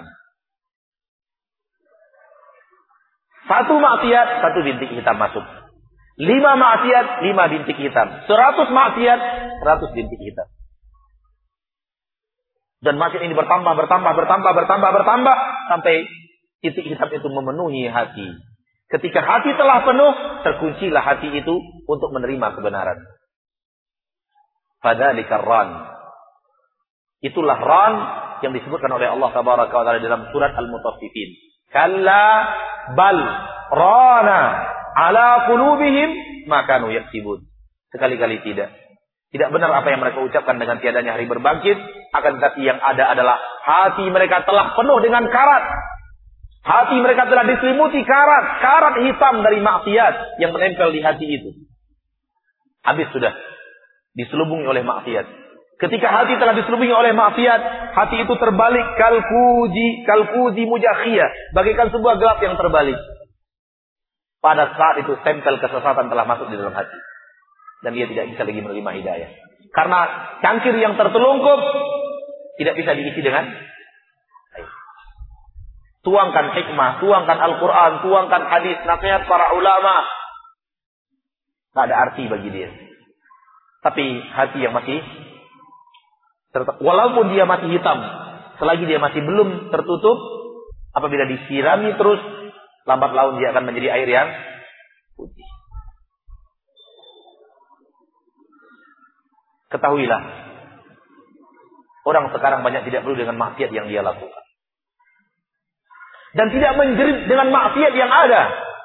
Satu maksiat, satu bintik hitam masuk. Lima maksiat, lima bintik hitam. Seratus maksiat, seratus bintik hitam. Dan maksiat ini bertambah, bertambah, bertambah, bertambah, bertambah. Sampai titik hitam itu memenuhi hati. Ketika hati telah penuh, terkuncilah hati itu untuk menerima kebenaran. Fadzalika ran. Itulah ran yang disebutkan oleh Allah Tabaraka wa Ta'ala dalam surat Al-Mutaffifin. Kalla bal rana ala qulubihim ma kanu yaksibun. Sekali-kali tidak. Tidak benar apa yang mereka ucapkan dengan tiadanya hari berbangkit, akan tetapi yang ada adalah hati mereka telah penuh dengan karat. Hati mereka telah diselimuti karat, karat hitam dari maksiat yang menempel di hati itu. Habis sudah diselubungi oleh maksiat. Ketika hati telah diselubungi oleh maksiat, hati itu terbalik kalkuji, kalkuji mujakhiyah, bagaikan sebuah gelap yang terbalik. Pada saat itu stempel kesesatan telah masuk di dalam hati. Dan dia tidak bisa lagi menerima hidayah. Karena cangkir yang tertelungkup tidak bisa diisi dengan air. Tuangkan hikmah, tuangkan Al-Quran, tuangkan hadis, nasihat para ulama. Tak ada arti bagi dia. Tapi hati yang masih walaupun dia masih hitam, selagi dia masih belum tertutup, apabila disirami terus, lambat laun dia akan menjadi air yang putih. Ketahuilah, orang sekarang banyak tidak perlu dengan maksiat yang dia lakukan. Dan tidak menjerit dengan maksiat yang ada.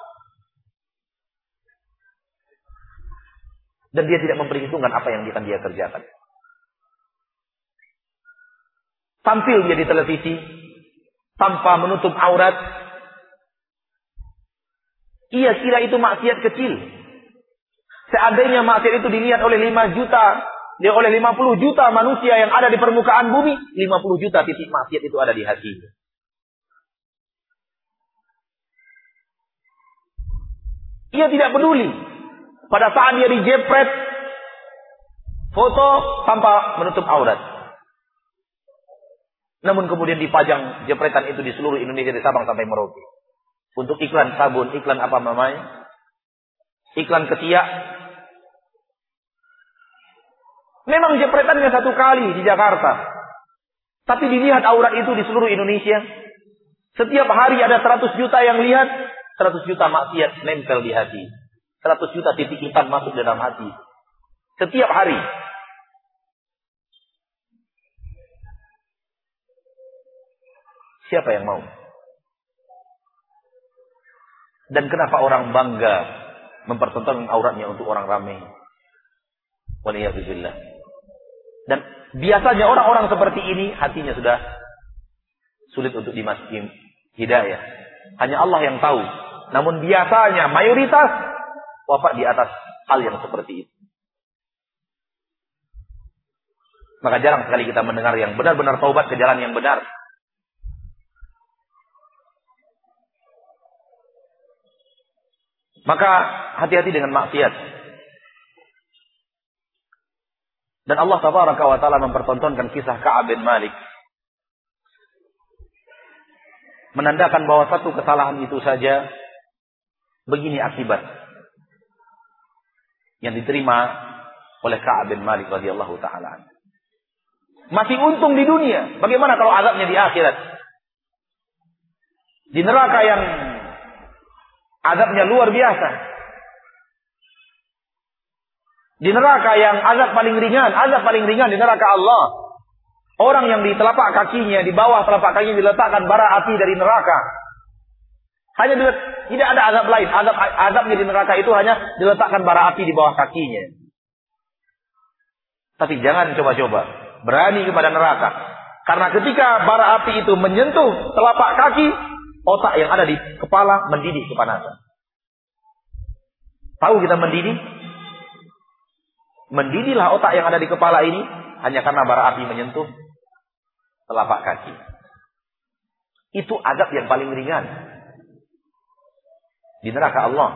Dan dia tidak memperhitungkan apa yang akan dia kerjakan. Tampil dia di televisi tanpa menutup aurat. Ia kira itu maksiat kecil. Seandainya maksiat itu dilihat oleh lima juta, dia oleh lima puluh juta manusia yang ada di permukaan bumi, lima puluh juta titik maksiat itu ada di hatinya. Ia tidak peduli. Pada saat dia dijepret foto tanpa menutup aurat. Namun kemudian dipajang jepretan itu di seluruh Indonesia, dari Sabang sampai Merauke. Untuk iklan sabun, iklan apa namanya? Iklan ketiak. Memang jepretannya satu kali di Jakarta. Tapi dilihat aurat itu di seluruh Indonesia. Setiap hari ada seratus juta yang lihat, seratus juta maksiat nempel di hati. seratus juta titik hitam masuk dalam hati. Setiap hari. Siapa yang mau? Dan kenapa orang bangga mempertontonkan auratnya untuk orang ramai? Waliyahzubillah. Dan biasanya orang-orang seperti ini hatinya sudah sulit untuk dimasuki hidayah. Hanya Allah yang tahu. Namun biasanya mayoritas wafat di atas hal yang seperti itu. Maka jarang sekali kita mendengar yang benar-benar taubat ke jalan yang benar. Maka hati-hati dengan maksiat. Dan Allah Tabaraka wa Ta'ala mempertontonkan kisah Ka'ab bin Malik. Menandakan bahwa satu kesalahan itu saja begini akibat yang diterima oleh Ka'ab bin Malik radhiyallahu ta'ala. Masih untung di dunia. Bagaimana kalau azabnya di akhirat? Di neraka yang azabnya luar biasa. Di neraka yang azab paling ringan, azab paling ringan di neraka Allah. Orang yang di telapak kakinya, di bawah telapak kakinya diletakkan bara api dari neraka. Hanya tidak ada azab lain. Azab azabnya di neraka itu hanya diletakkan bara api di bawah kakinya. Tapi jangan coba-coba berani kepada neraka. Karena ketika bara api itu menyentuh telapak kaki, otak yang ada di kepala mendidih kepanasan. Tahu kita mendidih? Mendidihlah otak yang ada di kepala ini hanya karena bara api menyentuh telapak kaki. Itu azab yang paling ringan di neraka Allah.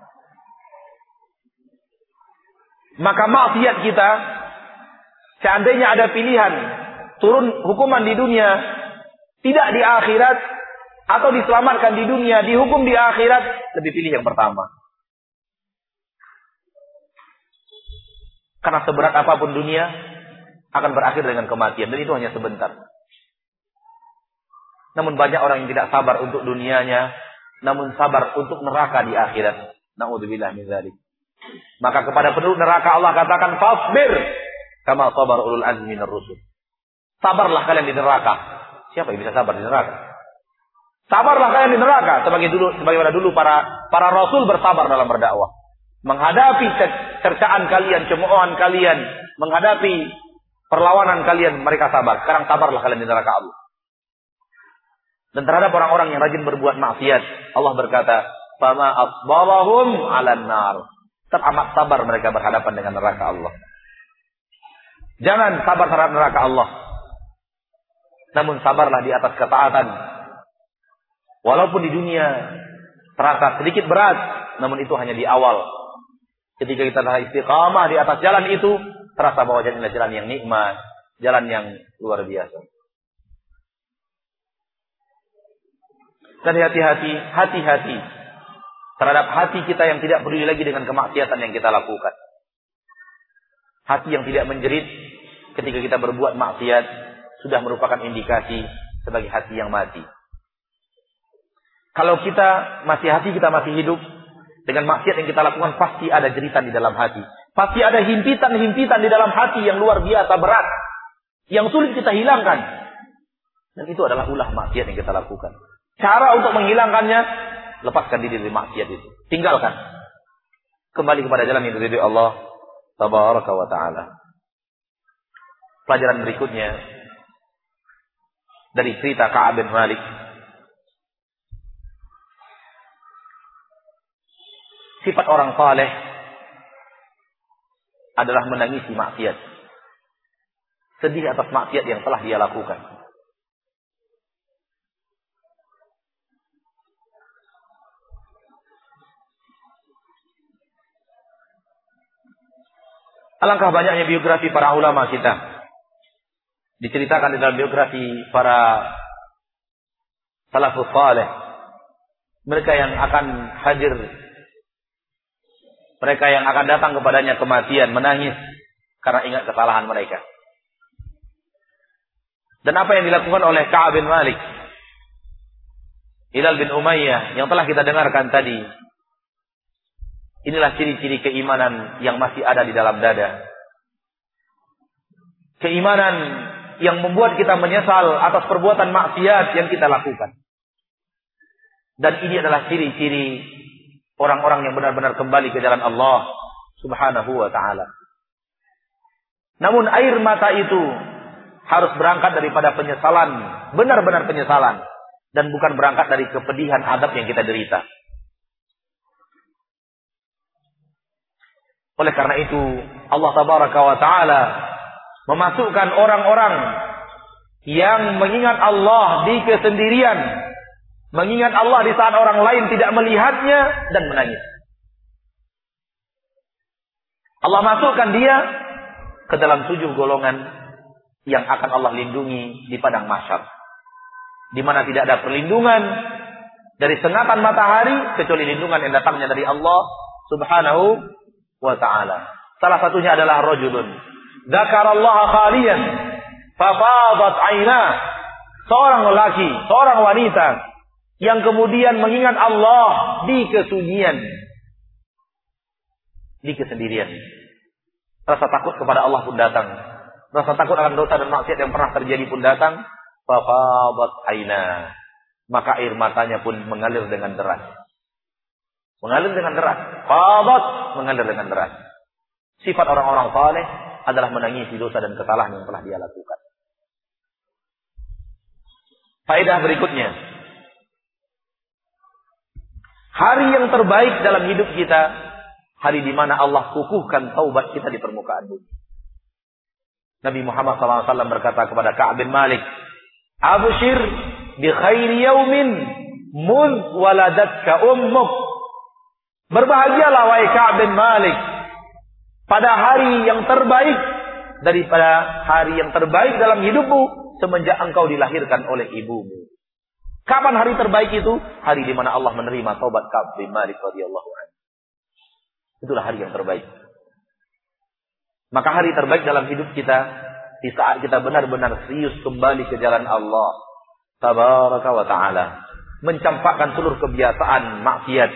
Maka maksiat kita, seandainya ada pilihan turun hukuman di dunia, tidak di akhirat, atau diselamatkan di dunia, dihukum di akhirat, lebih pilih yang pertama. Karena seberat apapun dunia akan berakhir dengan kematian, dan itu hanya sebentar. Namun banyak orang yang tidak sabar untuk dunianya, namun sabar untuk neraka di akhirat. Na'udzubillah min dzalik. Maka kepada penduduk neraka Allah katakan, fasbir kama sabar ulul azmi minar rusul. Sabarlah kalian di neraka. Siapa yang bisa sabar di neraka? Sabarlah kalian di neraka, sebagai dulu, sebagaimana dulu para para rasul bersabar dalam berdakwah. Menghadapi cercaan kalian, cemoohan kalian, menghadapi perlawanan kalian, mereka sabar. Sekarang sabarlah kalian di neraka Allah. Dan terhadap orang-orang yang rajin berbuat maksiat, Allah berkata, "Fama asbarahum 'alan nar." Teramat sabar mereka berhadapan dengan neraka Allah. Jangan sabar terhadap neraka Allah. Namun sabarlah di atas ketaatan. Walaupun di dunia terasa sedikit berat, namun itu hanya di awal. Ketika kita telah istiqamah di atas jalan itu, terasa bahwa jalan jalan yang nikmat, jalan yang luar biasa. Dan hati-hati, hati-hati terhadap hati kita yang tidak peduli lagi dengan kemaksiatan yang kita lakukan. Hati yang tidak menjerit ketika kita berbuat maksiat sudah merupakan indikasi sebagai hati yang mati. Kalau kita masih hati kita masih hidup, dengan maksiat yang kita lakukan pasti ada jeritan di dalam hati. Pasti ada himpitan-himpitan di dalam hati yang luar biasa berat, yang sulit kita hilangkan. Dan itu adalah ulah maksiat yang kita lakukan. Cara untuk menghilangkannya, lepaskan diri dari maksiat itu. Tinggalkan. Kembali kepada jalan yang diridhoi Allah Tabaraka wa Ta'ala. Pelajaran berikutnya dari cerita Ka'ab bin Malik. Sifat orang saleh adalah menangisi maksiat. Sedih atas maksiat yang telah dia lakukan. Alangkah banyaknya biografi para ulama kita. Diceritakan di dalam biografi para salafus saleh. Mereka yang akan hadir, mereka yang akan datang kepadanya kematian, menangis karena ingat kesalahan mereka. Dan apa yang dilakukan oleh Ka'ab bin Malik, Hilal bin Umayyah yang telah kita dengarkan tadi, inilah ciri-ciri keimanan yang masih ada di dalam dada. Keimanan yang membuat kita menyesal atas perbuatan maksiat yang kita lakukan. Dan ini adalah ciri-ciri orang-orang yang benar-benar kembali ke jalan Allah Subhanahu wa Ta'ala. Namun air mata itu harus berangkat daripada penyesalan, benar-benar penyesalan, dan bukan berangkat dari kepedihan adab yang kita derita. Oleh karena itu Allah Tabaraka wa Ta'ala memasukkan orang-orang yang mengingat Allah di kesendirian, mengingat Allah di saat orang lain tidak melihatnya, dan menangis. Allah masukkan dia ke dalam tujuh golongan yang akan Allah lindungi di padang mahsyar, di mana tidak ada perlindungan dari sengatan matahari kecuali lindungan yang datangnya dari Allah Subhanahu wa Ta'ala. Salah satunya adalah rajulun dzakarallaha khaliyan fafadat aina, seorang lelaki, seorang wanita yang kemudian mengingat Allah di kesunyian, di kesendirian. Rasa takut kepada Allah pun datang, rasa takut akan dosa dan maksiat yang pernah terjadi pun datang. Fafadat aina, maka air matanya pun mengalir dengan deras. Mengalir dengan deras. Fadat, mengalir dengan deras. Sifat orang-orang saleh adalah menangisi dosa dan kesalahan yang telah dia lakukan. Faedah berikutnya. Hari yang terbaik dalam hidup kita, hari di mana Allah kukuhkan taubat kita di permukaan bumi. Nabi Muhammad shallallahu alaihi wasallam berkata kepada Ka'ab bin Malik, "Abshir bi khairi yaumin mudh waladatka ummuk." Berbahagialah wahai Ka'ab bin Malik pada hari yang terbaik daripada hari yang terbaik dalam hidupmu semenjak engkau dilahirkan oleh ibumu. Kapan hari terbaik itu? Hari di mana Allah menerima taubat Ka'ab bin Malik radhiyallahu anhu. Itulah hari yang terbaik. Maka hari terbaik dalam hidup kita di saat kita benar-benar serius kembali ke jalan Allah tabaraka wa ta'ala, mencampakkan seluruh kebiasaan maksiat.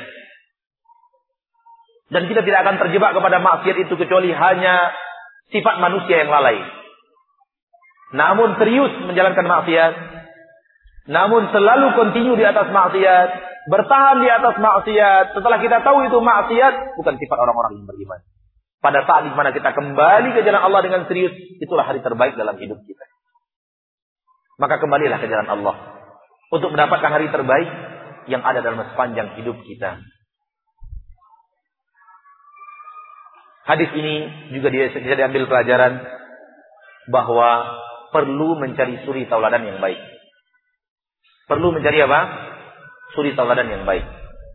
Dan kita tidak akan terjebak kepada maksiat itu kecuali hanya sifat manusia yang lalai. Namun serius menjalankan maksiat, namun selalu kontinu di atas maksiat, bertahan di atas maksiat. Setelah kita tahu itu maksiat, bukan sifat orang-orang yang beriman. Pada saat di mana kita kembali ke jalan Allah dengan serius, itulah hari terbaik dalam hidup kita. Maka kembalilah ke jalan Allah untuk mendapatkan hari terbaik yang ada dalam sepanjang hidup kita. Hadis ini juga dia bisa diambil pelajaran bahwa perlu mencari suri tauladan yang baik. Perlu mencari apa? Suri tauladan yang baik.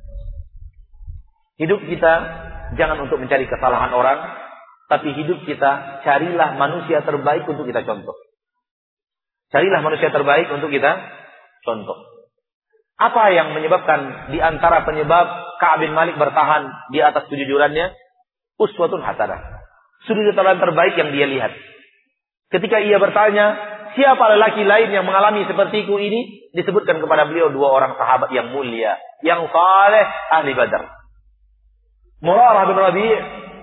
Hidup kita jangan untuk mencari kesalahan orang, tapi hidup kita carilah manusia terbaik untuk kita contoh. Carilah manusia terbaik untuk kita contoh. Apa yang menyebabkan di antara penyebab Ka'ab bin Malik bertahan di atas kejujurannya? Uswatun hasanah. Suri tauladan terbaik yang dia lihat. Ketika ia bertanya, siapa lelaki lain yang mengalami sepertiku ini? Disebutkan kepada beliau dua orang sahabat yang mulia, yang saleh, ahli Badar. Murarah bin Rabi'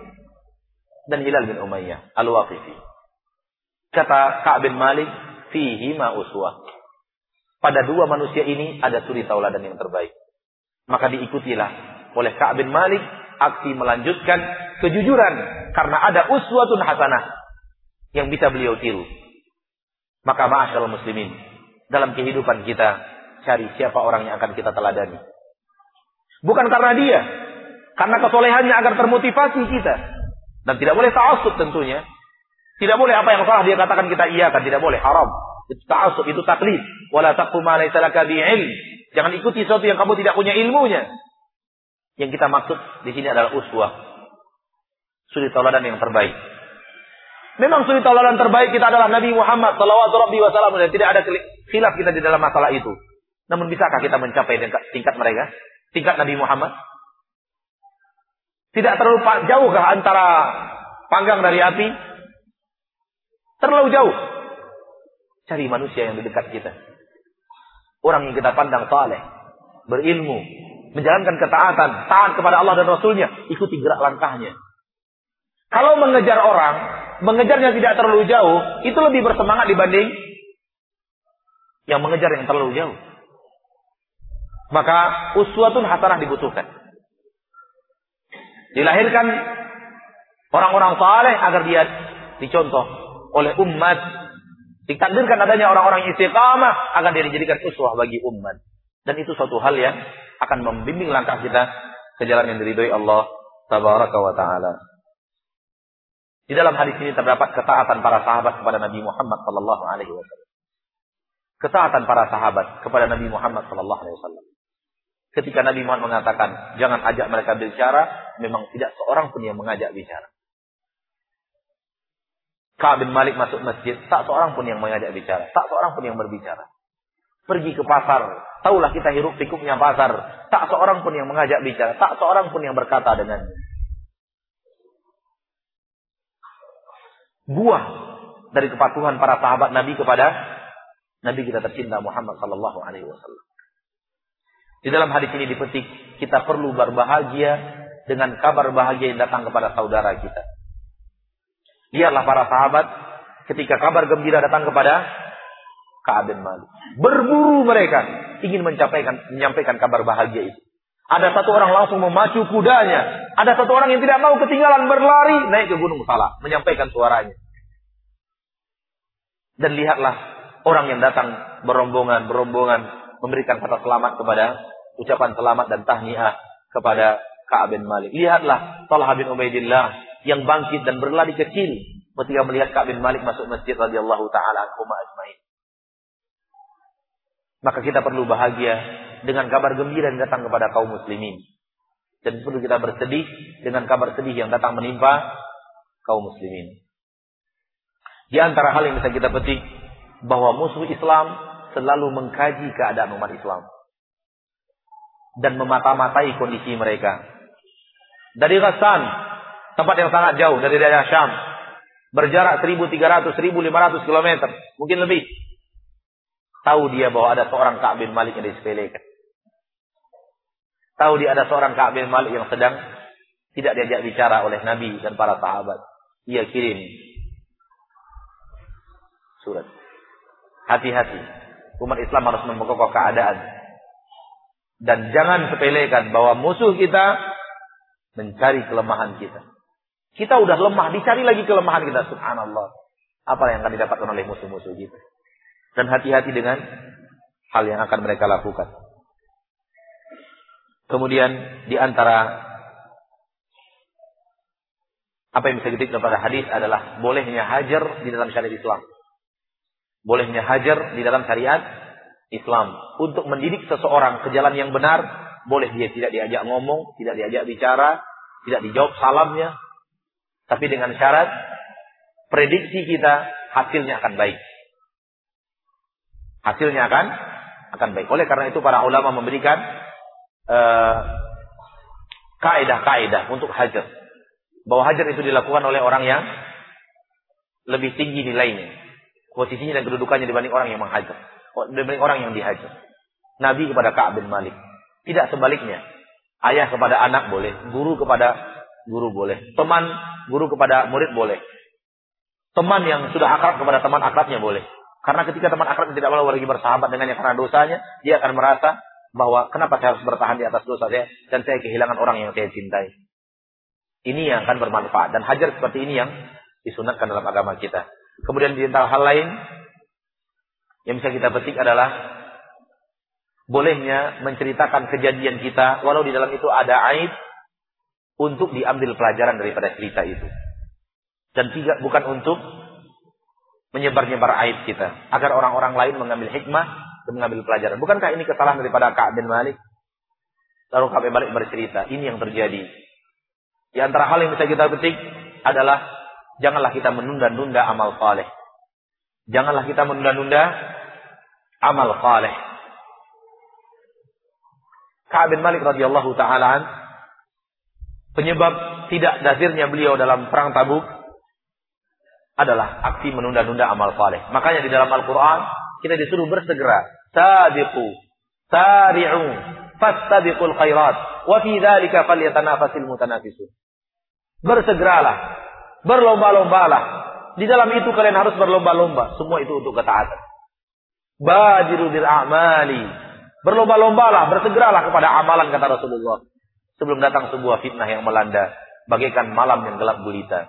dan Hilal bin Umayyah Al-Waqifi. Kata Ka'ab bin Malik, fihi ma uswah. Pada dua manusia ini ada suri tauladan yang terbaik. Maka diikutilah oleh Ka'ab bin Malik aksi melanjutkan kejujuran karena ada uswatun hasanah yang bisa beliau tiru. Maka ma'asyiral muslimin, dalam kehidupan kita cari siapa orang yang akan kita teladani. Bukan karena dia, karena kesolehannya agar termotivasi kita. Dan tidak boleh ta'assub tentunya. Tidak boleh apa yang salah dia katakan kita iyakan, tidak boleh, haram. Itu ta'assub, itu taklid. Wala taqfu ma laysa laka bi'ilm. Jangan ikuti sesuatu yang kamu tidak punya ilmunya. Yang kita maksud di sini adalah uswah, suri tauladan yang terbaik. Memang suri tauladan terbaik kita adalah Nabi Muhammad sallallahu alaihi wasallam, dan tidak ada khilaf kita di dalam masalah itu. Namun bisakah kita mencapai tingkat mereka? Tingkat Nabi Muhammad? Tidak terlalu jauhkah antara panggang dari api? Terlalu jauh. Cari manusia yang di dekat kita. Orang yang kita pandang saleh, berilmu, menjalankan ketaatan, taat kepada Allah dan Rasulnya, ikuti gerak langkahnya. Kalau mengejar orang, mengejarnya tidak terlalu jauh, itu lebih bersemangat dibanding yang mengejar yang terlalu jauh. Maka uswatun hasanah dibutuhkan. Dilahirkan orang-orang saleh agar dia dicontoh oleh umat. Ditakdirkan adanya orang-orang istiqamah agar dia dijadikan uswah bagi umat. Dan itu suatu hal yang akan membimbing langkah kita ke jalan yang diridhoi Allah tabaraka wa ta'ala. Di dalam hadis ini terdapat ketaatan para sahabat kepada Nabi Muhammad sallallahu alaihi wasallam. Ketaatan para sahabat kepada Nabi Muhammad sallallahu alaihi wasallam. Ketika Nabi Muhammad mengatakan, jangan ajak mereka bicara, memang tidak seorang pun yang mengajak bicara. Ka'ab bin Malik masuk masjid, tak seorang pun yang mengajak bicara, tak seorang pun yang berbicara. Pergi ke pasar, tahulah kita hiruk pikuknya pasar, tak seorang pun yang mengajak bicara, tak seorang pun yang berkata dengannya. Buah dari kepatuhan para sahabat Nabi kepada Nabi kita tercinta Muhammad sallallahu alaihi wasallam. Di dalam hadis ini dipetik, kita perlu berbahagia dengan kabar bahagia yang datang kepada saudara kita. Lihatlah para sahabat ketika kabar gembira datang kepada Ka'ab bin Malik. Berburu mereka ingin menyampaikan, menyampaikan kabar bahagia itu. Ada satu orang langsung memacu kudanya. Ada satu orang yang tidak mau ketinggalan berlari naik ke Gunung Salah menyampaikan suaranya. Dan lihatlah orang yang datang berombongan-berombongan memberikan kata selamat kepada, ucapan selamat dan tahniah kepada Ka'ab bin Malik. Lihatlah Talha bin Ubaidillah yang bangkit dan berlari kecil ketika melihat Ka'ab bin Malik masuk masjid radhiyallahu taala anhum ajmain. Maka kita perlu bahagia dengan kabar gembira yang datang kepada kaum muslimin. Dan perlu kita bersedih dengan kabar sedih yang datang menimpa kaum muslimin. Di antara hal yang bisa kita petik, bahwa musuh Islam selalu mengkaji keadaan umat Islam dan memata-matai kondisi mereka. Dari Ghassan, tempat yang sangat jauh dari daerah Syam, berjarak seribu tiga ratus sampai seribu lima ratus kilometer, mungkin lebih. Tahu dia bahwa ada seorang Ka'ab bin Malik yang disepelekan. Tahu dia ada seorang Ka'ab bin Malik yang sedang tidak diajak bicara oleh Nabi dan para sahabat. Ia kirim surat. Hati-hati. Umat Islam harus memperkokoh keadaan. Dan jangan sepelekan bahwa musuh kita mencari kelemahan kita. Kita udah lemah, dicari lagi kelemahan kita. Subhanallah. Apa yang akan didapatkan oleh musuh-musuh kita. Dan hati-hati dengan hal yang akan mereka lakukan. Kemudian di antara apa yang bisa kita daripada hadis adalah bolehnya hajar di dalam syariat Islam. Bolehnya hajar di dalam syariat Islam. Untuk mendidik seseorang ke jalan yang benar, boleh dia tidak diajak ngomong, tidak diajak bicara, tidak dijawab salamnya. Tapi dengan syarat, prediksi kita hasilnya akan baik. Hasilnya akan akan baik. Oleh karena itu para ulama memberikan uh, kaidah-kaidah untuk hajar. Bahwa hajar itu dilakukan oleh orang yang lebih tinggi nilainya. Posisinya dan kedudukannya dibanding orang yang menghajar. Dibanding orang yang dihajar. Nabi kepada Ka'ab bin Malik. Tidak sebaliknya. Ayah kepada anak boleh. Guru kepada guru boleh. Teman, guru kepada murid boleh. Teman yang sudah akrab kepada teman akrabnya boleh. Karena ketika teman akrab tidak mau lagi bersahabat dengannya karena dosanya, dia akan merasa bahwa kenapa saya harus bertahan di atas dosa saya dan saya kehilangan orang yang saya cintai. Ini yang akan bermanfaat. Dan hajar seperti ini yang disunatkan dalam agama kita. Kemudian di antara hal lain yang bisa kita petik adalah bolehnya menceritakan kejadian kita walau di dalam itu ada aib untuk diambil pelajaran daripada cerita itu. Dan tidak bukan untuk menyebar-nyebar aib kita agar orang-orang lain mengambil hikmah dan mengambil pelajaran. Bukankah ini kesalahan daripada Ka'ab bin Malik? Lalu Ka'ab bin Malik bercerita, ini yang terjadi. Di antara hal yang bisa kita petik adalah janganlah kita menunda-nunda amal saleh. Janganlah kita menunda-nunda amal saleh. Ka'ab bin Malik radhiyallahu taala penyebab tidak hadirnya beliau dalam perang Tabuk adalah aksi menunda-nunda amal saleh. Makanya di dalam Al-Qur'an kita disuruh bersegera. Sabiqu, sari'u, fastabiqul khairat, wa fi dzalika falyatanafasil mutanafisun. Bersegeralah, berlomba-lombalah. Di dalam itu kalian harus berlomba-lomba. Semua itu untuk ketaatan. Badiru bil a'mali. Berlomba-lombalah, bersegeralah kepada amalan kata Rasulullah. Sebelum datang sebuah fitnah yang melanda, bagaikan malam yang gelap gulita.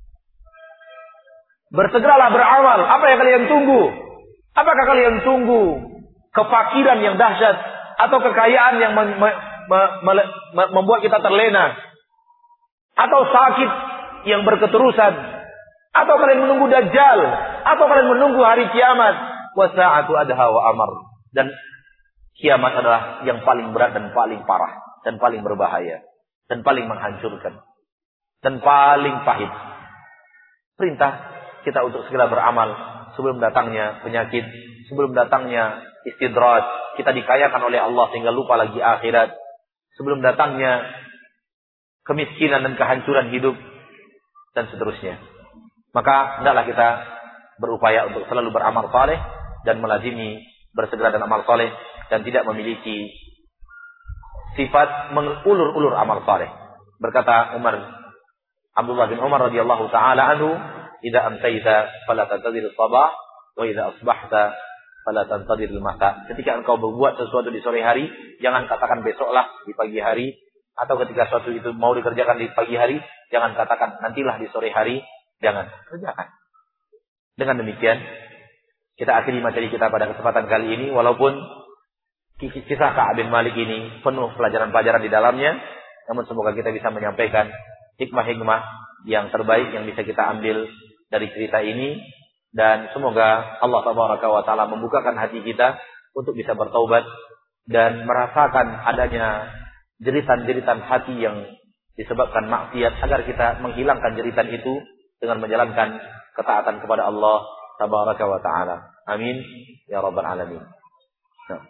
Bersegeralah beramal. Apa yang kalian tunggu? Apakah kalian tunggu kefakiran yang dahsyat atau kekayaan yang me- me- me- me- membuat kita terlena? Atau sakit yang berketerusan? Atau kalian menunggu Dajjal? Atau kalian menunggu hari kiamat? Wa sa'atu adha wa amar. Dan kiamat adalah yang paling berat dan paling parah dan paling berbahaya dan paling menghancurkan dan paling pahit. Perintah kita untuk segera beramal sebelum datangnya penyakit, sebelum datangnya istidraj, kita dikayakan oleh Allah sehingga lupa lagi akhirat, sebelum datangnya kemiskinan dan kehancuran hidup dan seterusnya. Maka hendaklah kita berupaya untuk selalu beramal saleh dan melazimi bersegera dan amal saleh dan tidak memiliki sifat mengulur-ulur amal saleh. Berkata Umar Abdullah bin Umar radhiyallahu taala anhu, "Idza amsayta fala tantadhir as-sabah wa idza asbahta fala tantadhir al-masa." Ketika engkau berbuat sesuatu di sore hari, jangan katakan besoklah di pagi hari, atau ketika sesuatu itu mau dikerjakan di pagi hari, jangan katakan nantilah di sore hari, jangan kerjakan. Dengan demikian kita akhiri materi kita pada kesempatan kali ini. Walaupun kisah Ka'ab bin Malik ini penuh pelajaran-pelajaran di dalamnya, namun semoga kita bisa menyampaikan hikmah-hikmah yang terbaik yang bisa kita ambil dari cerita ini. Dan semoga Allah Tabaraka wa Ta'ala membukakan hati kita untuk bisa bertaubat dan merasakan adanya jeritan-jeritan hati yang disebabkan maksiat, agar kita menghilangkan jeritan itu dengan menjalankan ketaatan kepada Allah Tabaraka wa Ta'ala. Amin ya rabbal alamin. Nah.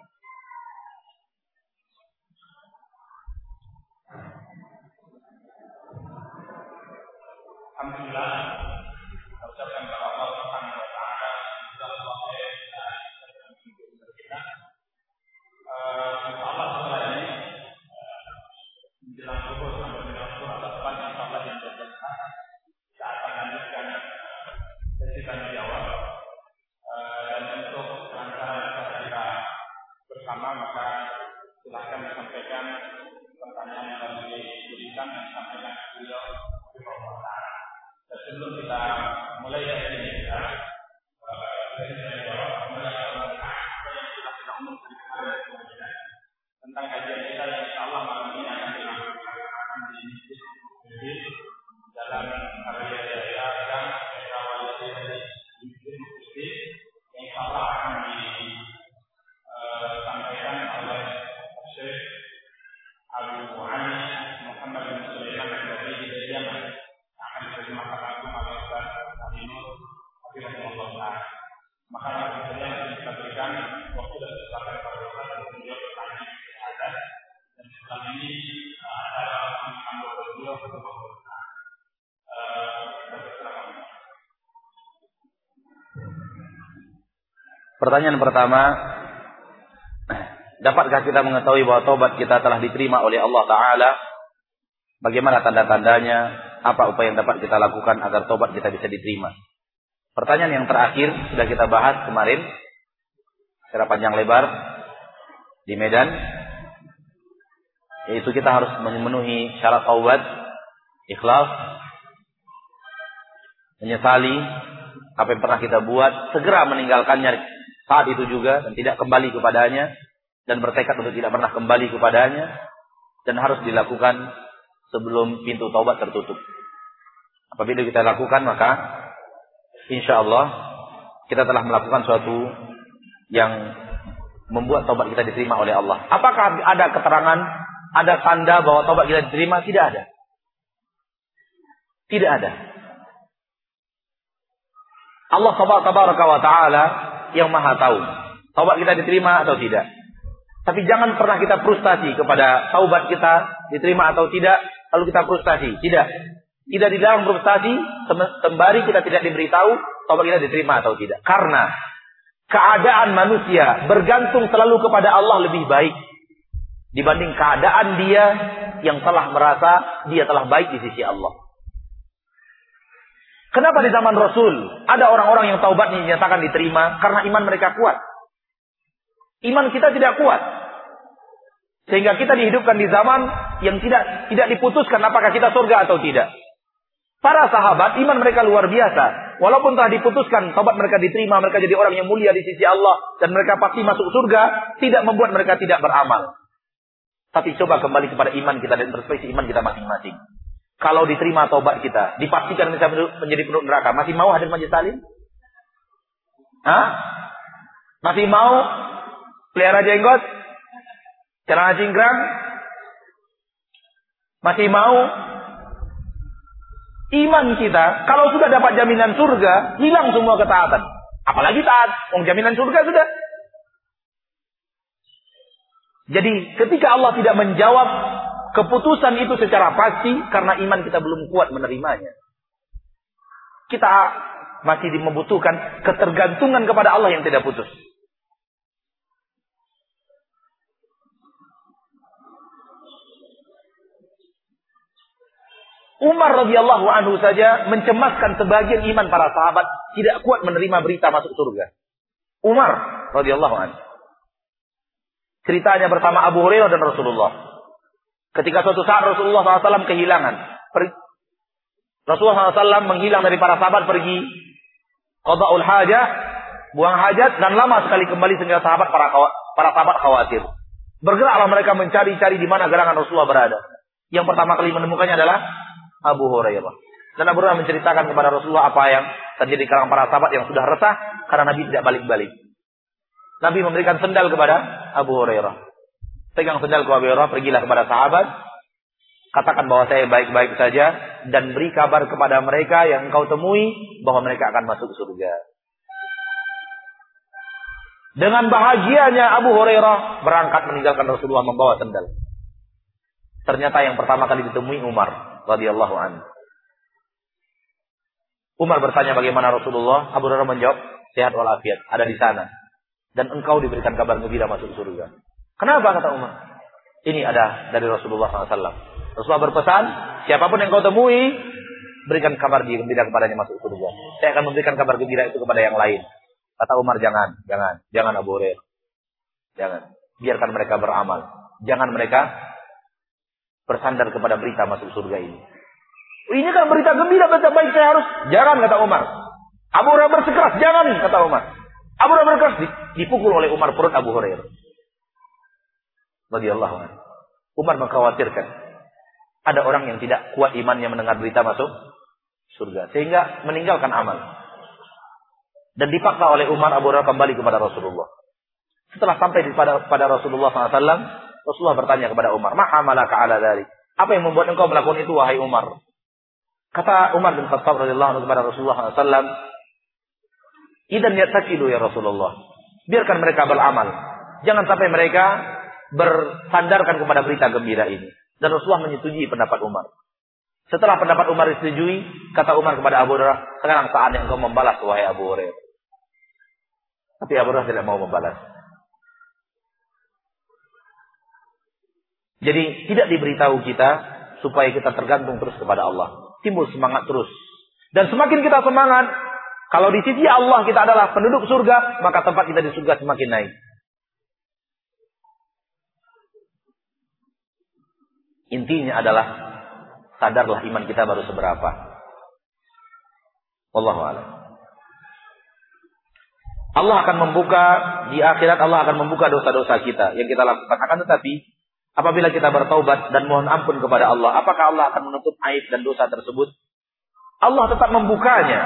Alhamdulillah, kita ucapkan kepada Allah Subhanahu wa Ta'ala jazakallahu khairan dan kita insyaallah setelah ini menjelang zuhur sampai menjelang zuhur atau depan insyaallah yang berjasa kita akan lanjutkan sesi tanya jawab, dan untuk antara kita bersama maka silakan disampaikan pertanyaan yang harus diberikan dan disampaikan beliau. Dan sebelum kita mulai dari ini kita tentang kajian kita yang insyaallah malam ini akan dilakukan di Masjid dalam karya Yahya dan Kawal dari Masjid yang insyaallah akan disampaikan oleh Syekh Abu Ali Muhammad bin Sulaiman dari Yaman. Terima kasih kepada Ustaz Aminur Hafizahullah. Maka langsung saja kita berikan waktu dan kesempatan kepada Ustaz untuk menjawab pertanyaan yang ada. Dan setelah ini ada anggota beliau untuk Ustaz. Pertanyaan pertama, dapatkah kita mengetahui bahwa taubat kita telah diterima oleh Allah Ta'ala? Bagaimana tanda-tandanya? Apa upaya yang dapat kita lakukan agar taubat kita bisa diterima? Pertanyaan yang terakhir sudah kita bahas kemarin secara panjang lebar di Medan, yaitu kita harus memenuhi syarat taubat, ikhlas, menyesali apa yang pernah kita buat, segera meninggalkannya saat itu juga dan tidak kembali kepadanya, dan bertekad untuk tidak pernah kembali kepadanya, dan harus dilakukan sebelum pintu taubat tertutup. Apabila kita lakukan, maka insya Allah kita telah melakukan suatu yang membuat taubat kita diterima oleh Allah. Apakah ada keterangan, ada tanda bahwa taubat kita diterima? Tidak ada. Tidak ada. Allah Tabaraka wa Ta'ala yang maha tahu taubat kita diterima atau tidak. Tapi jangan pernah kita frustasi kepada taubat kita diterima atau tidak, lalu kita frustasi. Tidak. Tidak di dalam frustasi, sembari kita tidak diberitahu taubat kita diterima atau tidak. Karena keadaan manusia bergantung selalu kepada Allah lebih baik dibanding keadaan dia yang telah merasa dia telah baik di sisi Allah. Kenapa di zaman Rasul ada orang-orang yang taubatnya dinyatakan diterima? Karena iman mereka kuat. Iman kita tidak kuat. Sehingga kita dihidupkan di zaman yang tidak tidak diputuskan apakah kita surga atau tidak. Para sahabat, iman mereka luar biasa. Walaupun telah diputuskan taubat mereka diterima, mereka jadi orang yang mulia di sisi Allah, dan mereka pasti masuk surga, tidak membuat mereka tidak beramal. Tapi coba kembali kepada iman kita dan perspektif iman kita masing-masing. Kalau diterima taubat kita, dipastikan kita menjadi penduduk neraka, masih mau hadir majelis taklim? Hah? Masih mau pelihara jenggot, celana cingkrang? Masih mau? Iman kita, kalau sudah dapat jaminan surga, hilang semua ketaatan. Apalagi taat, wong jaminan surga sudah. Jadi ketika Allah tidak menjawab keputusan itu secara pasti, karena iman kita belum kuat menerimanya. Kita masih membutuhkan ketergantungan kepada Allah yang tidak putus. Umar radhiyallahu anhu saja mencemaskan sebagian iman para sahabat, tidak kuat menerima berita masuk surga. Umar radhiyallahu anhu. Ceritanya bersama Abu Hurairah dan Rasulullah. Ketika suatu saat Rasulullah shallallahu alaihi wasallam kehilangan. Rasulullah shallallahu alaihi wasallam menghilang dari para sahabat pergi qada'ul hajah. buang hajat dan lama sekali kembali sehingga sahabat para para sahabat khawatir. Bergeraklah mereka mencari-cari di mana gerangan Rasulullah berada. Yang pertama kali menemukannya adalah Abu Hurairah. Dan Abu Hurairah menceritakan kepada Rasulullah apa yang terjadi di kalangan para sahabat yang sudah resah karena Nabi tidak balik-balik. Nabi memberikan sendal kepada Abu Hurairah. Pegang sendal ke Abu Hurairah, pergilah kepada sahabat. Katakan bahwa saya baik-baik saja dan beri kabar kepada mereka yang engkau temui bahwa mereka akan masuk surga. Dengan bahagianya Abu Hurairah berangkat meninggalkan Rasulullah membawa sendal. Ternyata yang pertama kali ditemui Umar radhiyallahu anhu. Umar bertanya bagaimana Rasulullah. Abu Hurairah menjawab, sehat walafiat, ada di sana. Dan engkau diberikan kabar gembira masuk surga. Kenapa kata Umar? Ini ada dari Rasulullah sallallahu alaihi wasallam. Rasulullah berpesan, siapapun yang kau temui, berikan kabar gembira kepadanya masuk surga. Saya akan memberikan kabar gembira itu kepada yang lain. Kata Umar, jangan, jangan, jangan Abu Hurairah. Jangan. Biarkan mereka beramal. Jangan mereka bersandar kepada berita masuk surga ini. Ini kan berita gembira, berita baik, saya harus. Jangan, kata Umar. Abu Hurairah bersikeras, jangan, kata Umar. Abu Hurairah bersikeras, dipukul oleh Umar perut Abu Hurairah. Radhiyallahu anhu. Umar mengkhawatirkan ada orang yang tidak kuat imannya mendengar berita masuk surga, sehingga meninggalkan amal. Dan dipaksa oleh Umar, Abu Hurairah kembali kepada Rasulullah. Setelah sampai pada, pada Rasulullah sallallahu alaihi wasallam, Rasulullah bertanya kepada Umar, "Ma hamalaka ala dzalik?" Apa yang membuat engkau melakukan itu wahai Umar? Kata Umar bin Khattab radhiyallahu anhu kepada Rasulullah sallallahu alaihi wasallam, "Idzan yatakilu ya Rasulullah." Biarkan mereka beramal. Jangan sampai mereka bersandarkan kepada berita gembira ini. Dan Rasulullah menyetujui pendapat Umar. Setelah pendapat Umar disetujui, kata Umar kepada Abu Hurairah, sekarang saatnya engkau membalas wahai Abu Hurairah. Tapi Abu Hurairah tidak mau membalas. Jadi tidak diberitahu kita supaya kita tergantung terus kepada Allah. Timbul semangat terus. Dan semakin kita semangat, kalau di sisi Allah kita adalah penduduk surga, maka tempat kita di surga semakin naik. Intinya adalah sadarlah iman kita baru seberapa. Wallahu a'lam. Allah akan membuka di akhirat, Allah akan membuka dosa-dosa kita yang kita lakukan. Akan tetapi apabila kita bertaubat dan mohon ampun kepada Allah, apakah Allah akan menutup aib dan dosa tersebut? Allah tetap membukanya.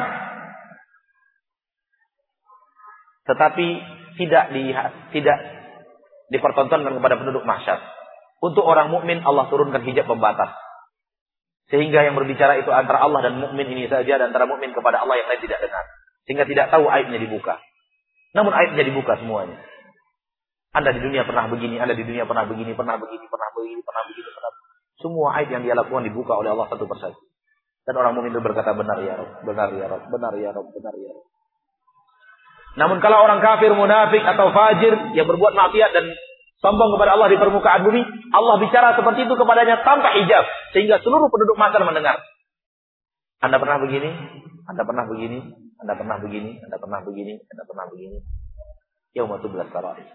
Tetapi tidak di, tidak dipertontonkan kepada penduduk mahsyar. Untuk orang mukmin Allah turunkan hijab pembatas. Sehingga yang berbicara itu antara Allah dan mukmin ini saja, dan antara mukmin kepada Allah yang lain tidak dengar. Sehingga tidak tahu aibnya dibuka. Namun aibnya dibuka semuanya. Anda di dunia pernah begini, Anda di dunia pernah begini, pernah begini, pernah begini, pernah begini, pernah begini. Semua aib yang dia lakukan dibuka oleh Allah satu persatu. Dan orang mukmin itu berkata, benar ya Rabb, benar ya Rabb, benar ya Rabb, benar ya Rabb. Namun kalau orang kafir, munafik atau fajir yang berbuat maksiat dan sombong kepada Allah di permukaan bumi, Allah bicara seperti itu kepadanya tanpa hijab, sehingga seluruh penduduk mahsyar mendengar. Anda pernah begini, Anda pernah begini, Anda pernah begini, Anda pernah begini, Anda pernah begini. Yaumul tublas sarair.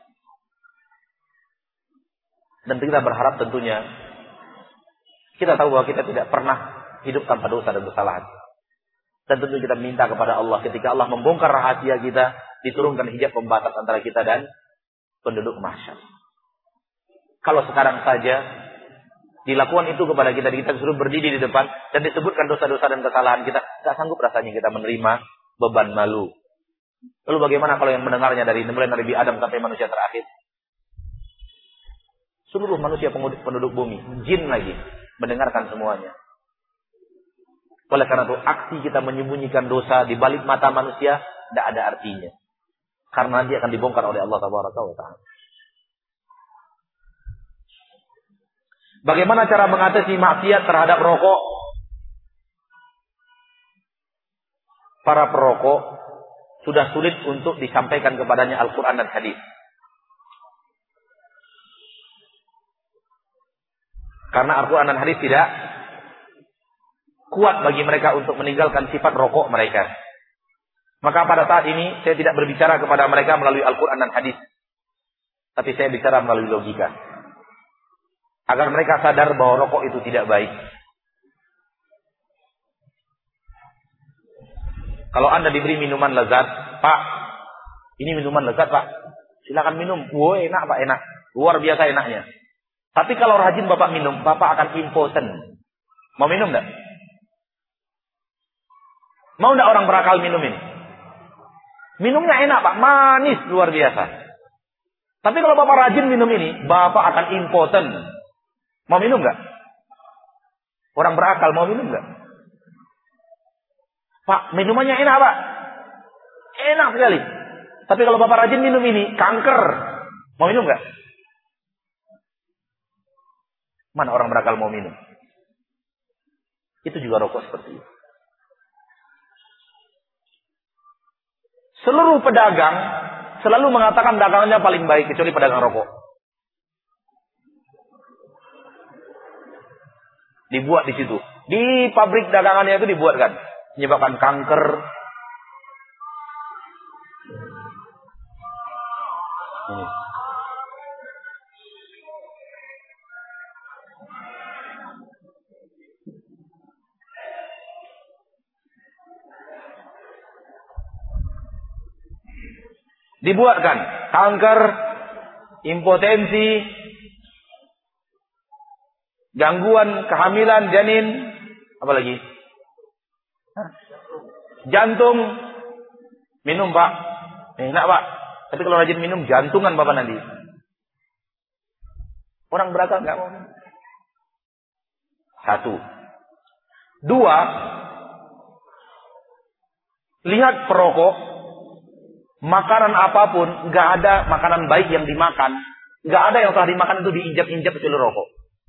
Dan kita berharap tentunya kita tahu bahwa kita tidak pernah hidup tanpa dosa dan kesalahan. Dan tentu kita minta kepada Allah ketika Allah membongkar rahasia kita, diturunkan hijab pembatas antara kita dan penduduk mahsyar. Kalau sekarang saja dilakukan itu kepada kita, kita disuruh berdiri di depan dan disebutkan dosa-dosa dan kesalahan kita, tidak sanggup rasanya kita menerima beban malu. Lalu bagaimana kalau yang mendengarnya dari mulai Nabi Adam sampai manusia terakhir? Seluruh manusia penduduk bumi, jin lagi, mendengarkan semuanya. Oleh karena itu, aksi kita menyembunyikan dosa di balik mata manusia tidak ada artinya. Karena dia akan dibongkar oleh Allah Taala. Bagaimana cara mengatasi maksiat terhadap rokok? Para perokok sudah sulit untuk disampaikan kepadanya Al-Quran dan Hadis. Karena Al-Quran dan Hadis tidak kuat bagi mereka untuk meninggalkan sifat rokok mereka. Maka pada saat ini saya tidak berbicara kepada mereka melalui Al-Quran dan Hadis, tapi saya bicara melalui logika. Agar mereka sadar bahwa rokok itu tidak baik. Kalau Anda diberi minuman lezat, Pak, Ini minuman lezat Pak, silakan minum. Wah enak Pak, enak. Luar biasa enaknya. Tapi kalau rajin Bapak minum, Bapak akan impoten. Mau minum enggak? Mau enggak orang berakal minum ini? Minumnya enak Pak, manis luar biasa. Tapi kalau Bapak rajin minum ini, Bapak akan impoten. Mau minum enggak? Orang berakal mau minum enggak? Pak, minumannya enak Pak. Enak sekali. Tapi kalau Bapak rajin minum ini, kanker. Mau minum enggak? Mana orang berakal mau minum? Itu juga rokok seperti itu. Seluruh pedagang selalu mengatakan dagangannya paling baik kecuali pedagang rokok. Dibuat di situ. Di pabrik dagangannya itu dibuatkan. Menyebabkan kanker. Ini. Dibuatkan kanker, impotensi, gangguan kehamilan janin, apa lagi? Jantung. Minum Pak, enak Pak. Tapi kalau rajin minum jantungan Bapak nanti. Orang berakal nggak mau. Satu. Dua. Lihat perokok. Makanan apapun, nggak ada makanan baik yang dimakan, nggak ada yang telah dimakan itu diinjak-injak kecuali rokok.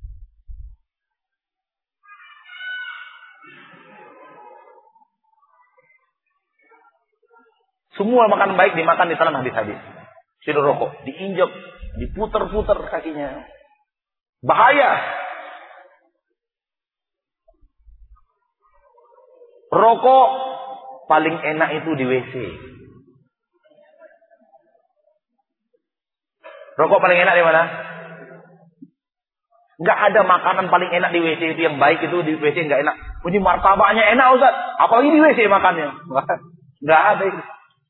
Semua makanan baik dimakan di dalam hadis-hadis. Kecuali rokok, diinjak, diputer-puter kakinya, bahaya. Rokok paling enak itu di W C. Rokok paling enak di mana? Enggak ada makanan paling enak di W C itu yang baik itu di W C enggak enak. Ini martabaknya enak Ustaz, apalagi di W C makannya. Enggak ada itu.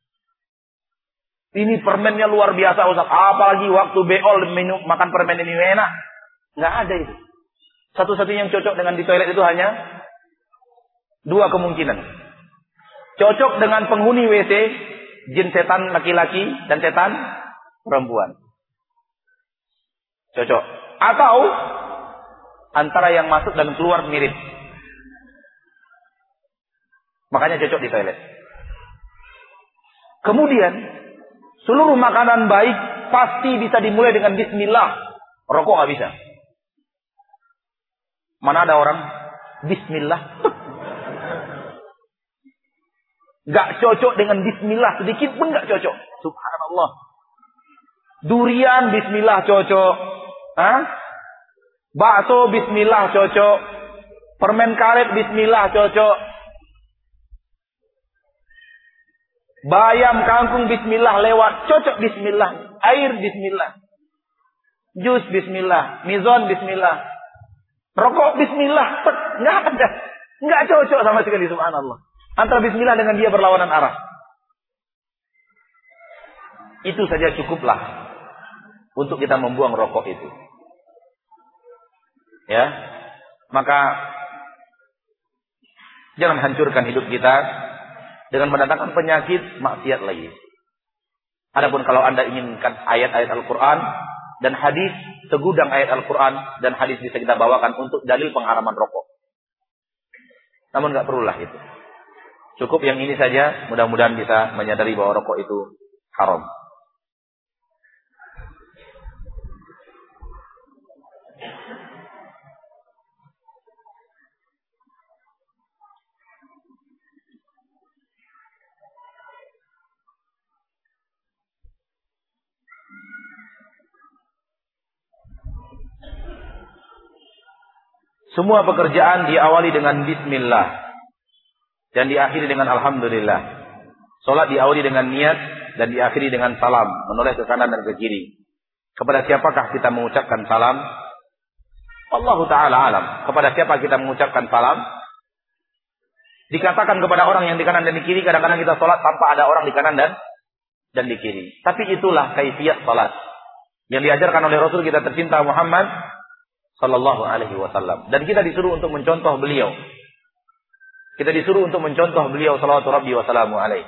Ini permennya luar biasa Ustaz, apalagi waktu beol minum makan permen ini enak. Enggak ada itu. Satu-satunya yang cocok dengan di toilet itu hanya dua kemungkinan. Cocok dengan penghuni W C, jin setan laki-laki dan setan perempuan. Cocok. Atau antara yang masuk dan keluar mirip. Makanya cocok di toilet. Kemudian seluruh makanan baik pasti bisa dimulai dengan bismillah. Rokok nggak bisa. Mana ada orang bismillah? Nggak cocok dengan bismillah sedikit pun nggak cocok. Subhanallah. Durian bismillah cocok. Hah? Bakso bismillah cocok. Permen karet bismillah cocok. Bayam kangkung bismillah lewat, cocok bismillah. Air bismillah. Jus bismillah, mizon bismillah. Rokok bismillah, enggak ada. Enggak cocok sama sekali, subhanallah. Antara bismillah dengan dia berlawanan arah. Itu saja cukuplah untuk kita membuang rokok itu. Ya. Maka jangan hancurkan hidup kita dengan mendatangkan penyakit maksiat lagi. Adapun kalau Anda inginkan ayat-ayat Al-Qur'an dan hadis, segudang ayat Al-Qur'an dan hadis bisa kita bawakan untuk dalil pengharaman rokok. Namun enggak perlulah itu. Cukup yang ini saja, mudah-mudahan bisa menyadari bahwa rokok itu haram. Semua pekerjaan diawali dengan bismillah dan diakhiri dengan alhamdulillah. Salat diawali dengan niat dan diakhiri dengan salam, menoleh ke kanan dan ke kiri. Kepada siapakah kita mengucapkan salam? Allahu ta'ala alam. Kepada siapa kita mengucapkan salam? Dikatakan kepada orang yang di kanan dan di kiri, kadang-kadang kita salat tanpa ada orang di kanan dan dan di kiri. Tapi itulah kaifiyat salat yang diajarkan oleh Rasul kita tercinta Muhammad sallallahu alaihi wasallam. Dan kita disuruh untuk mencontoh beliau. Kita disuruh untuk mencontoh beliau sallallahu rabbi wa salamu alaihi.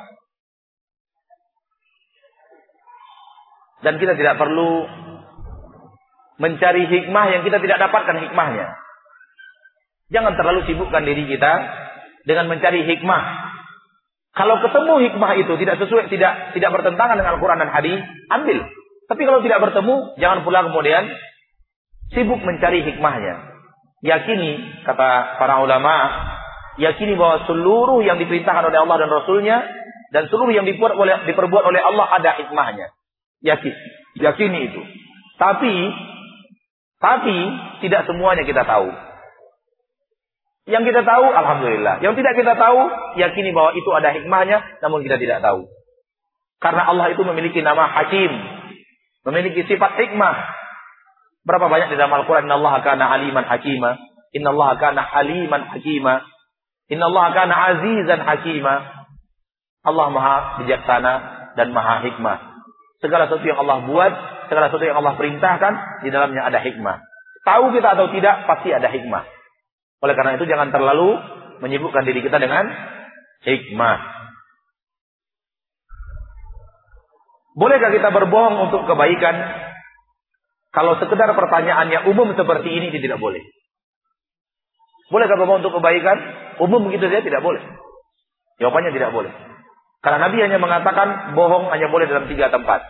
Dan kita tidak perlu mencari hikmah yang kita tidak dapatkan hikmahnya. Jangan terlalu sibukkan diri kita dengan mencari hikmah. Kalau ketemu hikmah itu tidak sesuai, tidak tidak bertentangan dengan Al-Quran dan hadis, ambil. Tapi kalau tidak bertemu, jangan pula kemudian sibuk mencari hikmahnya. Yakini, kata para ulama, yakini bahwa seluruh yang diperintahkan oleh Allah dan Rasulnya dan seluruh yang diperbuat oleh, diperbuat oleh Allah ada hikmahnya. Yakin, yakini itu. Tapi, tapi tidak semuanya kita tahu. Yang kita tahu, alhamdulillah. Yang tidak kita tahu, yakini bahwa itu ada hikmahnya, namun kita tidak tahu. Karena Allah itu memiliki nama Hakim, memiliki sifat hikmah. Berapa banyak di dalam Al-Quran, Inna Allah kana aliman hakima, Inna Allah kana haliman hakima, Inna Allah kana azizan hakima. Allah maha bijaksana dan maha hikmah. Segala sesuatu yang Allah buat, segala sesuatu yang Allah perintahkan, di dalamnya ada hikmah. Tahu kita atau tidak, pasti ada hikmah. Oleh karena itu jangan terlalu menyibukkan diri kita dengan hikmah. Bolehkah kita berbohong untuk kebaikan? Kalau sekedar pertanyaannya umum seperti ini, tidak boleh. Bolehkah berbohong untuk kebaikan? Umum begitu saja tidak boleh. Jawabannya tidak boleh. Karena Nabi hanya mengatakan bohong hanya boleh dalam tiga tempat.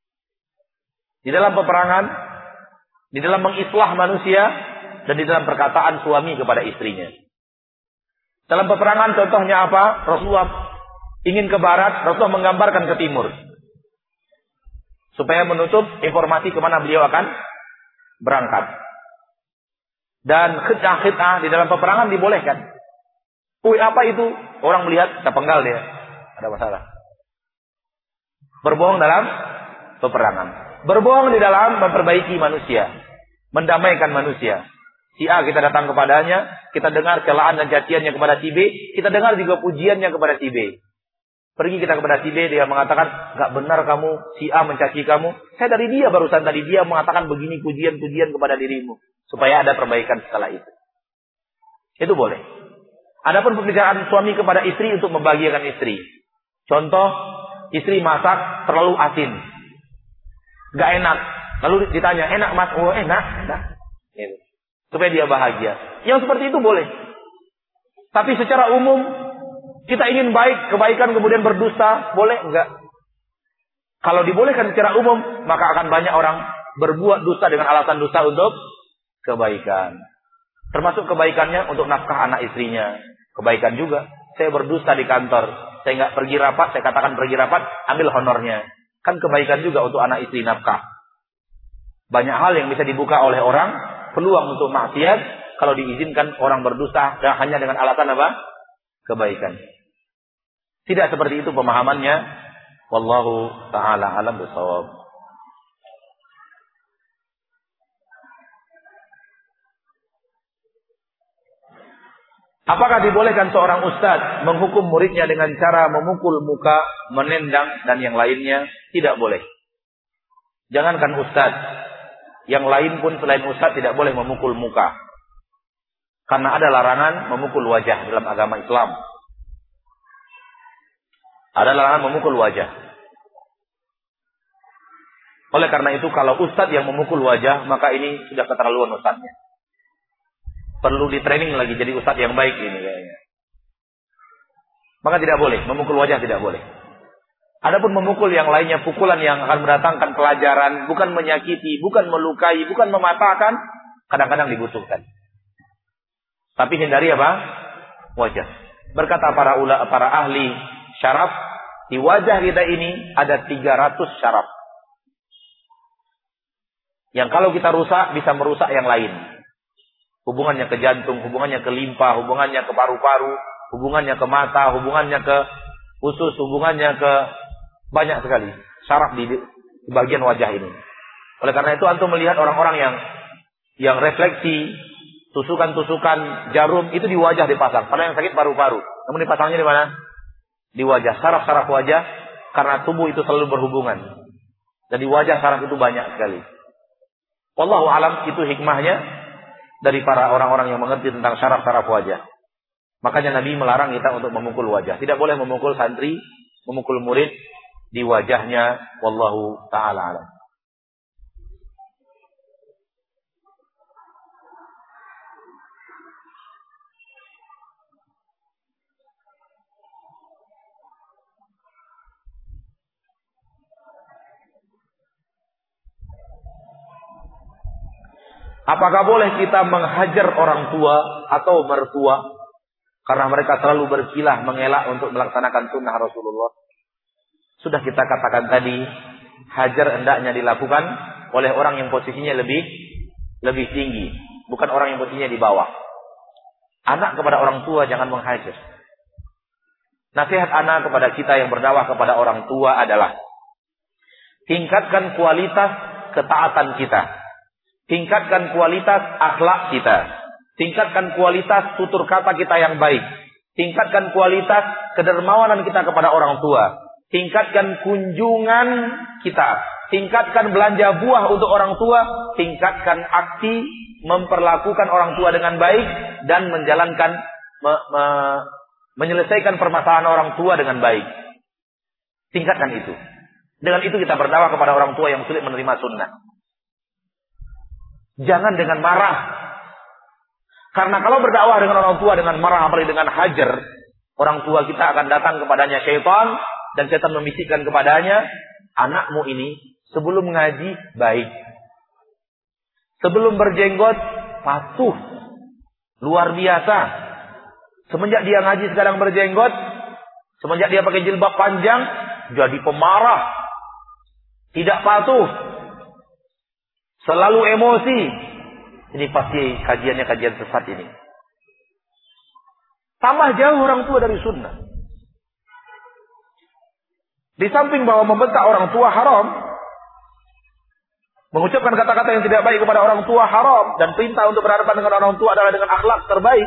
Di dalam peperangan, di dalam mengislah manusia, dan di dalam perkataan suami kepada istrinya. Dalam peperangan contohnya apa? Rasulullah ingin ke barat, Rasulullah menggambarkan ke timur. Supaya menutup informasi kemana beliau akan berangkat. Dan khid'ah-khid'ah di dalam peperangan dibolehkan. Wih, apa itu? Orang melihat, terpenggal dia. Ada masalah. Berbohong dalam peperangan. Berbohong di dalam memperbaiki manusia. Mendamaikan manusia. Si A kita datang kepadanya, kita dengar celaan dan caciannya kepada si B, kita dengar juga pujiannya kepada si B. Pergi kita kepada si B, dia mengatakan, gak benar kamu, si A mencaci kamu. Saya dari dia barusan tadi, dia mengatakan begini pujian-pujian kepada dirimu. Supaya ada perbaikan setelah itu. Itu boleh. Adapun pembicaraan suami kepada istri untuk membahagiakan istri. Contoh, istri masak terlalu asin. Gak enak. Lalu ditanya, enak mas? Oh enak. Nah, gitu. Supaya dia bahagia. Yang seperti itu boleh. Tapi secara umum, kita ingin baik, kebaikan kemudian berdusta, boleh enggak? Kalau dibolehkan secara umum, maka akan banyak orang berbuat dusta dengan alasan dusta untuk kebaikan. Termasuk kebaikannya untuk nafkah anak istrinya. Kebaikan juga. Saya berdusta di kantor. Saya enggak pergi rapat, saya katakan pergi rapat, ambil honornya. Kan kebaikan juga untuk anak istri nafkah. Banyak hal yang bisa dibuka oleh orang, peluang untuk maksiat kalau diizinkan orang berdusta dan hanya dengan alasan apa? Kebaikan. Tidak seperti itu pemahamannya. Wallahu ta'ala alam bisawab. Apakah dibolehkan seorang ustadz menghukum muridnya dengan cara memukul muka, menendang dan yang lainnya? Tidak boleh. Jangankan ustadz, yang lain pun selain ustadz tidak boleh memukul muka. Karena ada larangan memukul wajah dalam agama Islam. Ada larangan memukul wajah. Oleh karena itu kalau ustadz yang memukul wajah, maka ini sudah keterlaluan ustadznya. Perlu di training lagi jadi ustadz yang baik ini kayaknya. Maka tidak boleh, memukul wajah tidak boleh. Adapun memukul yang lainnya, pukulan yang akan mendatangkan pelajaran, bukan menyakiti, bukan melukai, bukan mematahkan, kadang-kadang dibutuhkan. Tapi hindari apa? Wajah. Berkata para ulama, para ahli syaraf, di wajah kita ini ada tiga ratus syaraf. Yang kalau kita rusak, bisa merusak yang lain. Hubungannya ke jantung, hubungannya ke limpa, hubungannya ke paru-paru, hubungannya ke mata, hubungannya ke usus, hubungannya ke banyak sekali syaraf di, di bagian wajah ini. Oleh karena itu antum melihat orang-orang yang yang refleksi tusukan-tusukan jarum itu di wajah dipasang. Padahal yang sakit paru-paru. Namun dipasangnya di mana? Di wajah. Syaraf-syaraf wajah Karena tubuh itu selalu berhubungan. Jadi wajah saraf itu banyak sekali. Wallahu alam, itu hikmahnya dari para orang-orang yang mengerti tentang syaraf-syaraf wajah. Makanya Nabi melarang kita untuk memukul wajah. Tidak boleh memukul santri, memukul murid di wajahnya. Wallahu ta'ala alam. Apakah boleh kita menghajar orang tua atau mertua karena mereka selalu berkilah mengelak untuk melaksanakan sunnah Rasulullah? Sudah kita katakan tadi, hajar hendaknya dilakukan oleh orang yang posisinya lebih lebih tinggi, bukan orang yang posisinya di bawah. Anak kepada orang tua jangan menghajar. Nasihat anak kepada kita yang berdakwah kepada orang tua adalah tingkatkan kualitas ketaatan kita. Tingkatkan kualitas akhlak kita. Tingkatkan kualitas tutur kata kita yang baik. Tingkatkan kualitas kedermawanan kita kepada orang tua. Tingkatkan kunjungan kita. Tingkatkan belanja buah untuk orang tua. Tingkatkan aksi memperlakukan orang tua dengan baik. Dan menjalankan me, me, menyelesaikan permasalahan orang tua dengan baik. Tingkatkan itu. Dengan itu kita berdakwah kepada orang tua yang sulit menerima sunnah. Jangan dengan marah. Karena kalau berdakwah dengan orang tua dengan marah, apalagi dengan hajar, orang tua kita akan datang kepadanya syaitan, dan syaitan membisikkan kepadanya, anakmu ini sebelum ngaji baik, sebelum berjenggot patuh, luar biasa. Semenjak dia ngaji sekarang berjenggot, semenjak dia pakai jilbab panjang, jadi pemarah, tidak patuh, selalu emosi. Ini pasti kajiannya kajian sesat ini. Tambah jauh orang tua dari sunnah. Di samping bahwa membentak orang tua haram, mengucapkan kata-kata yang tidak baik kepada orang tua haram, dan perintah untuk berhadapan dengan orang tua adalah dengan akhlak terbaik.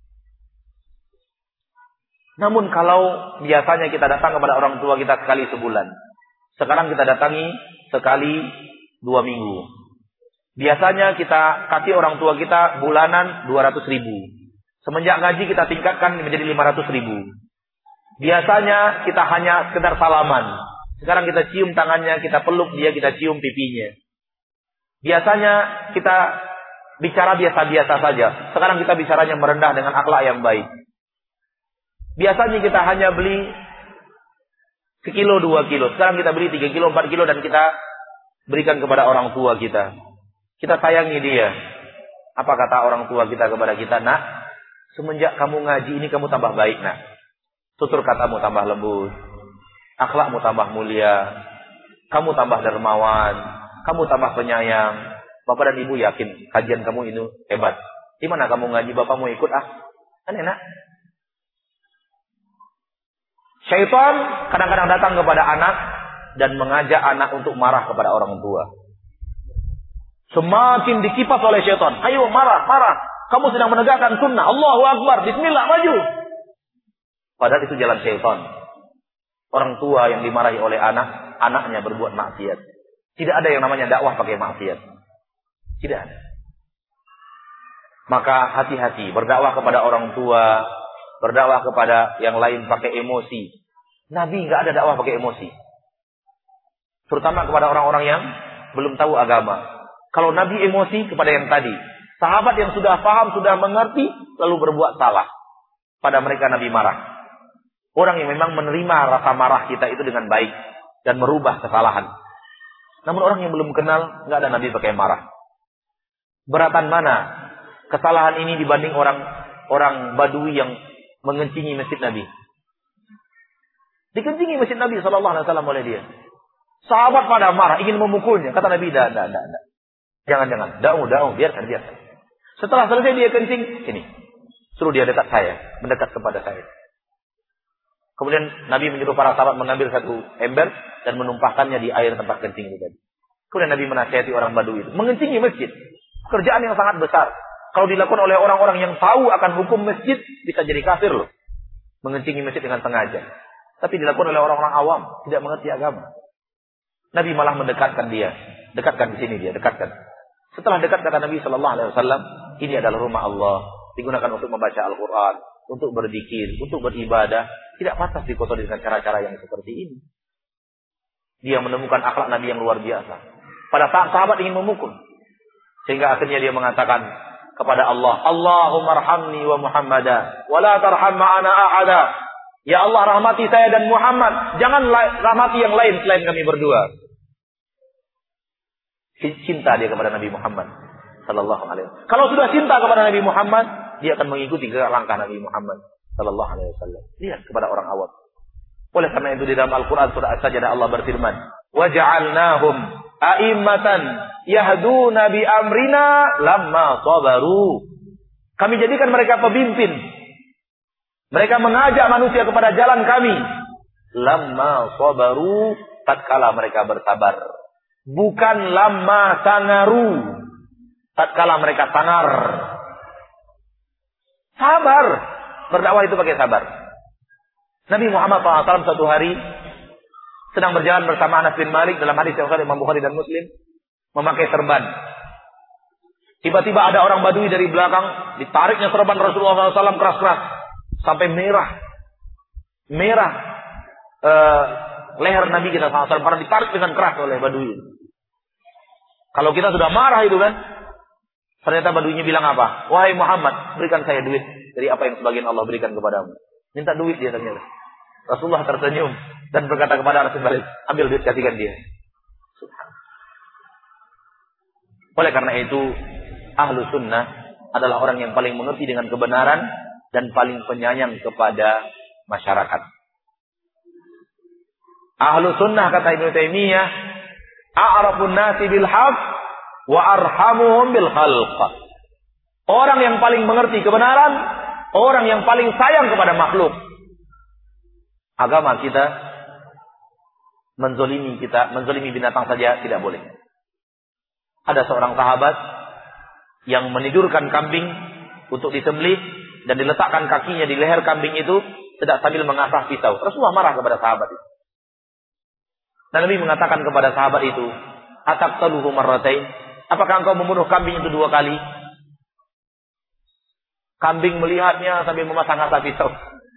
Namun kalau biasanya kita datang kepada orang tua kita sekali sebulan, sekarang kita datangi sekali dua minggu. Biasanya kita kasih orang tua kita bulanan dua ratus ribu. Semenjak ngaji kita tingkatkan menjadi lima ratus ribu. Biasanya kita hanya sekedar salaman. Sekarang kita cium tangannya, kita peluk dia, kita cium pipinya. Biasanya kita bicara biasa-biasa saja. Sekarang kita bicaranya merendah dengan akhlak yang baik. Biasanya kita hanya beli sekilo, dua kilo. Sekarang kita beli tiga kilo, empat kilo, dan kita berikan kepada orang tua kita. Kita sayangi dia. Apa kata orang tua kita kepada kita? Nak, semenjak kamu ngaji ini kamu tambah baik, nak. Tutur katamu tambah lembut. Akhlakmu tambah mulia. Kamu tambah dermawan. Kamu tambah penyayang. Bapak dan ibu yakin kajian kamu ini hebat. Di mana kamu ngaji, bapakmu ikut ah. Kan enak. Syaitan kadang-kadang datang kepada anak dan mengajak anak untuk marah kepada orang tua. Semakin dikipas oleh syaitan. Ayo marah, marah. Kamu sedang menegakkan sunnah. Allahu Akbar. Bismillah, maju. Padahal itu jalan syaitan. Orang tua yang dimarahi oleh anak, anaknya berbuat maksiat. Tidak ada yang namanya dakwah pakai maksiat. Tidak ada. Maka hati-hati. Berdakwah kepada orang tua. Berdakwah kepada yang lain pakai emosi. Nabi nggak ada dakwah pakai emosi. Terutama kepada orang-orang yang belum tahu agama. Kalau Nabi emosi kepada yang tadi, sahabat yang sudah paham, sudah mengerti, lalu berbuat salah. Pada mereka Nabi marah. Orang yang memang menerima rasa marah kita itu dengan baik dan merubah kesalahan. Namun orang yang belum kenal, nggak ada Nabi pakai marah. Beratan mana kesalahan ini dibanding orang orang Badui yang mengencingi masjid Nabi? Dikencingi masjid Nabi Sallallahu Alaihi Wasallam oleh dia. Sahabat pada marah, ingin memukulnya. Kata Nabi, dah, dah, dah, dah. Jangan-jangan, da'u, da'u, biarkan, biarkan. Setelah selesai dia kencing, sini. Suruh dia dekat saya, mendekat kepada saya. Kemudian Nabi menyuruh para sahabat mengambil satu ember dan menumpahkannya di air tempat kencing itu tadi. Kemudian Nabi menasihati orang Badui itu. Mengencingi masjid. Pekerjaan yang sangat besar. Kalau dilakukan oleh orang-orang yang tahu akan hukum masjid, bisa jadi kafir loh. Mengencingi masjid dengan sengaja. Tapi dilakukan oleh orang-orang awam, tidak mengerti agama. Nabi malah mendekatkan dia. Dekatkan di sini dia, dekatkan. Setelah dekat kata Nabi Shallallahu Alaihi Wasallam, ini adalah rumah Allah, digunakan untuk membaca Al-Quran, untuk berzikir, untuk beribadah. Tidak pantas dikotori dengan cara-cara yang seperti ini. Dia menemukan akhlak Nabi yang luar biasa. Pada saat sahabat ingin memukul, sehingga akhirnya dia mengatakan kepada Allah, Allahumma arhamni wa Muhammada, wa la tarham ma'ana ahada. Ya Allah, rahmati saya dan Muhammad, jangan rahmati yang lain selain kami berdua. Cinta dia kepada Nabi Muhammad sallallahu alaihi wasallam. Kalau sudah cinta kepada Nabi Muhammad, dia akan mengikuti langkah Nabi Muhammad sallallahu alaihi wasallam. Lihat kepada orang awam. Oleh karena itu di dalam Al-Qur'an surah As-Sajdah Allah berfirman, "Wa ja'alnahum a'immatan yahduna bi amrina lamma sabaru." Kami jadikan mereka pemimpin. Mereka mengajak manusia kepada jalan kami. Lamma sabaru, tatkala mereka bersabar. Bukan lamma sangaru, tatkala mereka sangar. Sabar. Berdakwah itu pakai sabar. Nabi Muhammad shallallahu alaihi wasallam suatu hari sedang berjalan bersama Anas bin Malik dalam hadis yang sahih Imam Bukhari dan Muslim, memakai serban. Tiba-tiba ada orang Badui dari belakang, ditariknya serban Rasulullah shallallahu alaihi wasallam keras-keras sampai merah, merah uh, leher Nabi kita shallallahu alaihi wasallam karena ditarik dengan keras oleh Badui. Kalau kita sudah marah itu kan, ternyata Baduinya bilang apa? Wahai Muhammad, berikan saya duit dari apa yang sebagian Allah berikan kepadamu. Minta duit dia ternyata. Rasulullah tersenyum dan berkata kepada Anas bin Malik, ambil duit, kasihkan dia. Oleh karena itu, ahlu sunnah adalah orang yang paling mengerti dengan kebenaran dan paling penyayang kepada masyarakat. Ahlu sunnah, kata Ibnu Taimiyah, a'rafun nasi bil haq wa arhamuhum bil khalq. Orang yang paling mengerti kebenaran, orang yang paling sayang kepada makhluk. Agama kita menzolimi kita, menzolimi binatang saja tidak boleh. Ada seorang sahabat yang menidurkan kambing untuk disembelih dan diletakkan kakinya di leher kambing itu sedang sambil mengasah pisau. Rasulullah marah kepada sahabat itu. Dan Nabi mengatakan kepada sahabat itu, ataqtaluhu marratain? Apakah engkau membunuh kambing itu dua kali? Kambing melihatnya sambil memasang asah pisau.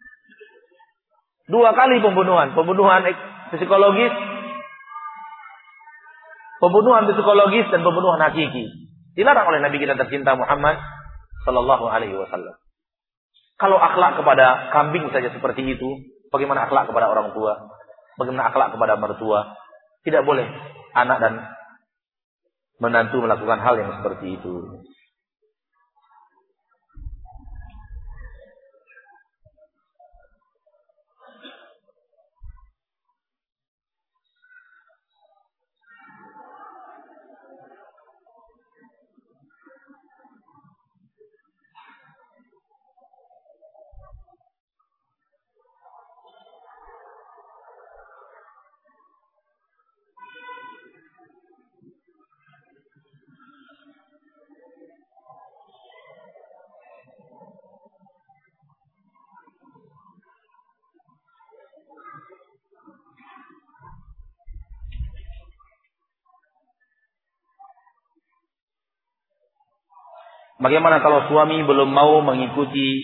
Dua kali pembunuhan, pembunuhan psikologis, pembunuhan psikologis dan pembunuhan hakiki. Dilarang oleh Nabi kita tercinta Muhammad sallallahu alaihi wasallam. Kalau akhlak kepada kambing saja seperti itu, bagaimana akhlak kepada orang tua? Bagaimana akhlak kepada mertua? Tidak boleh anak dan menantu melakukan hal yang seperti itu. Bagaimana kalau suami belum mau mengikuti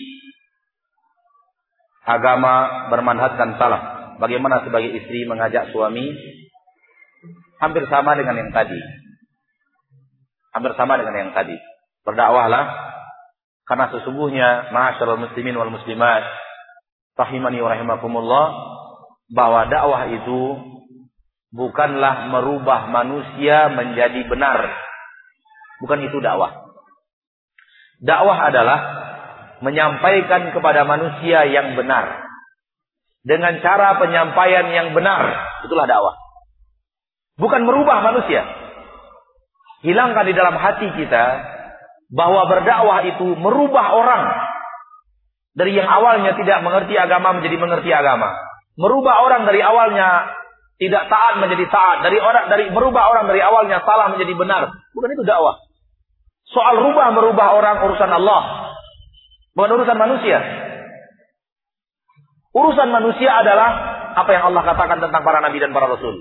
agama bermanhajkan salaf? Bagaimana sebagai istri mengajak suami? Hampir sama dengan yang tadi. Hampir sama dengan yang tadi. Berdakwahlah, karena sesungguhnya ma'asyiral muslimin wal muslimat rahimani wa rahimakumullah, bahwa dakwah itu bukanlah merubah manusia menjadi benar. Bukan itu dakwah. Dakwah adalah menyampaikan kepada manusia yang benar dengan cara penyampaian yang benar. Itulah dakwah. Bukan merubah manusia. Hilangkan di dalam hati kita bahwa berdakwah itu merubah orang dari yang awalnya tidak mengerti agama menjadi mengerti agama. Merubah orang dari awalnya tidak taat menjadi taat, dari orang dari merubah orang dari awalnya salah menjadi benar. Bukan itu dakwah. Soal rubah merubah orang urusan Allah, bukan urusan manusia. Urusan manusia adalah apa yang Allah katakan tentang para nabi dan para rasul.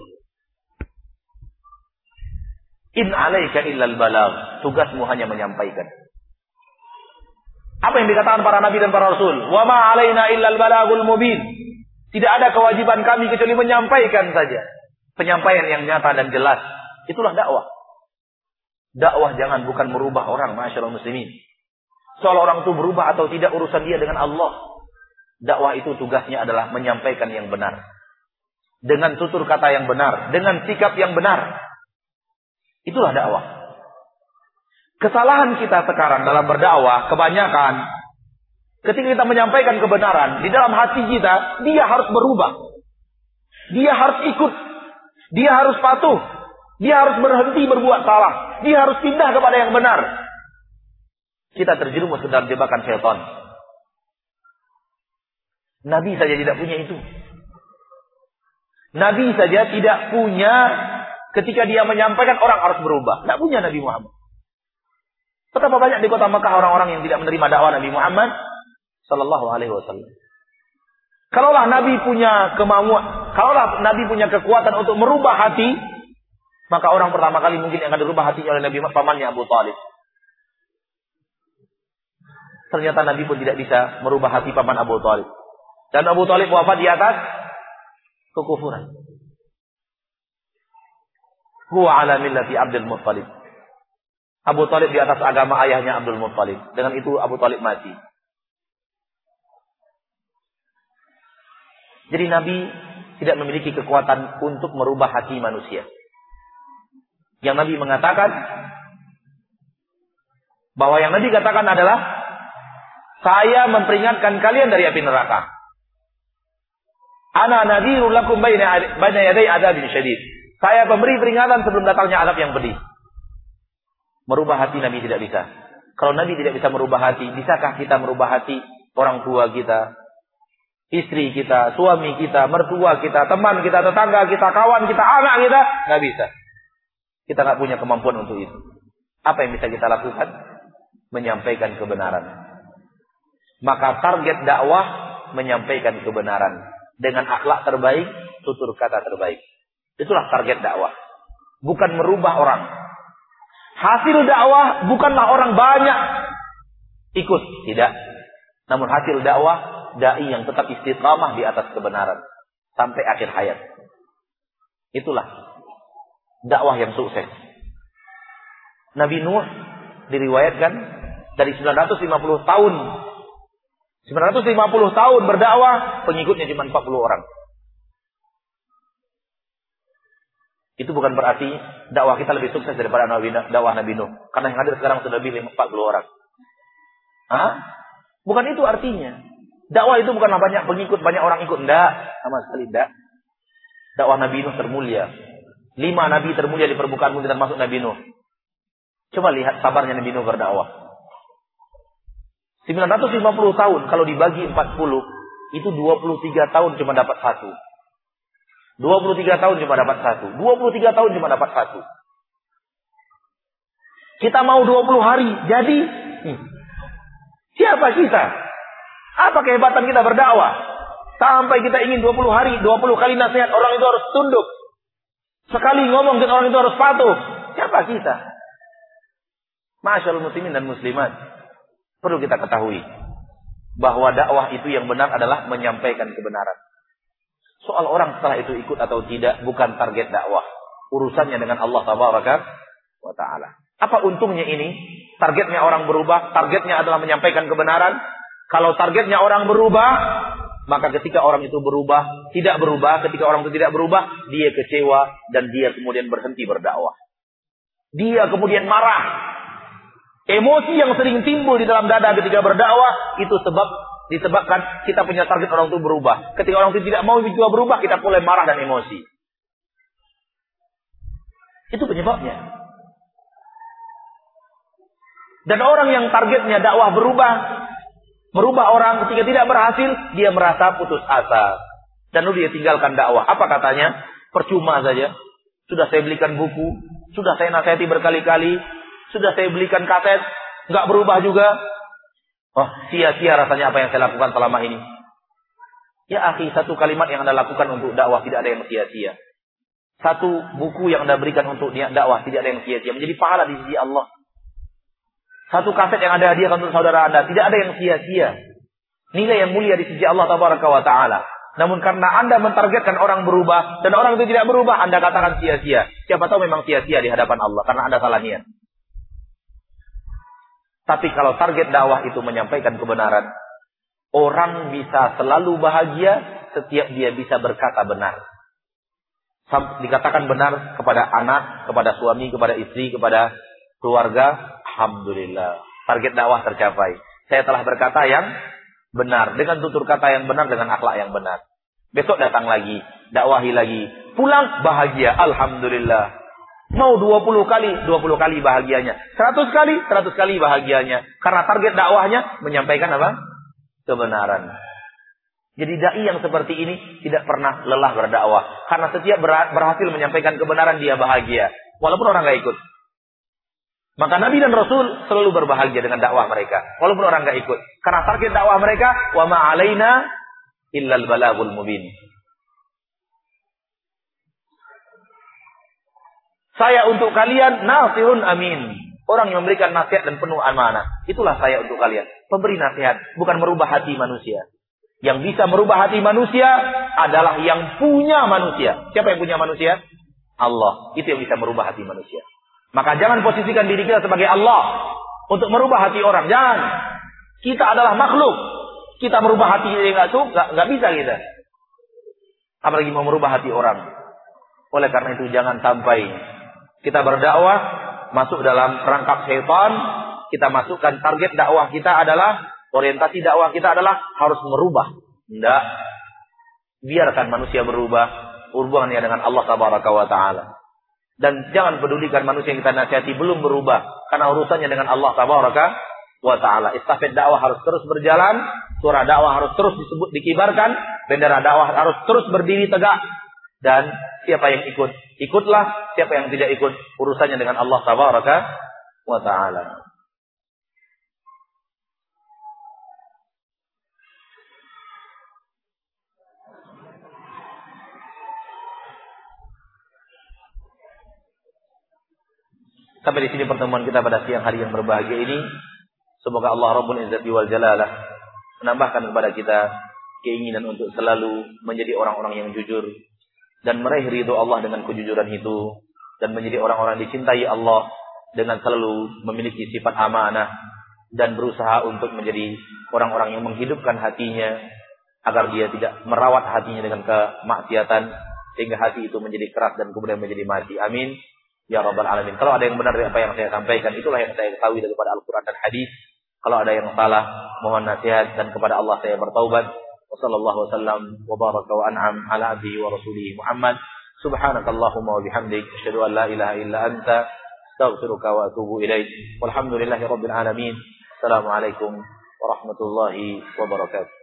In alaika illal balagh, tugasmu hanya menyampaikan. Apa yang dikatakan para nabi dan para rasul? Wa ma alaina illal balaghul mubin. Tidak ada kewajiban kami kecuali menyampaikan saja. Penyampaian yang nyata dan jelas. Itulah dakwah. Dakwah jangan bukan merubah orang, masyaallah muslimin. Soal orang itu berubah atau tidak urusan dia dengan Allah. Dakwah itu tugasnya adalah menyampaikan yang benar. Dengan tutur kata yang benar. Dengan sikap yang benar. Itulah dakwah. Kesalahan kita sekarang dalam berdakwah, kebanyakan, ketika kita menyampaikan kebenaran, di dalam hati kita, dia harus berubah. Dia harus ikut. Dia harus patuh. Dia harus berhenti berbuat salah. Dia harus pindah kepada yang benar. Kita terjerumus ke dalam jebakan syaitan. Nabi saja tidak punya itu. Nabi saja tidak punya ketika dia menyampaikan orang harus berubah. Tidak punya Nabi Muhammad. Betapa banyak di kota Mekah orang-orang yang tidak menerima dakwah Nabi Muhammad Sallallahu Alaihi Wasallam. Kalaulah Nabi punya kemauan, kalaulah Nabi punya kekuatan untuk merubah hati, maka orang pertama kali mungkin yang akan dirubah hatinya oleh Nabi pamannya Abu Talib. Ternyata Nabi pun tidak bisa merubah hati paman Abu Talib. Dan Abu Talib wafat di atas kekufuran. Huwa ala millati Abdul Muttalib. Abu Talib di atas agama ayahnya Abdul Muttalib. Dengan itu Abu Talib mati. Jadi Nabi tidak memiliki kekuatan untuk merubah hati manusia. Yang Nabi mengatakan, bahwa yang Nabi katakan adalah, saya memperingatkan kalian dari api neraka. Ana nadhirul lakum baina yaday adzabin syadid. Saya pemberi peringatan sebelum datangnya azab yang pedih. Merubah hati Nabi tidak bisa. Kalau Nabi tidak bisa merubah hati, bisakah kita merubah hati orang tua kita, istri kita, suami kita, mertua kita, teman kita, tetangga kita, kawan kita, anak kita? Nggak bisa. Kita nggak punya kemampuan untuk itu. Apa yang bisa kita lakukan? Menyampaikan kebenaran. Maka target dakwah menyampaikan kebenaran dengan akhlak terbaik, tutur kata terbaik. Itulah target dakwah. Bukan merubah orang. Hasil dakwah bukanlah orang banyak ikut, tidak. Namun hasil dakwah dai yang tetap istiqamah di atas kebenaran sampai akhir hayat. Itulah dakwah yang sukses. Nabi Nuh diriwayatkan dari sembilan ratus lima puluh tahun sembilan ratus lima puluh tahun berdakwah, pengikutnya cuma empat puluh orang. Itu bukan berarti dakwah kita lebih sukses daripada dakwah Nabi Nuh. Karena yang hadir sekarang sudah lebih empat puluh orang. Hah? Bukan itu artinya. Dakwah itu bukanlah banyak pengikut, banyak orang ikut. Tidak. Sama sekali tidak. Dakwah Nabi Nuh termulia. Lima Nabi termulia di permukaan bumi termasuk Nabi Nuh. Coba lihat sabarnya Nabi Nuh berdakwah. sembilan ratus lima puluh tahun. Kalau dibagi empat puluh. Itu dua puluh tiga tahun cuma dapat satu. dua puluh tiga tahun cuma dapat satu. dua puluh tiga tahun cuma dapat satu. Kita mau dua puluh hari. Jadi, hmm, siapa kita? Apa kehebatan kita berdakwah? Sampai kita ingin dua puluh hari, dua puluh kali nasihat, orang itu harus tunduk. Sekali ngomong dan orang itu harus patuh. Siapa kita? Masyaallah muslimin dan muslimat. Perlu kita ketahui bahwa dakwah itu yang benar adalah menyampaikan kebenaran. Soal orang setelah itu ikut atau tidak bukan target dakwah. Urusannya dengan Allah Tabaraka wa Ta'ala. Apa untungnya ini? Targetnya orang berubah. Targetnya adalah menyampaikan kebenaran. Kalau targetnya orang berubah, maka ketika orang itu berubah, tidak berubah. Ketika orang itu tidak berubah, dia kecewa. Dan dia kemudian berhenti berdakwah. Dia kemudian marah. Emosi yang sering timbul di dalam dada ketika berdakwah, itu sebab disebabkan kita punya target orang itu berubah. Ketika orang itu tidak mau juga berubah, kita mulai marah dan emosi. Itu penyebabnya. Dan orang yang targetnya dakwah berubah, merubah orang ketika tidak berhasil, dia merasa putus asa. Dan lalu dia tinggalkan dakwah. Apa katanya? Percuma saja. Sudah saya belikan buku, sudah saya nasihati berkali-kali, sudah saya belikan kaset, nggak berubah juga. Oh, sia-sia rasanya apa yang saya lakukan selama ini. Ya akhi, satu kalimat yang Anda lakukan untuk dakwah tidak ada yang sia-sia. Satu buku yang Anda berikan untuk niat dakwah tidak ada yang sia-sia. Menjadi pahala di sisi Allah. Satu kaset yang Anda hadiahkan untuk saudara Anda tidak ada yang sia-sia. Nilai yang mulia di sisi Allah Tabaraka wa Ta'ala. Namun karena Anda mentargetkan orang berubah dan orang itu tidak berubah, Anda katakan sia-sia. Siapa tahu memang sia-sia di hadapan Allah karena Anda salah niat. Tapi kalau target dakwah itu menyampaikan kebenaran, orang bisa selalu bahagia setiap dia bisa berkata benar. Dikatakan benar kepada anak, kepada suami, kepada istri, kepada keluarga. Alhamdulillah, target dakwah tercapai. Saya telah berkata yang benar, dengan tutur kata yang benar, dengan akhlak yang benar. Besok datang lagi, dakwahi lagi, pulang bahagia, alhamdulillah. Mau dua puluh kali, dua puluh kali bahagianya. seratus kali, seratus kali bahagianya. Karena target dakwahnya menyampaikan apa? Kebenaran. Jadi dai yang seperti ini tidak pernah lelah berdakwah. Karena setiap berhasil menyampaikan kebenaran dia bahagia. Walaupun orang gak ikut. Maka Nabi dan Rasul selalu berbahagia dengan dakwah mereka. Walaupun orang gak ikut. Karena target dakwah mereka, wa ma'alaina illal balagul mubin. Saya untuk kalian nasihun amin. Orang yang memberikan nasihat dan penuh amanah. Itulah saya untuk kalian. Pemberi nasihat. Bukan merubah hati manusia. Yang bisa merubah hati manusia adalah yang punya manusia. Siapa yang punya manusia? Allah. Itu yang bisa merubah hati manusia. Maka jangan posisikan diri kita sebagai Allah untuk merubah hati orang. Jangan. Kita adalah makhluk. Kita merubah hati yang nggak suka, nggak bisa kita. Apalagi mau merubah hati orang. Oleh karena itu jangan sampai kita berdakwah masuk dalam perangkap syaitan. Kita masukkan target dakwah kita adalah, orientasi dakwah kita adalah harus merubah. Tidak. Biarkan manusia berubah. Hubungannya dengan Allah Tabaraka wa Ta'ala. Dan jangan pedulikan manusia yang kita nasihati belum berubah. Karena urusannya dengan Allah Tabaraka wa Ta'ala. Estafet dakwah harus terus berjalan. Suara dakwah harus terus disebut, dikibarkan. Bendera dakwah harus terus berdiri tegak. Dan siapa yang ikut, ikutlah. Siapa yang tidak ikut, urusannya dengan Allah Tabaraka wa Ta'ala. Sampai di sini pertemuan kita pada siang hari yang berbahagia ini. Semoga Allah Rabbul Izzati wal Jalalah menambahkan kepada kita keinginan untuk selalu menjadi orang-orang yang jujur dan meraih ridho Allah dengan kejujuran itu, dan menjadi orang-orang dicintai Allah dengan selalu memiliki sifat amanah dan berusaha untuk menjadi orang-orang yang menghidupkan hatinya agar dia tidak merawat hatinya dengan kemaksiatan sehingga hati itu menjadi keras dan kemudian menjadi mati. Amin. Ya Rabbal Alamin. Kalau ada yang benar dari apa yang saya sampaikan, itulah yang saya ketahui daripada Al-Quran dan Hadis. Kalau ada yang salah, mohon nasihat, dan kepada Allah saya bertaubat. Wa sallallahu wasallam wa baraka wa an'am ala abdihi wa rasulihi Muhammad. Subhanakallahumma wa bihamdik, asyhadu an la ilaha illa anta, astaghfiruka wa atubu ilaik. Walhamdulillahi rabbil alamin. Assalamualaikum warahmatullahi wabarakatuh.